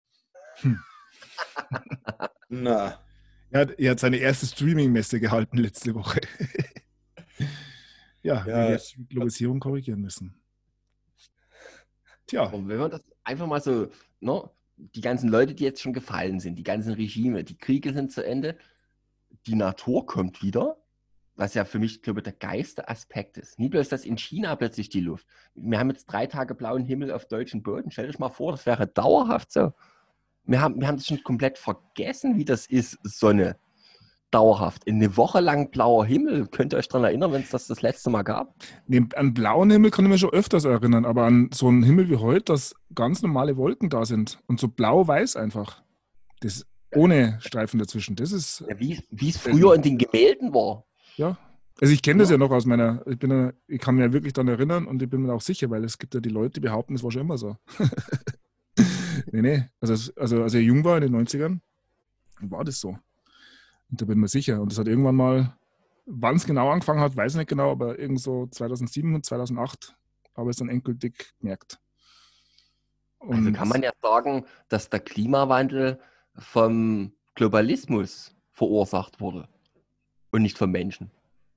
Na, Er hat seine erste Streaming-Messe gehalten letzte Woche. Ja, wir werden die Globalisierung korrigieren müssen. Tja, aber wenn man das einfach mal so, ne, die ganzen Leute, die jetzt schon gefallen sind, die ganzen Regime, die Kriege sind zu Ende, die Natur kommt wieder, was ja für mich, glaube ich, der geilste Aspekt ist. Nie bloß, dass in China plötzlich die Luft. Wir haben jetzt 3 Tage blauen Himmel auf deutschem Boden. Stell dich mal vor, das wäre dauerhaft so. Wir haben das schon komplett vergessen, wie das ist, Sonne. Dauerhaft. Eine Woche lang blauer Himmel. Könnt ihr euch daran erinnern, wenn es das letzte Mal gab? an blauen Himmel kann ich mich schon öfters erinnern, aber an so einen Himmel wie heute, dass ganz normale Wolken da sind und so blau-weiß einfach. Das ohne Streifen dazwischen. Das ist, Ja, wie es früher in den Gemälden war. ja. Also ich kenne das ja noch aus meiner, ich kann mich ja wirklich daran erinnern und ich bin mir auch sicher, weil es gibt ja die Leute, die behaupten, es war schon immer so. Nee. Also als ich jung war in den 90ern, war das so. Und da bin ich mir sicher. Und das hat irgendwann mal, wann es genau angefangen hat, weiß ich nicht genau, aber irgend so 2007 und 2008 habe ich es dann endgültig gemerkt. Und Also kann man ja sagen, dass der Klimawandel vom Globalismus verursacht wurde und nicht vom Menschen.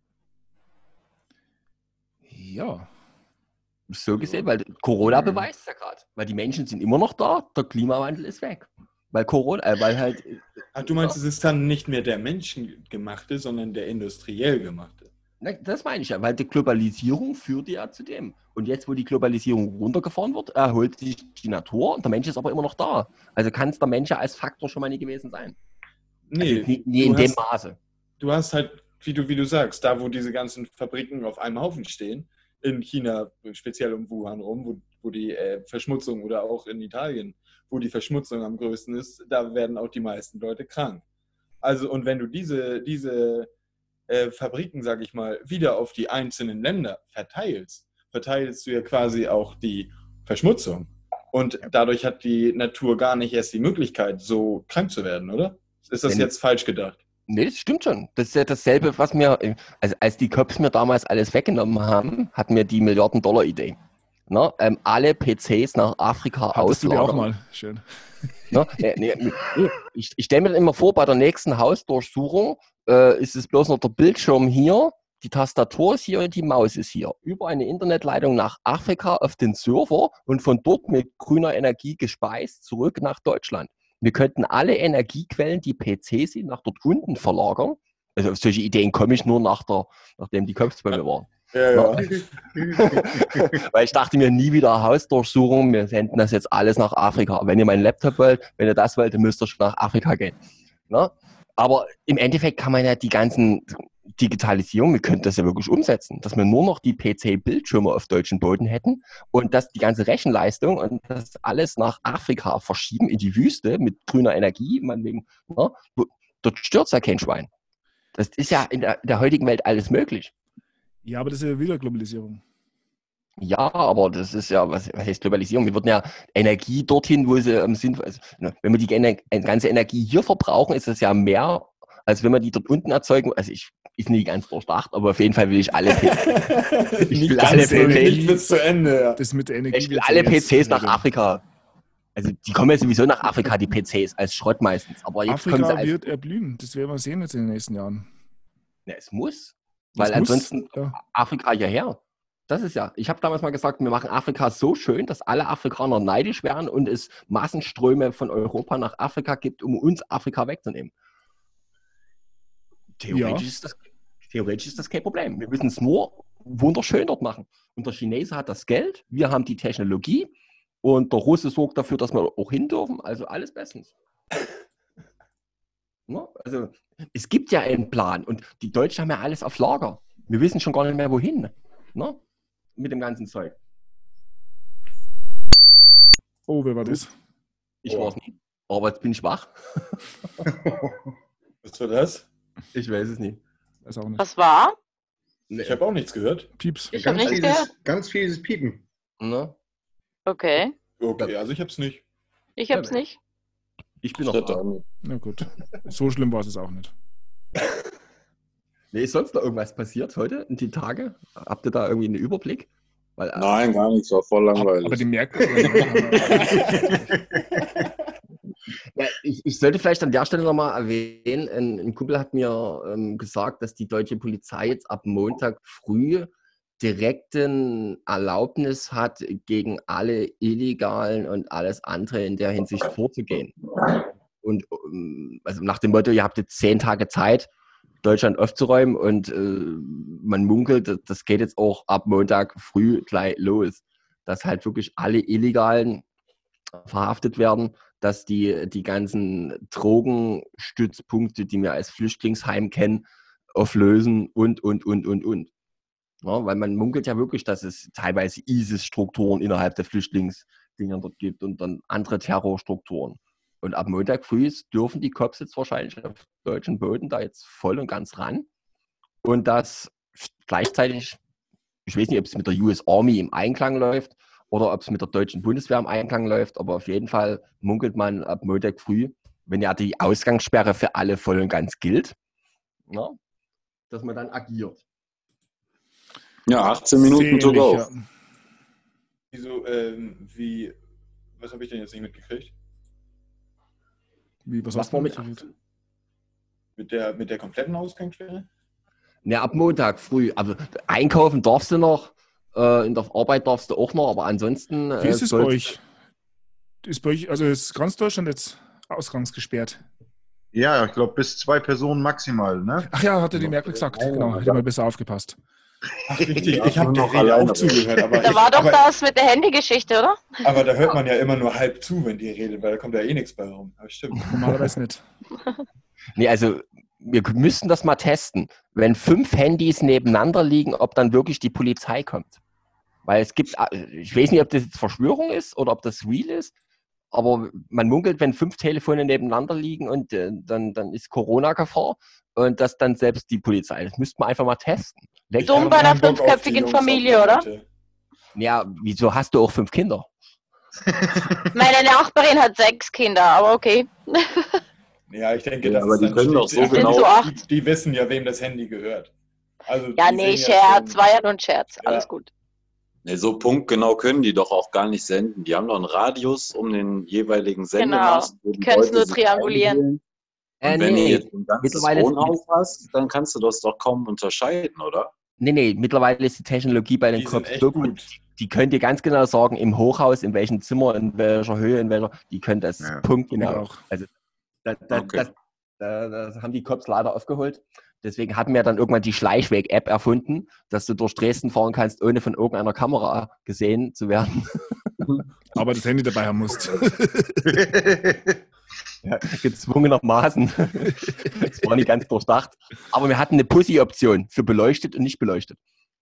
ja, So gesehen, weil Corona beweist es ja gerade. Weil die Menschen sind immer noch da, der Klimawandel ist weg. Weil weil halt. ach, du meinst, es ist dann nicht mehr der menschengemachte, sondern der industriell gemachte. Das meine ich ja, weil die Globalisierung führt ja zu dem. Und jetzt, wo die Globalisierung runtergefahren wird, erholt sich die Natur und der Mensch ist aber immer noch da. Also kann es der Mensch ja als Faktor schon mal nie gewesen sein. Nee, Also nie in du dem hast- Maße. Du hast halt, wie du sagst, da wo diese ganzen Fabriken auf einem Haufen stehen, in China, speziell um Wuhan rum, wo die Verschmutzung oder auch in Italien, wo die Verschmutzung am größten ist, da werden auch die meisten Leute krank. Also, und wenn du diese Fabriken, sag ich mal, wieder auf die einzelnen Länder verteilst du ja quasi auch die Verschmutzung. Und dadurch hat die Natur gar nicht erst die Möglichkeit, so krank zu werden, oder? Ist das Wenn- jetzt falsch gedacht? Nee, das stimmt schon. Das ist ja dasselbe, was mir, also als die Köpfe mir damals alles weggenommen haben, hatten wir die Milliarden-Dollar-Idee. Ne? Alle PCs nach Afrika hattest du die auch auslagern. mal. Schön. Ne? Ich stelle mir dann immer vor, bei der nächsten Hausdurchsuchung ist es bloß noch der Bildschirm hier, die Tastatur ist hier und die Maus ist hier. Über eine Internetleitung nach Afrika auf den Server und von dort mit grüner Energie gespeist zurück nach Deutschland. wir könnten alle Energiequellen, die PC sind, nach dort unten verlagern. Also auf solche Ideen komme ich nur nachdem die Cops bei mir waren. Ja. Weil ich dachte mir, nie wieder Hausdurchsuchung, wir senden das jetzt alles nach Afrika. Wenn ihr meinen Laptop wollt, wenn ihr das wollt, dann müsst ihr schon nach Afrika gehen. Ne? Aber im Endeffekt kann man ja die ganzen Digitalisierung, wir könnten das ja wirklich umsetzen, dass wir nur noch die PC-Bildschirme auf deutschen Boden hätten und dass die ganze Rechenleistung und das alles nach Afrika verschieben in die Wüste mit grüner Energie, ne? Dort stört ja kein Schwein. Das ist ja in der heutigen Welt alles möglich. Ja, aber das ist ja wieder Globalisierung. Ja, aber das ist ja, was heißt Globalisierung? Wir würden ja Energie dorthin, wo sie sind. Also, wenn wir die ganze Energie hier verbrauchen, ist das ja mehr, als wenn wir die dort unten erzeugen. Also ist nicht ganz durchdacht, aber auf jeden Fall will ich alle PCs. Nicht bis zu Ende. Ja. Das mit der Energie. Ich will alle PCs nach Afrika. Also die kommen ja sowieso nach Afrika, die PCs, als Schrott meistens. Aber jetzt Afrika wird erblühen. Das werden wir sehen jetzt in den nächsten Jahren. Ja, es muss. Weil ansonsten Afrika hierher. Das ist ja, ich habe damals mal gesagt, wir machen Afrika so schön, dass alle Afrikaner neidisch werden und es Massenströme von Europa nach Afrika gibt, um uns Afrika wegzunehmen. Theoretisch ist das kein Problem. Wir müssen es nur wunderschön dort machen. Und der Chinese hat das Geld, wir haben die Technologie und der Russe sorgt dafür, dass wir auch hin dürfen. Also alles bestens. Ja, also es gibt ja einen Plan und die Deutschen haben ja alles auf Lager. Wir wissen schon gar nicht mehr, wohin. Ne? Mit dem ganzen Zeug. Oh, wer war das? Ich war es nicht. Aber jetzt bin ich wach. Was war das? Ich weiß es nicht. Weiß auch nicht. Was war? Ich habe auch nichts gehört. Pieps. Ich habe nichts gehört. Ganz fieses Piepen. Ne? Okay. Okay, also ich hab's nicht. Ich hab's nicht. Ich bin noch wach. Na gut. So schlimm war es auch nicht. Nee, ist sonst noch irgendwas passiert heute in die Tage? Habt ihr da irgendwie einen Überblick? Weil, Nein, gar nichts, war voll langweilig. Aber die merken. ja, ich sollte vielleicht an der Stelle nochmal erwähnen, ein Kumpel hat mir gesagt, dass die deutsche Polizei jetzt ab Montag früh direkten Erlaubnis hat, gegen alle Illegalen und alles andere in der Hinsicht vorzugehen. Und also nach dem Motto, ihr habt jetzt 10 Tage Zeit, Deutschland aufzuräumen und man munkelt, das geht jetzt auch ab Montag früh gleich los, dass halt wirklich alle Illegalen verhaftet werden, dass die ganzen Drogenstützpunkte, die wir als Flüchtlingsheim kennen, auflösen und. Ja, weil man munkelt ja wirklich, dass es teilweise ISIS-Strukturen innerhalb der Flüchtlingsdinger dort gibt und dann andere Terrorstrukturen. Und ab Montag früh dürfen die Cops jetzt wahrscheinlich auf deutschen Boden da jetzt voll und ganz ran. Und das gleichzeitig, ich weiß nicht, ob es mit der US Army im Einklang läuft oder ob es mit der deutschen Bundeswehr im Einklang läuft, aber auf jeden Fall munkelt man ab Montag früh, wenn ja die Ausgangssperre für alle voll und ganz gilt, ja, dass man dann agiert. Ja, 18 Minuten to go. Ja. Wieso, was habe ich denn jetzt nicht mitgekriegt? Was Was hast war du mit mitgekriegt? Mit der kompletten Ausgangssperre? Ja, ab Montag früh. Also einkaufen darfst du noch, in der Arbeit darfst du auch noch, aber ansonsten... Wie ist es bei euch? Ist bei euch, also ist ganz Deutschland jetzt ausgangsgesperrt? Ja, ich glaube bis 2 Personen maximal, ne? Ach ja, hatte die Merkel gesagt. Genau, hätte mal besser aufgepasst. Ach, richtig. Ja, Ich habe nur der noch Rede alleine. auch zugehört. Aber Da war doch das mit der Handygeschichte, oder? aber da hört man ja immer nur halb zu, wenn die redet, weil da kommt ja eh nichts bei rum. Aber stimmt. Normalerweise nicht. Nee, also wir müssten das mal testen. Wenn 5 Handys nebeneinander liegen, ob dann wirklich die Polizei kommt. Weil es gibt, ich weiß nicht, ob das jetzt Verschwörung ist oder ob das real ist, aber man munkelt, wenn 5 Telefone nebeneinander liegen und dann ist Corona-Gefahr und das dann selbst die Polizei. Das müsste man einfach mal testen. Dumm bei einer 5-köpfigen Familie, oder? Ja, wieso hast du auch 5 Kinder? Meine Nachbarin hat 6 Kinder, aber okay. Ja, ich denke, Ja, das aber ist die dann können doch schlicht- so genau- So 8. Die wissen ja, wem das Handy gehört. Also, Ja, die nee, sehen ja Scherz, war ja nur ein Scherz. Ja. Alles gut. Nee, so punktgenau können die doch auch gar nicht senden. Die haben doch einen Radius um den jeweiligen Sendemast. wo die Die können's Leute nur sich triangulieren. einwählen. Und wenn du Nee. jetzt ein ganzes Mittlerweile- Wohnhaus hast, dann kannst du das doch kaum unterscheiden, oder? Nee, mittlerweile ist die Technologie bei den Die sind Cops echt so gut. gut. Die können dir ganz genau sagen, im Hochhaus, in welchem Zimmer, in welcher Höhe, die können das Ja. punktgenau. Auch. Also Okay. das haben die Cops leider aufgeholt. Deswegen hatten wir dann irgendwann die Schleichweg-App erfunden, dass du durch Dresden fahren kannst, ohne von irgendeiner Kamera gesehen zu werden. Aber das Handy dabei haben musst. Ja, gezwungenermaßen. Das war nicht ganz durchdacht. Aber wir hatten eine Pussy-Option für beleuchtet und nicht beleuchtet.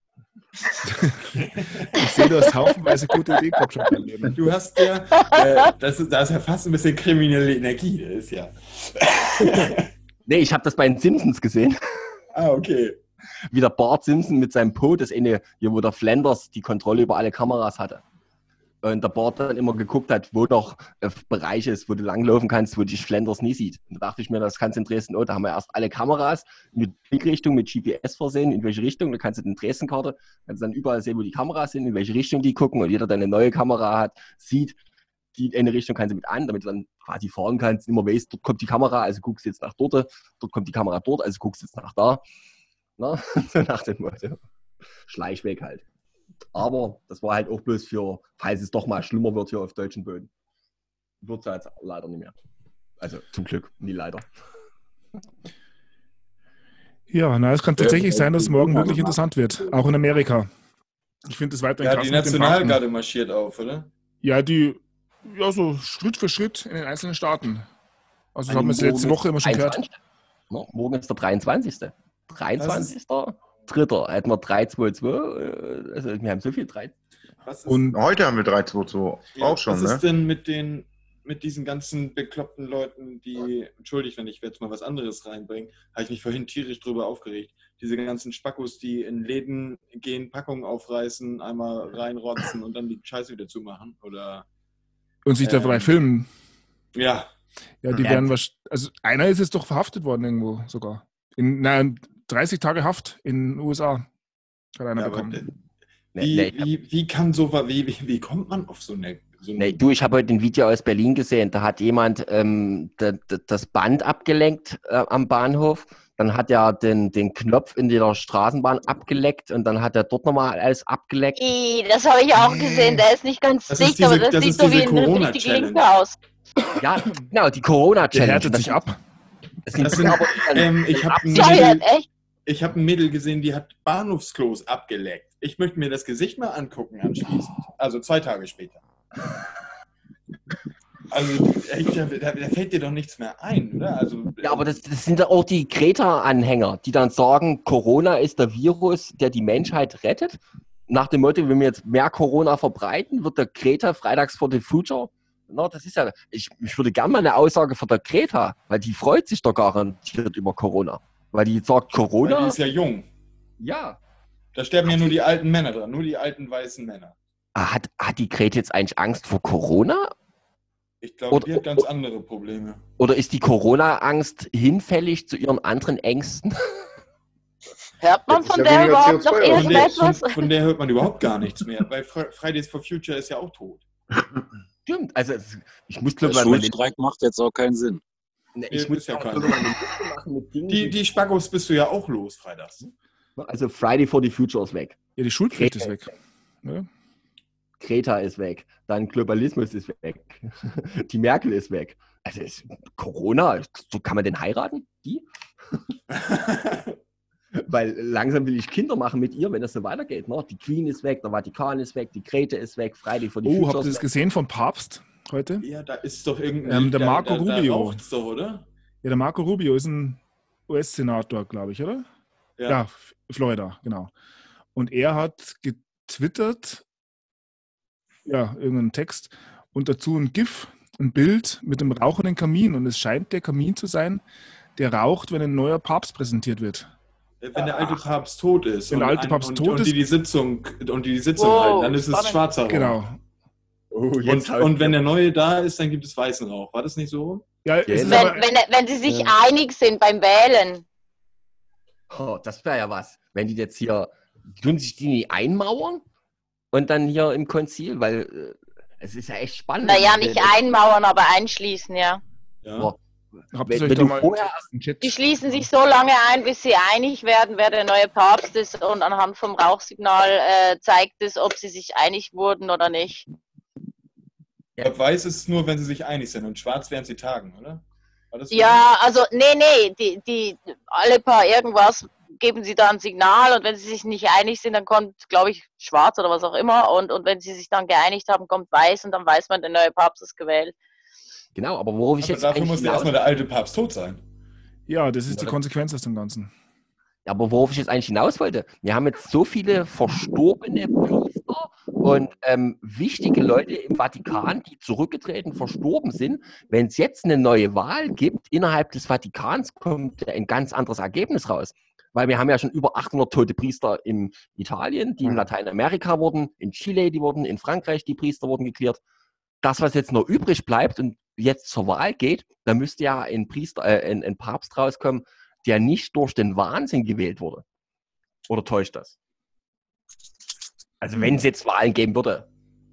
Ich sehe, du hast haufenweise gute Ideen gehabt schon in deinem Leben. Du hast ja, da ist ja fast ein bisschen kriminelle Energie, das ist ja. Nee, ich habe das bei den Simpsons gesehen. Okay. Wie der Bart Simpson mit seinem Po, das eine, hier wo der Flanders die Kontrolle über alle Kameras hatte. Und der Bart dann immer geguckt hat, wo noch Bereich ist, wo du langlaufen kannst, wo dich Flanders nie sieht. Und da dachte ich mir, das kannst du in Dresden auch. Da haben wir erst alle Kameras mit Blickrichtung, mit GPS versehen, in welche Richtung. Da kannst du in Dresden-Karte, kannst dann überall sehen, wo die Kameras sind, in welche Richtung die gucken. Und jeder, der eine neue Kamera hat, sieht, die eine Richtung kannst du mit an, damit du dann quasi fahren kannst, immer weißt, dort kommt die Kamera, also guckst du jetzt nach dort kommt die Kamera dort, also guckst du jetzt nach da. Na? So nach dem Motto. Schleichweg halt. Aber das war halt auch bloß für, falls es doch mal schlimmer wird hier auf deutschen Böden. Wird es jetzt leider nicht mehr. Also zum Glück, nie leider. Ja, na, es kann tatsächlich sein, dass es morgen wirklich interessant wird. Auch in Amerika. Ich finde es weiterhin Ja, krass die mit den Nationalgarde Banken. marschiert auf, oder? Ja, so Schritt für Schritt in den einzelnen Staaten. Also das haben wir morgen letzte Woche immer schon gehört. 23. No, morgen ist der 23. 23. Dritter. Hätten wir 3-2-2. Also wir haben so viel 3. Was ist, Und Heute haben wir 3-2-2 auch schon, was ne? ist denn mit diesen ganzen bekloppten Leuten, die, entschuldigt, wenn ich jetzt mal was anderes reinbringe, habe ich mich vorhin tierisch drüber aufgeregt. Diese ganzen Spackos, die in Läden gehen, Packungen aufreißen, einmal reinrotzen und dann die Scheiße wieder zumachen. Oder sich dabei filmen. ja, Ja, die Ja. werden wahrscheinlich. Also einer ist jetzt doch verhaftet worden irgendwo sogar. 30 Tage Haft in den USA hat einer ja, aber bekommen. wie kann so wie kommt man auf so eine Nee, du, ich habe heute ein Video aus Berlin gesehen. Da hat jemand das Band abgelenkt am Bahnhof. Dann hat er den Knopf in der Straßenbahn abgeleckt und dann hat er dort nochmal alles abgeleckt. Das habe ich auch gesehen. Der ist nicht ganz Das ist dicht, aber diese- das das sieht ist so diese wie ein richtig Corona-Challenge. Linker aus. Ja, genau, die Der Corona-Challenge. härtet sich ab. Das sind Das sind, aber ich habe ein, Steuert, Mädel- echt? ich hab ein Mädel gesehen, die hat Bahnhofsklos abgeleckt. Ich möchte mir das Gesicht mal angucken anschließend. Also 2 Tage später. Also echt, da fällt dir doch nichts mehr ein, oder? Also, ja, aber das sind ja auch die Greta-Anhänger, die dann sagen, Corona ist der Virus, der die Menschheit rettet. Nach dem Motto, wenn wir jetzt mehr Corona verbreiten, wird der Greta Fridays for the Future. Na, das ist ja, ich würde gerne mal eine Aussage von der Greta, weil die freut sich doch garantiert über Corona. Weil die sagt, weil Corona, die ist ja jung. ja. Da sterben ja nur die alten Männer dran, nur die alten weißen Männer. Hat die Greta jetzt eigentlich Angst vor Corona? Ich glaube, Oder- die hat ganz andere Probleme. Oder ist die Corona-Angst hinfällig zu ihren anderen Ängsten? Hört man Das ist von ja der weniger überhaupt noch CO2 Von der, irgendetwas? von der hört man überhaupt gar nichts mehr, weil Fridays for Future ist ja auch tot. Stimmt, also ich muss Der glaube ich Schulstreik macht jetzt auch keinen Sinn. ich muss ist ja auch kein- mal eine Liste machen mit Dingen, Die Spackos bist du ja auch los, freitags. also Friday for the Future ist weg. Ja, die Schulpflicht ist weg. Ja. Greta ist weg. Dann Globalismus ist weg. Die Merkel ist weg. Also Corona, so kann man denn heiraten? Die? Weil langsam will ich Kinder machen mit ihr, wenn das so weitergeht. Ne? Die Queen ist weg, der Vatikan ist weg, die Grete ist weg, Friday for the Oh, Future habt ihr ist das weg. gesehen vom Papst heute? Ja, da ist doch irgendwie. Der Marco da Rubio. raucht's doch, oder? Ja, der Marco Rubio ist ein US-Senator, glaube ich, oder? Ja, Florida, genau. Und er hat getwittert, ja, irgendeinen Text und dazu ein GIF, ein Bild mit einem rauchenden Kamin. Und es scheint der Kamin zu sein, der raucht, wenn ein neuer Papst präsentiert wird. Wenn der alte Papst tot ist. Wenn der alte Papst tot und ist. die Sitzung Wow, halten, dann ist es spannend. schwarzer Rauch. Genau. Oh, Und wenn der neue da ist, dann gibt es weißen Rauch. War das nicht so? Ja, es ist Wenn- aber, Wenn sie sich einig sind beim Wählen. Oh, das wäre ja was. Wenn die jetzt hier, tun sich die nicht einmauern und dann hier im Konzil, weil es ist ja echt spannend. Naja, nicht einmauern, aber einschließen, ja. Ja. Habt ihr wenn euch da du mal vorher im Chat? Die schließen sich so lange ein, bis sie einig werden, wer der neue Papst ist. Und anhand vom Rauchsignal zeigt es, ob sie sich einig wurden oder nicht. Ich glaube, weiß ist nur, wenn sie sich einig sind und schwarz werden sie tagen, oder? War das so? Ja, also nee, die alle paar irgendwas geben sie da ein Signal und wenn sie sich nicht einig sind, dann kommt, glaube ich, schwarz oder was auch immer und wenn sie sich dann geeinigt haben, kommt weiß und dann weiß man, der neue Papst ist gewählt. Genau, aber worauf ich Aber jetzt dafür eigentlich musste hinaus, erstmal der alte Papst tot sein. Ja, das ist die Ja. Konsequenz aus dem Ganzen. aber worauf ich jetzt eigentlich hinaus wollte, wir haben jetzt so viele verstorbene Priester und wichtige Leute im Vatikan, die zurückgetreten, verstorben sind. Wenn es jetzt eine neue Wahl gibt, innerhalb des Vatikans kommt ein ganz anderes Ergebnis raus. Weil wir haben ja schon über 800 tote Priester in Italien, die in Lateinamerika wurden, in Chile, die wurden, in Frankreich, die Priester wurden geklärt. Das, was jetzt noch übrig bleibt und jetzt zur Wahl geht, da müsste ja ein Papst rauskommen, der nicht durch den Wahnsinn gewählt wurde. Oder täuscht das? Also wenn es jetzt Wahlen geben würde.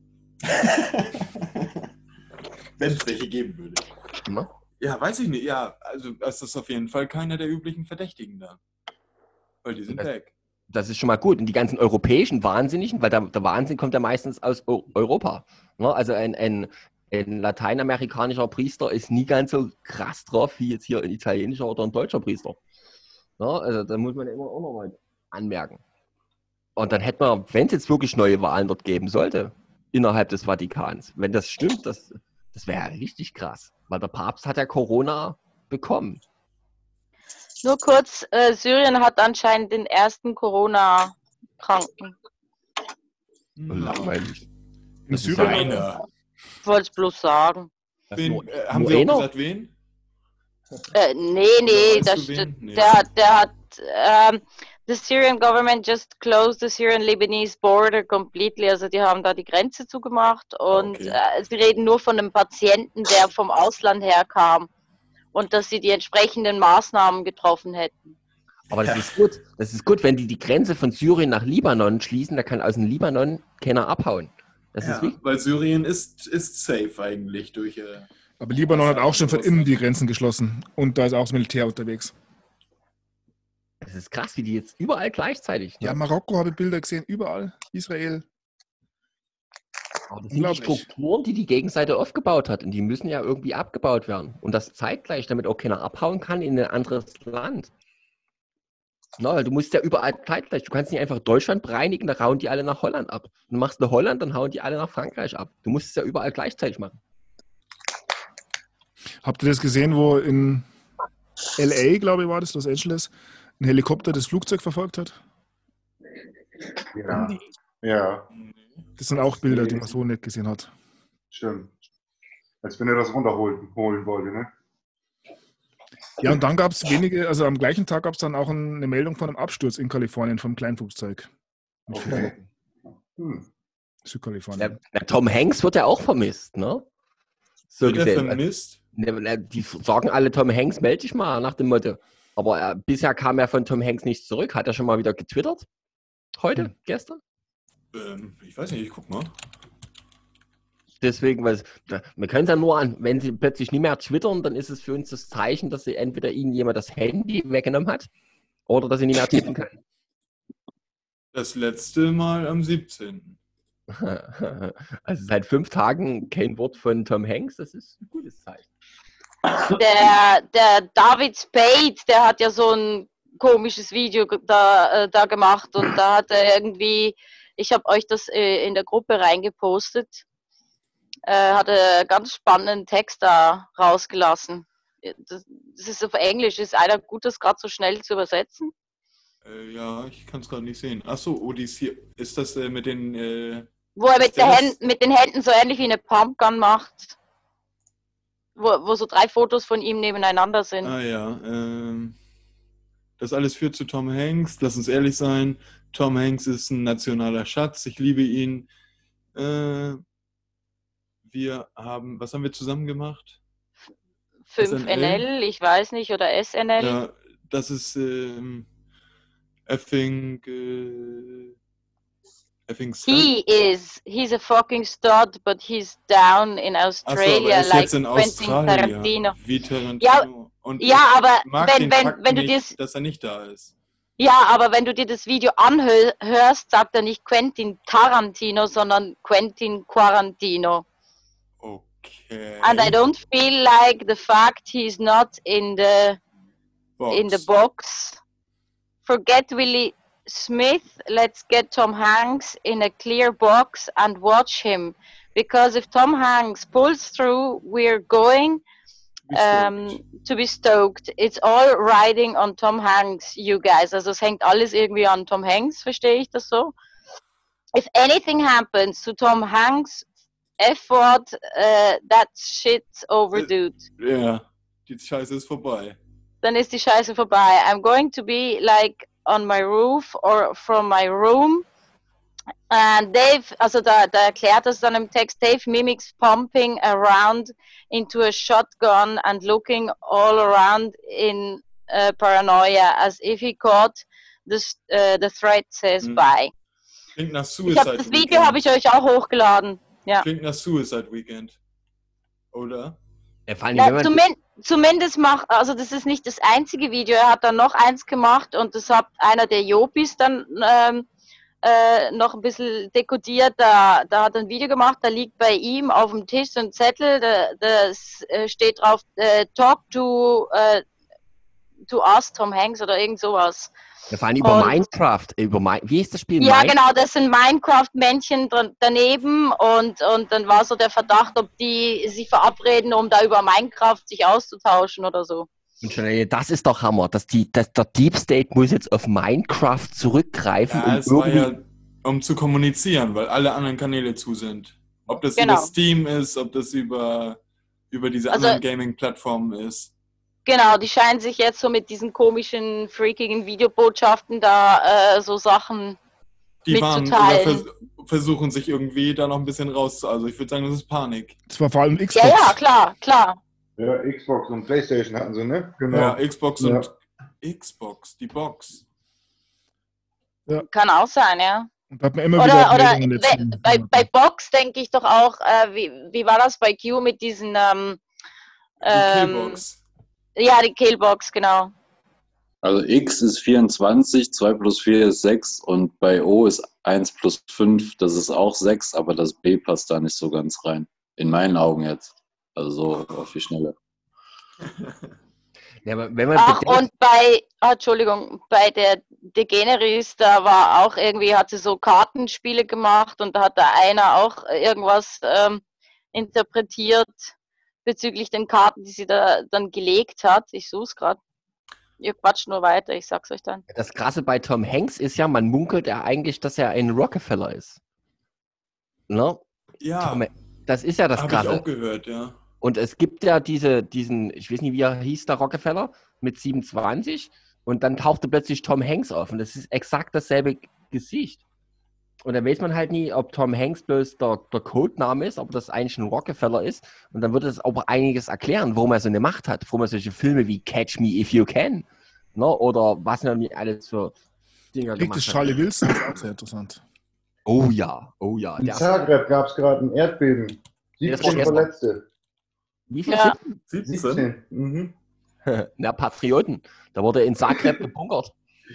Wenn es welche geben würde. Ne? Ja, weiß ich nicht. Ja, also es ist auf jeden Fall keiner der üblichen Verdächtigen da. Weil die sind weg. Das ist schon mal gut. Und die ganzen europäischen Wahnsinnigen, weil der Wahnsinn kommt ja meistens aus Europa. Ne? Also ein lateinamerikanischer Priester ist nie ganz so krass drauf wie jetzt hier ein italienischer oder ein deutscher Priester. Ne? Also da muss man ja immer auch nochmal anmerken. Und dann hätten wir, wenn es jetzt wirklich neue Wahlen dort geben sollte, innerhalb des Vatikans, wenn das stimmt, das wäre ja richtig krass. Weil der Papst hat ja Corona bekommen. Nur kurz, Syrien hat anscheinend den ersten Corona-Kranken. Langweilig. In Das ist Syrien? Einer. Ich wollte es bloß sagen. Wen, haben nur Sie auch einer? gesagt, wen? Nee, Oder weißt das du wen? Nee. der hat the Syrian government just closed the Syrian-Lebanese border completely. Also die haben da die Grenze zugemacht und Okay. sie reden nur von einem Patienten, der vom Ausland herkam und dass sie die entsprechenden Maßnahmen getroffen hätten. Aber das ist gut. Das ist gut, wenn die Grenze von Syrien nach Libanon schließen, da kann aus dem Libanon keiner abhauen. Das ist Ja, wichtig. weil Syrien ist safe eigentlich durch. Aber Libanon hat auch schon von innen die Grenzen geschlossen. Und da ist auch das Militär unterwegs. Das ist krass, wie die jetzt überall gleichzeitig. Ne? Ja, Marokko habe ich Bilder gesehen, überall. Israel. Aber das sind die unglaublich. Strukturen, die die Gegenseite aufgebaut hat. Und die müssen ja irgendwie abgebaut werden. Und das zeitgleich, damit auch keiner abhauen kann in ein anderes Land. Na, weil du musst ja überall zeitgleich. Du kannst nicht einfach Deutschland bereinigen, dann hauen die alle nach Holland ab. Du machst eine Holland, dann hauen die alle nach Frankreich ab. Du musst es ja überall gleichzeitig machen. Habt ihr das gesehen, wo in LA, glaube ich, war das, Los Angeles, ein Helikopter das Flugzeug verfolgt hat? Ja. Ja, Das sind auch Bilder, die man so nicht gesehen hat. stimmt. Als wenn er das runterholen wollte, ne? Ja, und dann gab es wenige, also am gleichen Tag gab es dann auch eine Meldung von einem Absturz in Kalifornien vom Kleinflugzeug. Mit Okay. Piloten. Südkalifornien. Der Tom Hanks wird ja auch vermisst, ne? So Wird er gesehen. vermisst? Die sagen alle, Tom Hanks, melde dich mal nach dem Motto. Aber bisher kam er von Tom Hanks nicht zurück. Hat er schon mal wieder getwittert? Heute? Gestern? Ich weiß nicht, ich guck mal. Deswegen, wir können es ja nur wenn sie plötzlich nicht mehr twittern, dann ist es für uns das Zeichen, dass sie entweder ihnen jemand das Handy weggenommen hat oder dass sie nicht mehr tippen können. Das letzte Mal am 17. Also seit 5 Tagen kein Wort von Tom Hanks, das ist ein gutes Zeichen. Der David Spade, der hat ja so ein komisches Video da gemacht und da hat er irgendwie, ich habe euch das in der Gruppe reingepostet, hat er ganz spannenden Text da rausgelassen. Das ist auf Englisch. Ist einer gut, das gerade so schnell zu übersetzen? Ja, ich kann es gerade nicht sehen. Achso, Odyssey. Ist das mit den... Wo er mit den Händen so ähnlich wie eine Pumpgun macht. Wo so 3 Fotos von ihm nebeneinander sind. Ah ja, das alles führt zu Tom Hanks. Lass uns ehrlich sein. Tom Hanks ist ein nationaler Schatz. Ich liebe ihn. Was haben wir zusammen gemacht? 5NL, ich weiß nicht, oder SNL. Ja, das ist Effing stud? He's a fucking stud, but he's down in Achso, Australia, er ist like jetzt in Quentin Australien. Tarantino. Wie Tarantino. Ja, Und ja, ich aber mag den Fakt wenn du nicht, dir dass er nicht da ist. ja, aber wenn du dir das Video anhörst, sagt er nicht Quentin Tarantino, sondern Quentin Quarantino. Okay. And I don't feel like the fact he's not in the box. Forget Willie Smith. Let's get Tom Hanks in a clear box and watch him. Because if Tom Hanks pulls through, we're going to be stoked. It's all riding on Tom Hanks, you guys. Also es hängt alles irgendwie an Tom Hanks, verstehe ich das so? If anything happens to Tom Hanks, F-Word, that shit's over, dude. Ja, die Scheiße ist vorbei. Dann ist die Scheiße vorbei. I'm going to be like on my roof or from my room. And Dave, also da erklärt es dann im Text, Dave mimics pumping around into a shotgun and looking all around in paranoia as if he caught the threat says bye. Klingt nach Suicide Das Video habe ich euch auch hochgeladen. Ja. Klingt nach Suicide Weekend. Oder? Ja, vor allem, wenn man zumindest also das ist nicht das einzige Video, er hat dann noch eins gemacht und das hat einer der Jopis dann noch ein bisschen dekodiert, da hat er ein Video gemacht, da liegt bei ihm auf dem Tisch so ein Zettel, da steht drauf, talk to us, Tom Hanks oder irgend sowas. Ja, vor allem über Minecraft, wie ist das Spiel? Ja, genau, das sind Minecraft-Männchen daneben und dann war so der Verdacht, ob die sich verabreden, um da über Minecraft sich auszutauschen oder so. Und schon, das ist doch Hammer, der Deep State muss jetzt auf Minecraft zurückgreifen. Ja, es war ja, um zu kommunizieren, weil alle anderen Kanäle zu sind. Ob das über Steam ist, ob das über diese anderen Gaming-Plattformen ist. Genau, die scheinen sich jetzt so mit diesen komischen, freakigen Videobotschaften da so Sachen mitzuteilen. Versuchen sich irgendwie da noch ein bisschen also ich würde sagen, das ist Panik. Das war vor allem Xbox. Ja, klar. Ja, Xbox und Playstation hatten sie, ne? Genau. Ja, Xbox und Xbox, die Box. Ja. Kann auch sein, ja. Und hat man immer wieder bei Box denke ich doch auch, wie war das bei Q mit diesen Killbox. Ja, die Killbox, genau. Also X ist 24, 2 plus 4 ist 6 und bei O ist 1 plus 5, das ist auch 6, aber das B passt da nicht so ganz rein. In meinen Augen jetzt. Also so auf die Schnelle. Ja, aber wenn man und bei der Degeneres, da war auch irgendwie, hat sie so Kartenspiele gemacht und da hat da einer auch irgendwas interpretiert bezüglich den Karten, die sie da dann gelegt hat. Ich suche es gerade. Ihr quatscht nur weiter, ich sag's euch dann. Das Krasse bei Tom Hanks ist ja, man munkelt ja eigentlich, dass er ein Rockefeller ist. Ne? Ja. Das ist ja das Krasse. Habe ich auch gehört, ja. Und es gibt ja diesen, ich weiß nicht, wie er hieß, der Rockefeller, mit 27. Und dann tauchte plötzlich Tom Hanks auf. Und das ist exakt dasselbe Gesicht. Und dann weiß man halt nie, ob Tom Hanks bloß der Codename ist, ob das eigentlich ein Rockefeller ist. Und dann würde es auch einiges erklären, warum er so eine Macht hat. Warum er solche Filme wie Catch Me If You Can, ne? Oder was noch nicht alles für Dinger gemacht hat. Richtig, Charlie Wilson ist auch sehr interessant. Oh ja. In Zagreb gab es gerade ein Erdbeben. 17 Verletzte. Wie viel? Ja. 17? Mhm. Na, Patrioten. Da wurde in Zagreb gebunkert.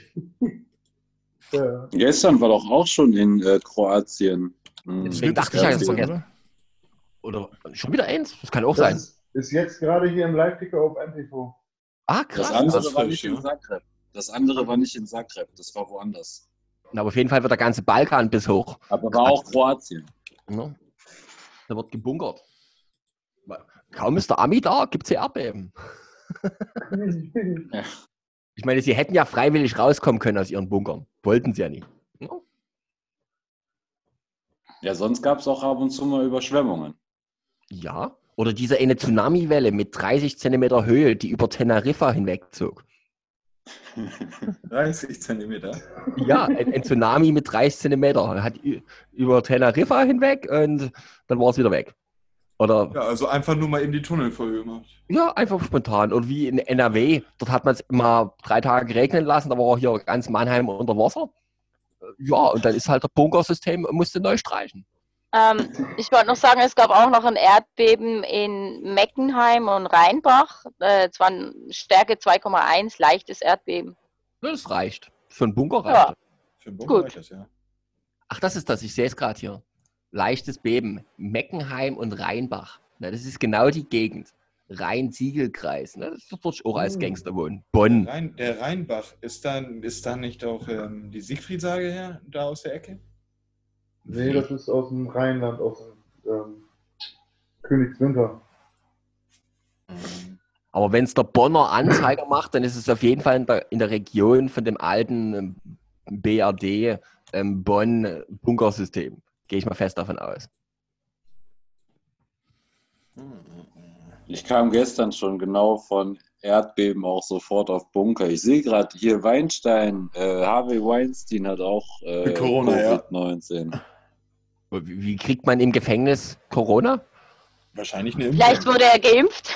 Ja. Gestern war doch auch schon in Kroatien. Deswegen dachte ich ja, das vergessen. Oder schon wieder eins? Das kann auch sein. Ist jetzt gerade hier im Live-Ticker auf MTV. Ah, krass. Das andere war nicht in Zagreb. Das andere war nicht in Zagreb, das war woanders. Aber auf jeden Fall wird der ganze Balkan bis hoch. Aber war auch Kroatien. Ja. Da wird gebunkert. Kaum ist der Ami da, gibt es hier Erdbeben. Ja. Ich meine, sie hätten ja freiwillig rauskommen können aus ihren Bunkern. Wollten sie ja nicht. Ja. Ja, sonst gab es auch ab und zu mal Überschwemmungen. Ja. Oder diese eine Tsunami-Welle mit 30 Zentimeter Höhe, die über Teneriffa hinwegzog. 30 Zentimeter? Ja, ein Tsunami mit 30 Zentimeter. Hat über Teneriffa hinweg und dann war es wieder weg. Oder, ja, also einfach nur mal eben die Tunnel voll gemacht. Ja, einfach spontan. Und wie in NRW, dort hat man es immer 3 Tage regnen lassen, da war auch hier ganz Mannheim unter Wasser. Ja, und dann ist halt das Bunkersystem, musste neu streichen. Ich wollte noch sagen, es gab auch noch ein Erdbeben in Meckenheim und Rheinbach. Es war eine Stärke 2,1, leichtes Erdbeben. Das reicht. Für einen Bunker reicht Ja. das. Für den Bunker Gut. reicht das, ja. Ach, das ist das. Ich sehe es gerade hier. Leichtes Beben. Meckenheim und Rheinbach. Na, das ist genau die Gegend. Rhein-Siegel-Kreis. Ne? Das wird dort auch als Gangster wohnen. Bonn. Der Rheinbach, ist da nicht auch die Siegfried-Sage her, da aus der Ecke? Nee, das ist aus dem Rheinland, aus dem Königswinter. Aber wenn es der Bonner Anzeiger macht, dann ist es auf jeden Fall in der Region von dem alten BRD Bonn-Bunkersystem. Gehe ich mal fest davon aus. Ich kam gestern schon genau von Erdbeben auch sofort auf Bunker. Ich sehe gerade hier Weinstein, Harvey Weinstein hat auch Corona, ja. Covid-19. Wie kriegt man im Gefängnis Corona? Wahrscheinlich eine Impfung. Vielleicht wurde er geimpft.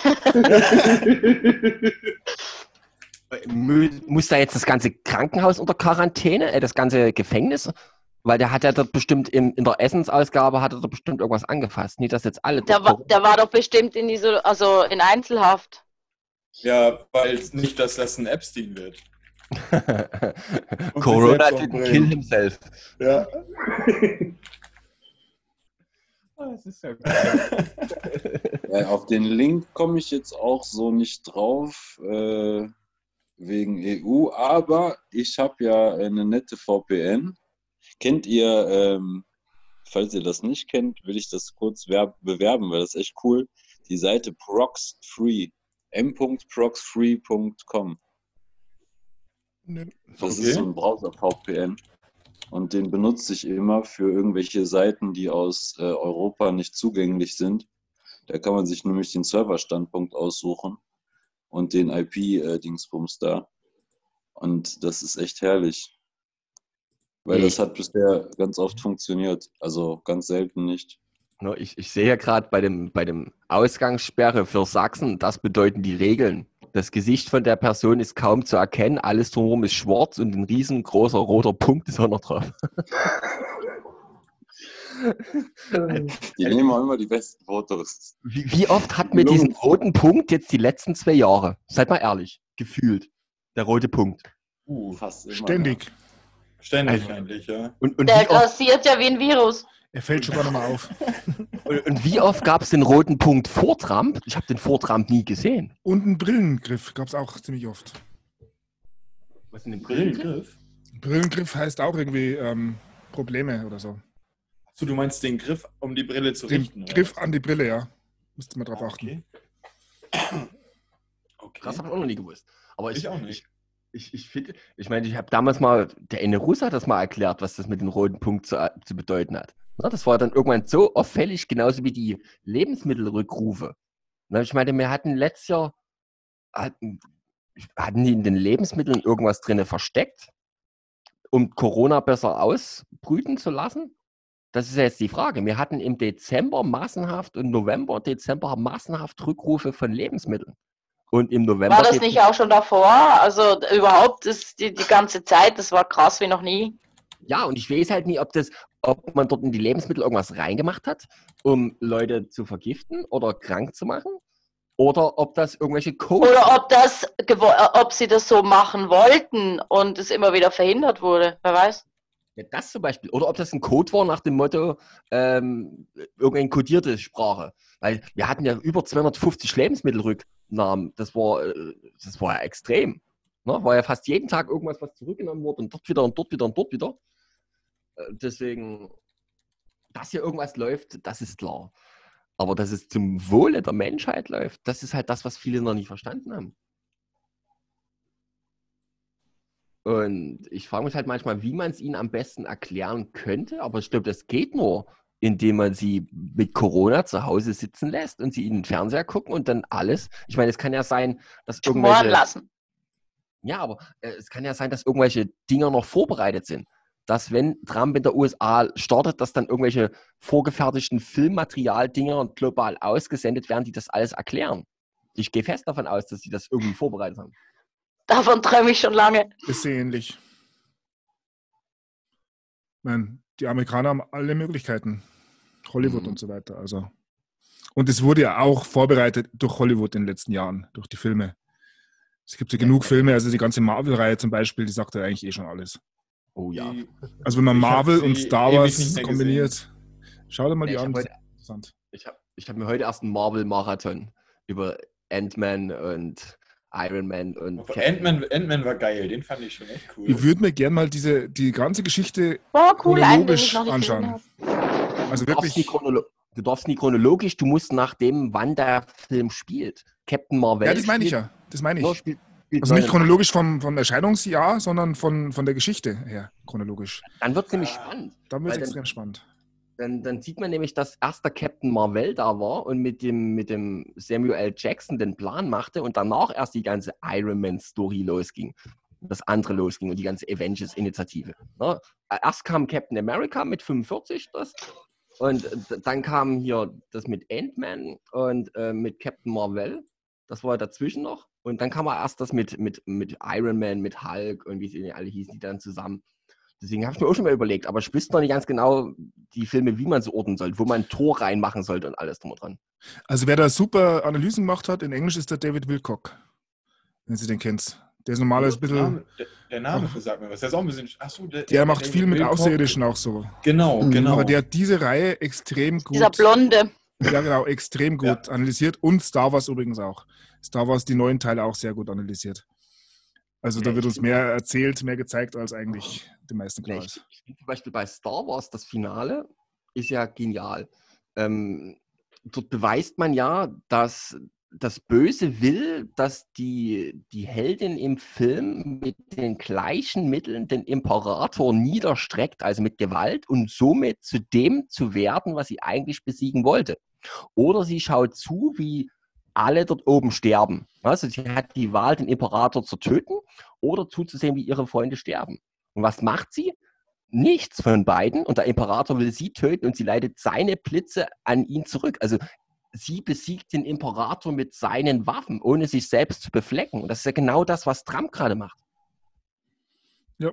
Muss da jetzt das ganze Krankenhaus unter Quarantäne, das ganze Gefängnis? Weil der hat ja dort bestimmt in der Essensausgabe hat er dort bestimmt irgendwas angefasst. Nicht, dass jetzt alle... Der war doch bestimmt in Einzelhaft. Ja, weil nicht, dass das ein Epstein wird. Und Corona sich selbst didn't kill himself. Ja. Das ist ja geil. Auf den Link komme ich jetzt auch so nicht drauf, wegen EU, aber ich habe ja eine nette VPN. Kennt ihr, falls ihr das nicht kennt, will ich das kurz bewerben, weil das ist echt cool. Die Seite Proxfree, m.proxfree.com. Das ist so ein Browser-VPN und den benutze ich immer für irgendwelche Seiten, die aus Europa nicht zugänglich sind. Da kann man sich nämlich den Serverstandpunkt aussuchen und den IP-Dingsbums da. Und das ist echt herrlich. Weil das hat bisher ganz oft funktioniert. Also ganz selten nicht. Ich sehe ja gerade bei dem Ausgangssperre für Sachsen, das bedeuten die Regeln. Das Gesicht von der Person ist kaum zu erkennen, alles drumherum ist schwarz und ein riesengroßer roter Punkt ist auch noch drauf. Die nehmen auch immer die besten Fotos. Wie oft hat mir diesen roten Punkt jetzt die letzten 2 Jahre? Seid mal ehrlich, gefühlt. Der rote Punkt. Fast immer. Ständig. Ständig eigentlich, ja. Und Der wie oft, grassiert ja wie ein Virus. Er fällt schon gar nicht mehr auf. und wie oft gab es den roten Punkt vor Trump? Ich habe den vor Trump nie gesehen. Und einen Brillengriff gab es auch ziemlich oft. Was ist denn Brillengriff? Brillengriff heißt auch irgendwie Probleme oder so. So, du meinst den Griff, um die Brille zu Den richten? oder Griff was? an die Brille, ja. Müsste man drauf achten. Okay. Das habe ich auch noch nie gewusst. Aber Ich auch nicht. Ich finde, ich meine, ich habe damals mal, der eine Russe hat das mal erklärt, was das mit dem roten Punkt zu bedeuten hat. Na, das war dann irgendwann so auffällig, genauso wie die Lebensmittelrückrufe. Na, ich meine, wir hatten letztes Jahr, hatten die in den Lebensmitteln irgendwas drin versteckt, um Corona besser ausbrüten zu lassen? Das ist ja jetzt die Frage. Wir hatten im Dezember massenhaft und November, Dezember massenhaft Rückrufe von Lebensmitteln. Und im November. War das nicht auch schon davor? Also überhaupt ist die ganze Zeit, das war krass wie noch nie. Ja, und ich weiß halt nie, ob man dort in die Lebensmittel irgendwas reingemacht hat, um Leute zu vergiften oder krank zu machen. Oder ob das irgendwelche Codes Oder ob sie das so machen wollten und es immer wieder verhindert wurde. Wer weiß. Ja, das zum Beispiel. Oder ob das ein Code war nach dem Motto, irgendeine kodierte Sprache. Weil wir hatten ja über 250 Lebensmittelrücknahmen. Das war ja extrem. Ne? War ja fast jeden Tag irgendwas, was zurückgenommen wurde und dort wieder und dort wieder und dort wieder. Deswegen, dass hier irgendwas läuft, das ist klar. Aber dass es zum Wohle der Menschheit läuft, das ist halt das, was viele noch nicht verstanden haben. Und ich frage mich halt manchmal, wie man es ihnen am besten erklären könnte, aber ich glaube, das geht nur, indem man sie mit Corona zu Hause sitzen lässt und sie in den Fernseher gucken und dann alles. Ich meine, es kann ja sein, dass Schmoren irgendwelche... lassen. Ja, aber es kann ja sein, dass irgendwelche Dinger noch vorbereitet sind. Dass, wenn Trump in der USA startet, dass dann irgendwelche vorgefertigten Filmmaterial-Dinger global ausgesendet werden, die das alles erklären. Ich gehe fest davon aus, dass sie das irgendwie vorbereitet haben. Davon träume ich schon lange. Ist sehr ähnlich. meine, die Amerikaner haben alle Möglichkeiten. Hollywood und so weiter. Also. Und es wurde ja auch vorbereitet durch Hollywood in den letzten Jahren, durch die Filme. Es gibt ja genug Filme, also die ganze Marvel-Reihe zum Beispiel, die sagt ja eigentlich eh schon alles. Oh ja. Also wenn man Ich hab Marvel und sie Star ewig Wars nicht mehr kombiniert, schau dir mal die Ich an. habe das heute, ist interessant. ich hab mir heute erst einen Marvel-Marathon über Ant-Man und Iron Man und Aber Ant-Man war geil, den fand ich schon echt cool. Ich würde mir gerne mal die ganze Geschichte Boah, cool, einen, den chronologisch ich noch nicht gesehen anschauen. habe. Also Du darfst, wirklich. du darfst nie chronologisch, du musst nach dem, wann der Film spielt. Captain Marvel. Ja, das meine ich spielt- ja. Das meine Ja, ich. spielt Also nicht 89. chronologisch vom Erscheinungsjahr, sondern von der Geschichte her chronologisch. Dann wird es nämlich spannend. Dann wird es Weil extrem spannend. Dann sieht man nämlich, dass erst der Captain Marvel da war und mit dem Samuel L. Jackson den Plan machte und danach erst die ganze Iron Man Story losging. Das andere losging und die ganze Avengers-Initiative. Ne? Erst kam Captain America mit 45, und dann kam hier das mit Ant-Man und mit Captain Marvel. Das war dazwischen noch. Und dann kam erst das mit Iron Man, mit Hulk und wie sie alle hießen, die dann zusammen. Deswegen habe ich mir auch schon mal überlegt, aber ich wüsste noch nicht ganz genau die Filme, wie man sie ordnen sollte, wo man ein Tor reinmachen sollte und alles drum und dran. Also wer da super Analysen gemacht hat, in Englisch ist der David Wilcock, wenn Sie den kennt. Der ist normalerweise ein bisschen... Der Name sagt mir was. Der ist auch ein bisschen. Achso, Der macht viel mit Außerirdischen auch so. Genau. Aber der hat diese Reihe extrem gut... Dieser Blonde. Ja, genau, extrem gut analysiert. Und Star Wars übrigens auch. Star Wars, die neuen Teile auch sehr gut analysiert. Also da wird uns mehr erzählt, mehr gezeigt, als eigentlich den meisten klar ist. Ich finde zum Beispiel bei Star Wars, das Finale ist ja genial. Dort beweist man ja, dass das Böse will, dass die Heldin im Film mit den gleichen Mitteln den Imperator niederstreckt, also mit Gewalt, und somit zu dem zu werden, was sie eigentlich besiegen wollte. Oder sie schaut zu, wie alle dort oben sterben. Also sie hat die Wahl, den Imperator zu töten oder zuzusehen, wie ihre Freunde sterben. Und was macht sie? Nichts von beiden. Und der Imperator will sie töten und sie leitet seine Blitze an ihn zurück. Also sie besiegt den Imperator mit seinen Waffen, ohne sich selbst zu beflecken. Und das ist ja genau das, was Trump gerade macht. Ja.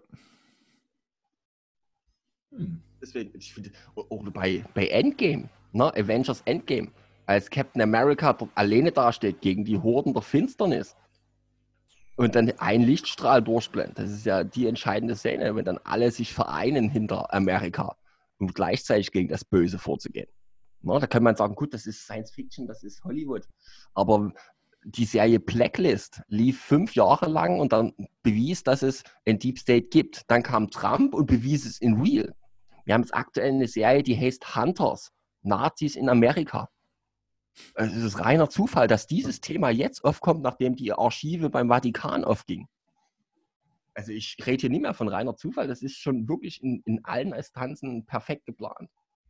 Deswegen, ich finde, auch bei Endgame, ne, Avengers Endgame, als Captain America dort alleine dasteht gegen die Horden der Finsternis und dann ein Lichtstrahl durchblendet. Das ist ja die entscheidende Szene, wenn dann alle sich vereinen hinter Amerika, um gleichzeitig gegen das Böse vorzugehen. Na, da kann man sagen, gut, das ist Science Fiction, das ist Hollywood. Aber die Serie Blacklist lief 5 Jahre lang und dann bewies, dass es ein Deep State gibt. Dann kam Trump und bewies es in Real. Wir haben jetzt aktuell eine Serie, die heißt Hunters, Nazis in Amerika. Es ist reiner Zufall, dass dieses Thema jetzt aufkommt, nachdem die Archive beim Vatikan aufgingen. Also ich rede hier nicht mehr von reiner Zufall, das ist schon wirklich in allen Instanzen perfekt geplant.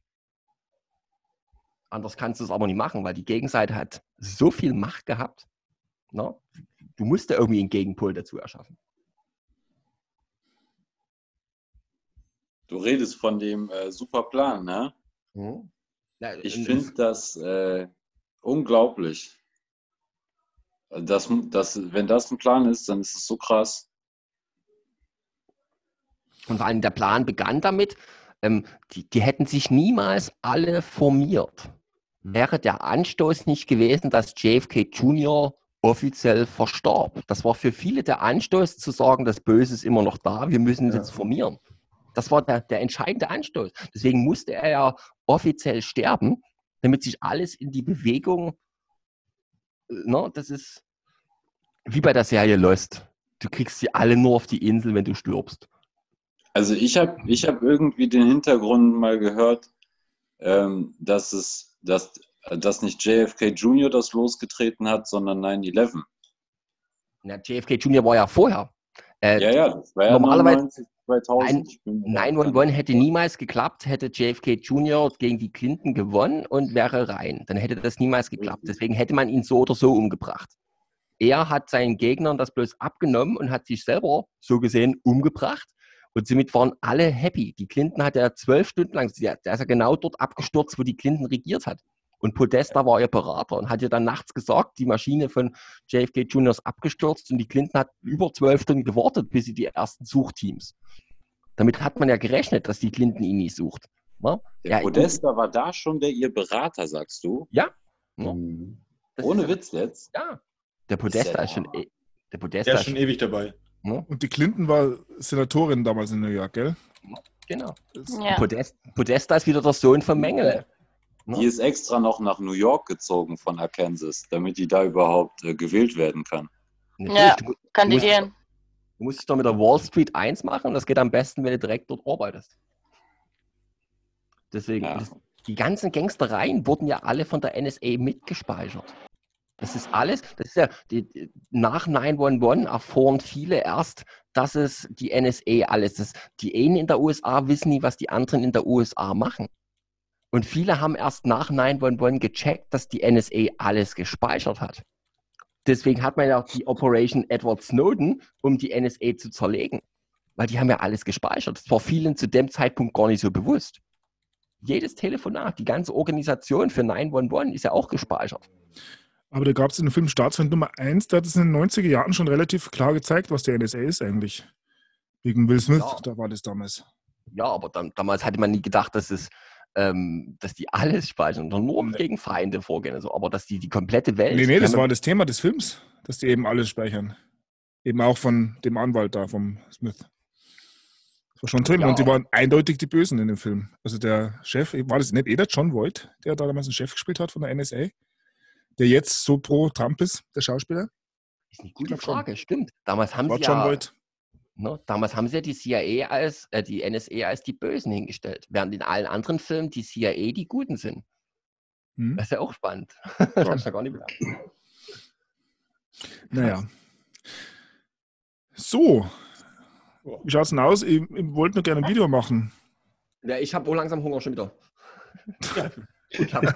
Anders kannst du es aber nicht machen, weil die Gegenseite hat so viel Macht gehabt. Ne? Du musst ja irgendwie einen Gegenpol dazu erschaffen. Du redest von dem super Plan, ne? Mhm. Ja, Ich finde das unglaublich. Wenn das ein Plan ist, dann ist es so krass. Und vor allem der Plan begann damit, die hätten sich niemals alle formiert. Wäre der Anstoß nicht gewesen, dass JFK Jr. offiziell verstarb. Das war für viele der Anstoß zu sagen, das Böse ist immer noch da, wir müssen es jetzt formieren. Das war der entscheidende Anstoß. Deswegen musste er ja offiziell sterben, damit sich alles in die Bewegung, das ist wie bei der Serie Lost. Du kriegst sie alle nur auf die Insel, wenn du stirbst. Also ich hab irgendwie den Hintergrund mal gehört, dass nicht JFK Jr. das losgetreten hat, sondern 9/11. Ja, JFK Jr. war ja vorher. Ja, das war ja normalerweise 99, 2000. 9/11 hätte niemals geklappt, hätte JFK Jr. gegen die Clinton gewonnen und wäre rein. Dann hätte das niemals geklappt. Deswegen hätte man ihn so oder so umgebracht. Er hat seinen Gegnern das bloß abgenommen und hat sich selber so gesehen umgebracht. Und somit waren alle happy. Die Clinton hat ja 12 Stunden lang, der ist ja genau dort abgestürzt, wo die Clinton regiert hat. Und Podesta war ihr Berater und hat ihr dann nachts gesagt, die Maschine von JFK Jr. ist abgestürzt und die Clinton hat über 12 Stunden gewartet, bis sie die ersten Suchteams. Damit hat man ja gerechnet, dass die Clinton ihn nicht sucht. Ne? Der Podesta war da schon ihr Berater, sagst du? Ja. Ne? Das Ohne ist Witz jetzt? Ja. Der Podesta ja ist schon. der Der Der Podesta ist schon ewig dabei. Ne? Und die Clinton war Senatorin damals in New York, gell? Genau. Ja. Podesta ist wieder der Sohn von Mengele. Ne? Die ist extra noch nach New York gezogen von Arkansas, damit die da überhaupt gewählt werden kann. Natürlich, Ja, du kandidieren. musst dich doch mit der Wall Street 1 machen. Das geht am besten, wenn du direkt dort arbeitest. Deswegen, Ja. die ganzen Gangstereien wurden ja alle von der NSA mitgespeichert. Das ist alles, nach 911 erfahren viele erst, dass es die NSA alles ist. Die einen in der USA wissen nie, was die anderen in der USA machen. Und viele haben erst nach 911 gecheckt, dass die NSA alles gespeichert hat. Deswegen hat man ja auch die Operation Edward Snowden, um die NSA zu zerlegen. Weil die haben ja alles gespeichert. Das war vielen zu dem Zeitpunkt gar nicht so bewusst. Jedes Telefonat, die ganze Organisation für 911 ist ja auch gespeichert. Aber da gab es in dem Film Staatsfeind Nummer 1, da hat es in den 90er Jahren schon relativ klar gezeigt, was der NSA ist eigentlich. Wegen Will Smith, Ja. da war das damals. Ja, aber damals hatte man nie gedacht, dass die alles speichern, sondern nur gegen Feinde vorgehen. Also, aber dass die komplette Welt. Nee, das die war haben- das Thema des Films, dass die eben alles speichern. Eben auch von dem Anwalt da, vom Smith. Das war schon drin. Ja. Und die waren eindeutig die Bösen in dem Film. Also der Chef, war das nicht der John Voight, der da damals einen Chef gespielt hat von der NSA? Der jetzt so pro Trump ist, der Schauspieler? ist eine gute glaub schon. Frage, stimmt. Damals haben War sie John ja, Voight. damals haben sie ja die CIA die NSA als die Bösen hingestellt, während in allen anderen Filmen die CIA die Guten sind. Hm? Das ist ja auch spannend. Das hab ich noch gar nicht gedacht. Naja. So. Wie schaut's denn aus? Ich wollte nur gerne ein Video machen. Ja, ich habe auch langsam Hunger schon wieder. Ja. Ich habe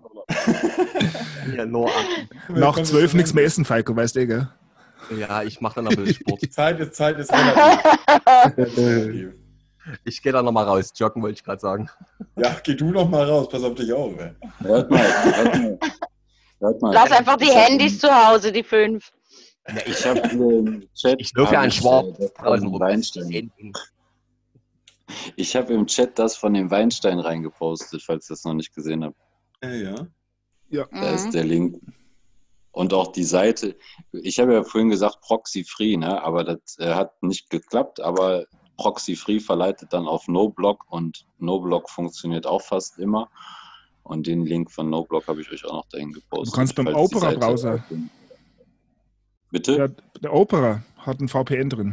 ja, nur Nach 12 nichts mehr essen, Falco, weißt du, gell? Ja, ich mache dann noch ein bisschen Sport. Zeit ist relativ. Ich gehe da nochmal raus. Joggen wollte ich gerade sagen. Ja, geh du noch mal raus, pass auf dich auf. Ey. Hört mal. Lass einfach die Handys zu Hause, die 5. Ja, Ich habe im Chat. Ich laufe ja an Schwarz das draußen von rum. Weinstein. Ich habe im Chat das von dem Weinstein reingepostet, falls ihr das noch nicht gesehen habt. Ja. Da ist der Link. Und auch die Seite. Ich habe ja vorhin gesagt Proxy-Free, ne? Aber das hat nicht geklappt. Aber Proxy-Free verleitet dann auf NoBlock und NoBlock funktioniert auch fast immer. Und den Link von NoBlock habe ich euch auch noch dahin gepostet. Du kannst beim falls die Seite- Opera-Browser. Bitte? Der Opera hat ein VPN drin.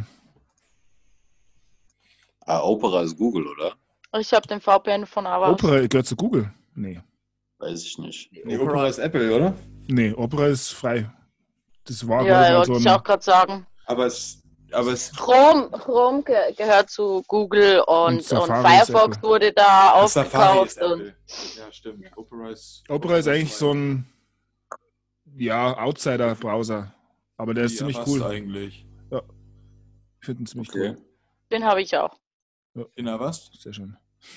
Ah, Opera ist Google, oder? Ich habe den VPN von Avast. Opera gehört zu Google? Nee. Weiß ich nicht. Nee, Opera ist Apple, oder? Nee, Opera ist frei. Das war Ja, mal wollte so ich ein... auch gerade sagen. Aber es Chrome gehört zu Google und Safari ist Firefox Apple. wurde da Safari aufgekauft. ist Und Apple. Ja, stimmt. Opera ist eigentlich so ein Outsider-Browser. Aber der ist ziemlich cool. Eigentlich. Ich finde ihn ziemlich Okay. cool. den habe ich auch. In was? Sehr schön.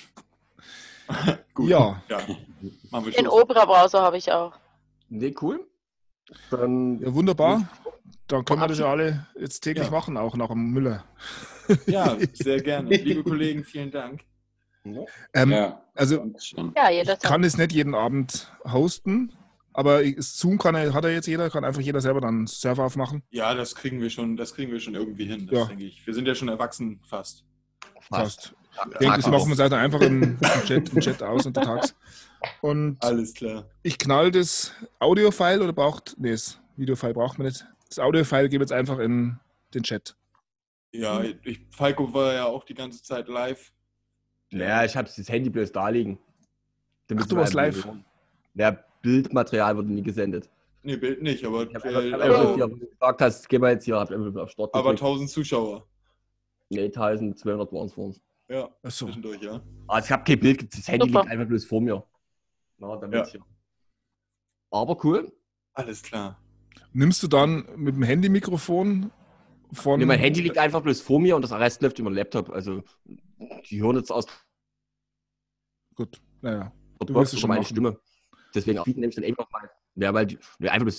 Gut. Ja. Ja. Machen wir Den Schluss. Opera-Browser habe ich auch. Nee, cool. Dann Ja, wunderbar. Dann können wir das ja Verabschieden. alle jetzt täglich Ja. machen, auch nach dem Müller. Ja, sehr gerne. Liebe Kollegen, vielen Dank. Ja, Also Dankeschön. Ja, ich jederzeit. kann es nicht jeden Abend hosten, aber Zoom hat er jetzt jeder, kann einfach jeder selber dann einen Server aufmachen. Ja, das kriegen wir schon irgendwie hin, das Ja. denke ich. Wir sind ja schon erwachsen fast. Fast. Ja, Ich denke, das machen wir halt einfach im Chat aus untertags. Und Alles klar. ich knall das Audio-File oder das Video-File braucht man nicht. Das Audio-File gebe jetzt einfach in den Chat. Ja, Falco war ja auch die ganze Zeit live. Ja, ich habe das Handy bloß da liegen. Ach, du warst live? Ja, Bildmaterial wurde nie gesendet. Nee, Bild nicht, aber, Ich habe einfach, wie du gesagt hast, gehen wir jetzt hier, hab einfach auf Start aber gedrückt. 1000 Zuschauer. Nee, 1200 waren es vor uns. Ja, Achso. zwischendurch, ja. Also ich habe kein Bild, das Handy Super. liegt einfach bloß vor mir. Na, damit Ja. hier. Aber cool. Alles klar. Nimmst du dann mit dem Handy-Mikrofon von. Nee, mein Handy liegt einfach bloß vor mir und das Rest läuft über den Laptop. Also die hören jetzt aus Gut, naja. der Du Box wirst es oder schon meine machen. Stimme. Deswegen nehme ich dann einfach mal. Ja, weil einfach bloß so.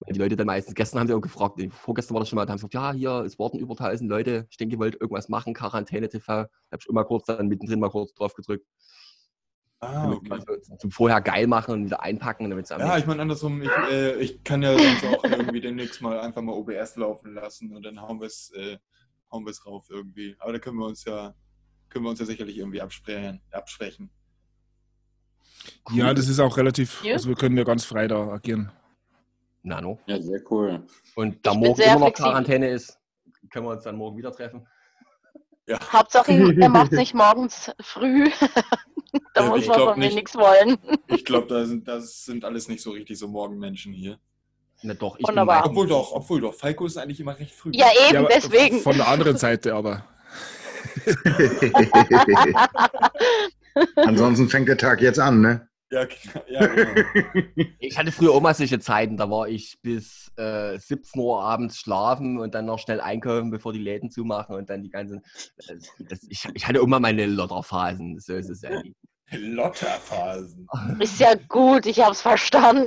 Weil die Leute dann meistens, gestern haben sie auch gefragt, vorgestern war das schon mal, da haben sie gesagt, ja, hier, es wurden über 1000 Leute, ich denke, ihr wollt irgendwas machen, Quarantäne-TV. Da habe ich immer kurz dann mittendrin mal kurz drauf gedrückt. Damit wir so zum vorher geil machen und wieder einpacken. Damit Ja, ich meine andersrum, ich kann ja sonst auch irgendwie demnächst mal einfach mal OBS laufen lassen und dann hauen wir es rauf irgendwie. Aber da können wir uns ja sicherlich irgendwie absprechen. Ja, das ist auch relativ, Ja. also wir können ja ganz frei da agieren. Nano. Ja, sehr cool. Und da Ich bin morgen sehr immer noch flexibel. Quarantäne ist, können wir uns dann morgen wieder treffen. Hauptsache, er macht nicht morgens früh. Da muss Ich man glaub von mir nicht. nichts wollen. Ich glaube, das sind alles nicht so richtig so Morgenmenschen hier. Na doch, ich Wunderbar. bin Obwohl doch, Falco ist eigentlich immer recht früh. Ja, eben, Ja, aber deswegen. Von der anderen Seite aber. Ansonsten fängt der Tag jetzt an, ne? Ja, genau. Ich hatte früher auch mal solche Zeiten, da war ich bis 17 Uhr abends schlafen und dann noch schnell einkaufen, bevor die Läden zumachen und dann die ganzen. Ich hatte immer meine Lotterphasen, so ist es ja nie. Lotterphasen. Ist ja gut, ich hab's verstanden.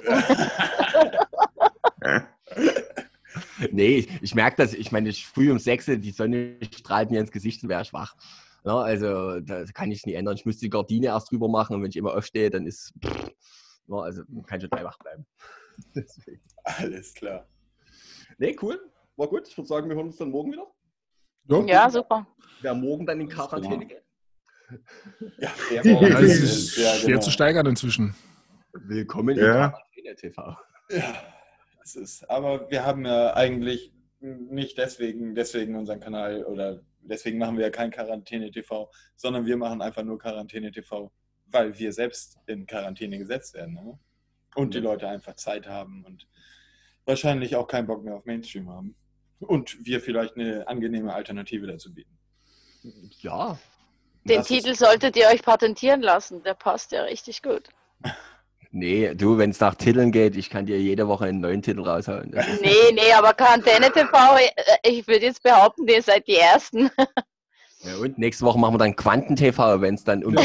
Nee, ich merke das, ich meine, früh um 6 Uhr, die Sonne strahlt mir ins Gesicht und wäre schwach. Ja, also, das kann ich nie ändern. Ich müsste die Gardine erst drüber machen und wenn ich immer aufstehe, dann ist. Ja, also, kann ich schon gleich wach bleiben. Deswegen. Alles klar. Nee, cool. War gut. Ich würde sagen, wir hören uns dann morgen wieder. Ja, super. Wer morgen dann in Quarantäne geht. Ja, Ja, es ist Ja, schwer genau. zu steigern inzwischen. Willkommen Ja. in Quarantäne TV. Ja, das ist. Aber wir haben ja eigentlich nicht deswegen unseren Kanal oder deswegen machen wir ja kein Quarantäne-TV, sondern wir machen einfach nur Quarantäne-TV, weil wir selbst in Quarantäne gesetzt werden. Ne? Und die Leute einfach Zeit haben und wahrscheinlich auch keinen Bock mehr auf Mainstream haben. Und wir vielleicht eine angenehme Alternative dazu bieten. Ja. Den Das Titel ist- solltet ihr euch patentieren lassen. Der passt ja richtig gut. Nee, du, wenn es nach Titeln geht, ich kann dir jede Woche einen neuen Titel raushauen. Das ist- Nee, aber Quarantäne TV, ich würde jetzt behaupten, ihr seid die Ersten. Ja, und nächste Woche machen wir dann Quanten-TV, wenn es dann um die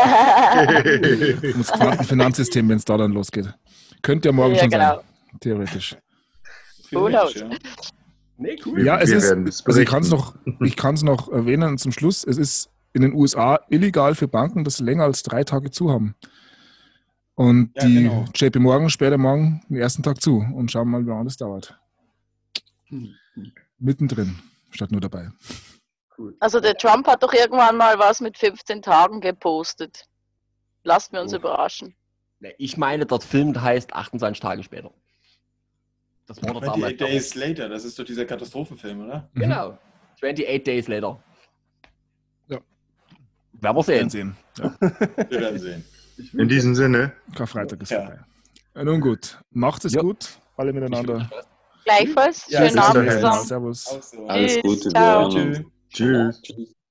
Zeit Und das Quantenfinanzsystem, wenn es da dann losgeht. Könnte ja morgen Ja, schon genau. sein. Theoretisch. Who knows? Ja. Nee, cool. Ja, es Wir ist, werden es also berichten. ich kann es noch erwähnen zum Schluss, es ist in den USA illegal für Banken, das länger als 3 Tage zu haben. Und Ja, die genau. JP Morgan später morgen den ersten Tag zu und schauen mal, wie lange das dauert. Mittendrin, statt nur dabei. Also der Trump hat doch irgendwann mal was mit 15 Tagen gepostet. Lasst wir uns Oh. überraschen. Nee, ich meine, der Film heißt 28 Tage später. Das war doch 28 damals. Days Later, das ist doch dieser Katastrophenfilm, oder? Genau. 28 Days Later. Ja. Werden wir Werden sehen. sehen. Ja, Wir werden sehen. In diesem Sinne, Karfreitag ist Ja. vorbei. Ja, nun gut, macht es Ja. gut, alle miteinander. Gleichfalls. Ja, Schönen bis Abend dahin. zusammen. Servus. Auch so. Alles Tschüss, Gute, wir ciao. hören uns. Tschüss. tschüss. Tschüss.